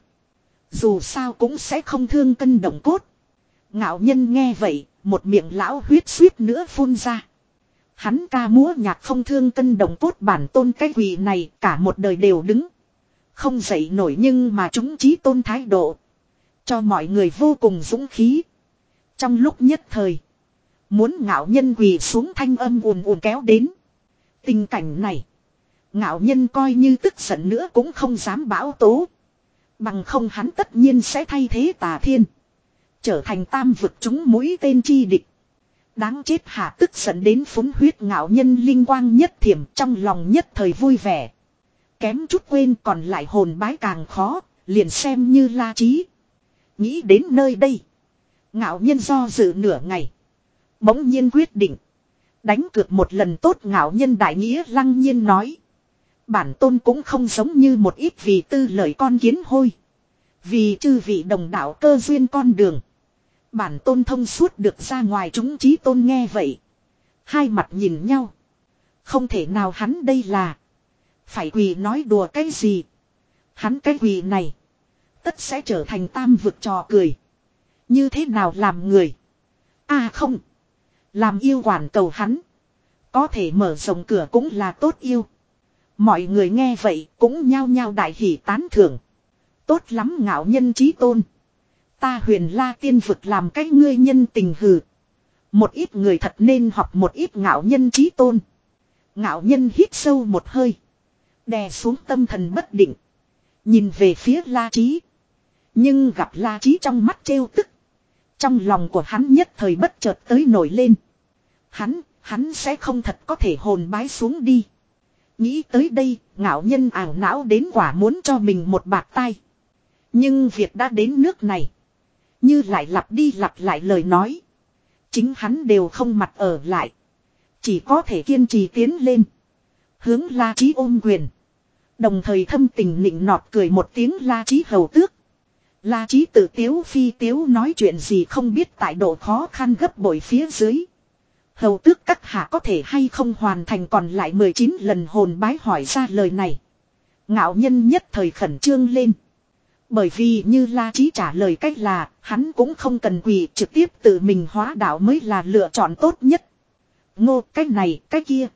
Dù sao cũng sẽ không thương cân động cốt. Ngạo nhân nghe vậy, một miệng lão huyết suýt nữa phun ra. Hắn ca múa nhạc không thương cân động cốt bản tôn cái quỳ này cả một đời đều đứng. Không dậy nổi nhưng mà chúng chí tôn thái độ. Cho mọi người vô cùng dũng khí. Trong lúc nhất thời. Muốn ngạo nhân quỳ xuống thanh âm ùn ùn kéo đến. Tình cảnh này. Ngạo nhân coi như tức giận nữa cũng không dám bão tố. Bằng không hắn tất nhiên sẽ thay thế Tà Thiên. Trở thành tam vực chúng mũi tên chi địch. Đáng chết hạ tức giận đến phúng huyết ngạo nhân linh quang nhất thiểm trong lòng nhất thời vui vẻ. Kém chút quên còn lại hồn bái càng khó, liền xem như La Chí. Nghĩ đến nơi đây. Ngạo nhân do dự nửa ngày. Bỗng nhiên quyết định. Đánh cược một lần tốt ngạo nhân đại nghĩa lăng nhiên nói. Bản tôn cũng không giống như một ít vì tư lợi con kiến hôi. Vì chư vị đồng đạo cơ duyên con đường. Bản tôn thông suốt được ra ngoài chúng chí tôn nghe vậy. Hai mặt nhìn nhau. Không thể nào hắn đây là. Phải quỳ nói đùa cái gì. Hắn cái quỳ này. Tất sẽ trở thành tam vực trò cười. Như thế nào làm người. À không. Làm yêu quản cầu hắn. Có thể mở rộng cửa cũng là tốt yêu. Mọi người nghe vậy cũng nhao nhao đại hỉ tán thưởng. Tốt lắm ngạo nhân chí tôn. Ta huyền la tiên vực làm cái ngươi nhân tình hừ. Một ít người thật nên học một ít ngạo nhân chí tôn. Ngạo nhân hít sâu một hơi. Đè xuống tâm thần bất định. Nhìn về phía La Chí. Nhưng gặp La Chí trong mắt trêu tức. Trong lòng của hắn nhất thời bất chợt tới nổi lên. Hắn, hắn sẽ không thật có thể hồn bái xuống đi. Nghĩ tới đây, ngạo nhân ảo não đến quả muốn cho mình một bạt tai. Nhưng việc đã đến nước này. Như lại lặp đi lặp lại lời nói. Chính hắn đều không mặt ở lại. Chỉ có thể kiên trì tiến lên. Hướng La Chí ôm quyền. Đồng thời thâm tình nịnh nọt cười một tiếng La Chí hầu tước. La Chí tự tiếu phi tiếu nói chuyện gì không biết tại độ khó khăn gấp bội phía dưới. Hầu tước các hạ có thể hay không hoàn thành còn lại mười chín lần hồn bái hỏi ra lời này. Ngạo nhân nhất thời khẩn trương lên. Bởi vì như La Chí trả lời cách là hắn cũng không cần quỳ trực tiếp tự mình hóa đạo mới là lựa chọn tốt nhất. Ngô cách này cách kia.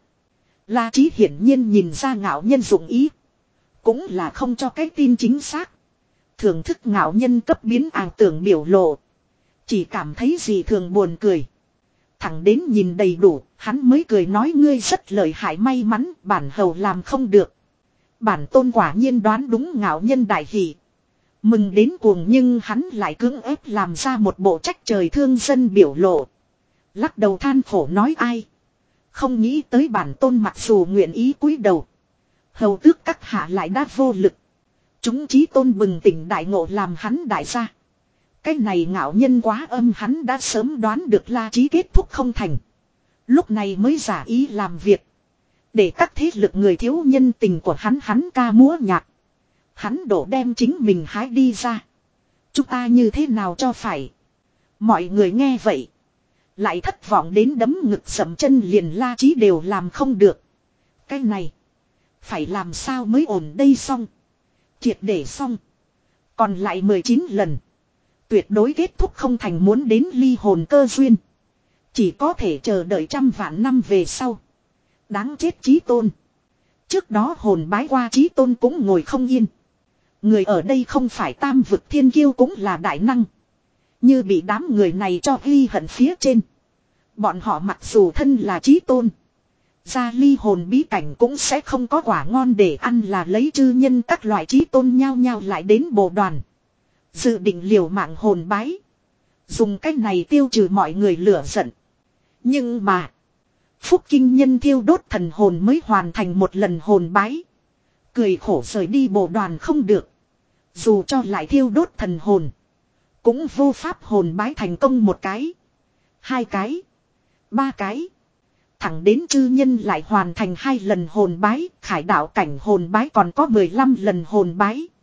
La Chí hiển nhiên nhìn ra ngạo nhân dụng ý. Cũng là không cho cái tin chính xác. Thưởng thức ngạo nhân cấp biến ảo tưởng biểu lộ. Chỉ cảm thấy gì thường buồn cười. Thẳng đến nhìn đầy đủ, hắn mới cười nói ngươi rất lợi hại may mắn, bản hầu làm không được. Bản tôn quả nhiên đoán đúng ngạo nhân đại hỷ. Mừng đến cuồng nhưng hắn lại cưỡng ép làm ra một bộ trách trời thương dân biểu lộ. Lắc đầu than khổ nói ai. Không nghĩ tới bản tôn mặc dù nguyện ý cúi đầu. Hầu tước các hạ lại đã vô lực. Chúng chí tôn bừng tỉnh đại ngộ làm hắn đại gia. Cái này ngạo nhân quá âm hắn đã sớm đoán được La Chí kết thúc không thành. Lúc này mới giả ý làm việc. Để các thế lực người thiếu nhân tình của hắn hắn ca múa nhạc. Hắn đổ đem chính mình hái đi ra. Chúng ta như thế nào cho phải. Mọi người nghe vậy. Lại thất vọng đến đấm ngực sầm chân liền La Chí đều làm không được. Cái này. Phải làm sao mới ổn đây xong. Triệt để xong. Còn lại mười chín lần. Tuyệt đối kết thúc không thành muốn đến ly hồn cơ duyên. Chỉ có thể chờ đợi trăm vạn năm về sau. Đáng chết chí tôn. Trước đó hồn bái qua chí tôn cũng ngồi không yên. Người ở đây không phải tam vực thiên kiêu cũng là đại năng. Như bị đám người này cho ghi hận phía trên. Bọn họ mặc dù thân là chí tôn. Ra ly hồn bí cảnh cũng sẽ không có quả ngon để ăn là lấy chư nhân các loại chí tôn nhau nhau lại đến bộ đoàn. Dự định liều mạng hồn bái. Dùng cách này tiêu trừ mọi người lửa giận. Nhưng mà. Phúc kinh nhân thiêu đốt thần hồn mới hoàn thành một lần hồn bái. Cười khổ rời đi bộ đoàn không được. Dù cho lại thiêu đốt thần hồn. Cũng vô pháp hồn bái thành công một cái. Hai cái. Ba cái. Thẳng đến chư nhân lại hoàn thành hai lần hồn bái. Khải đạo cảnh hồn bái còn có mười lăm lần hồn bái.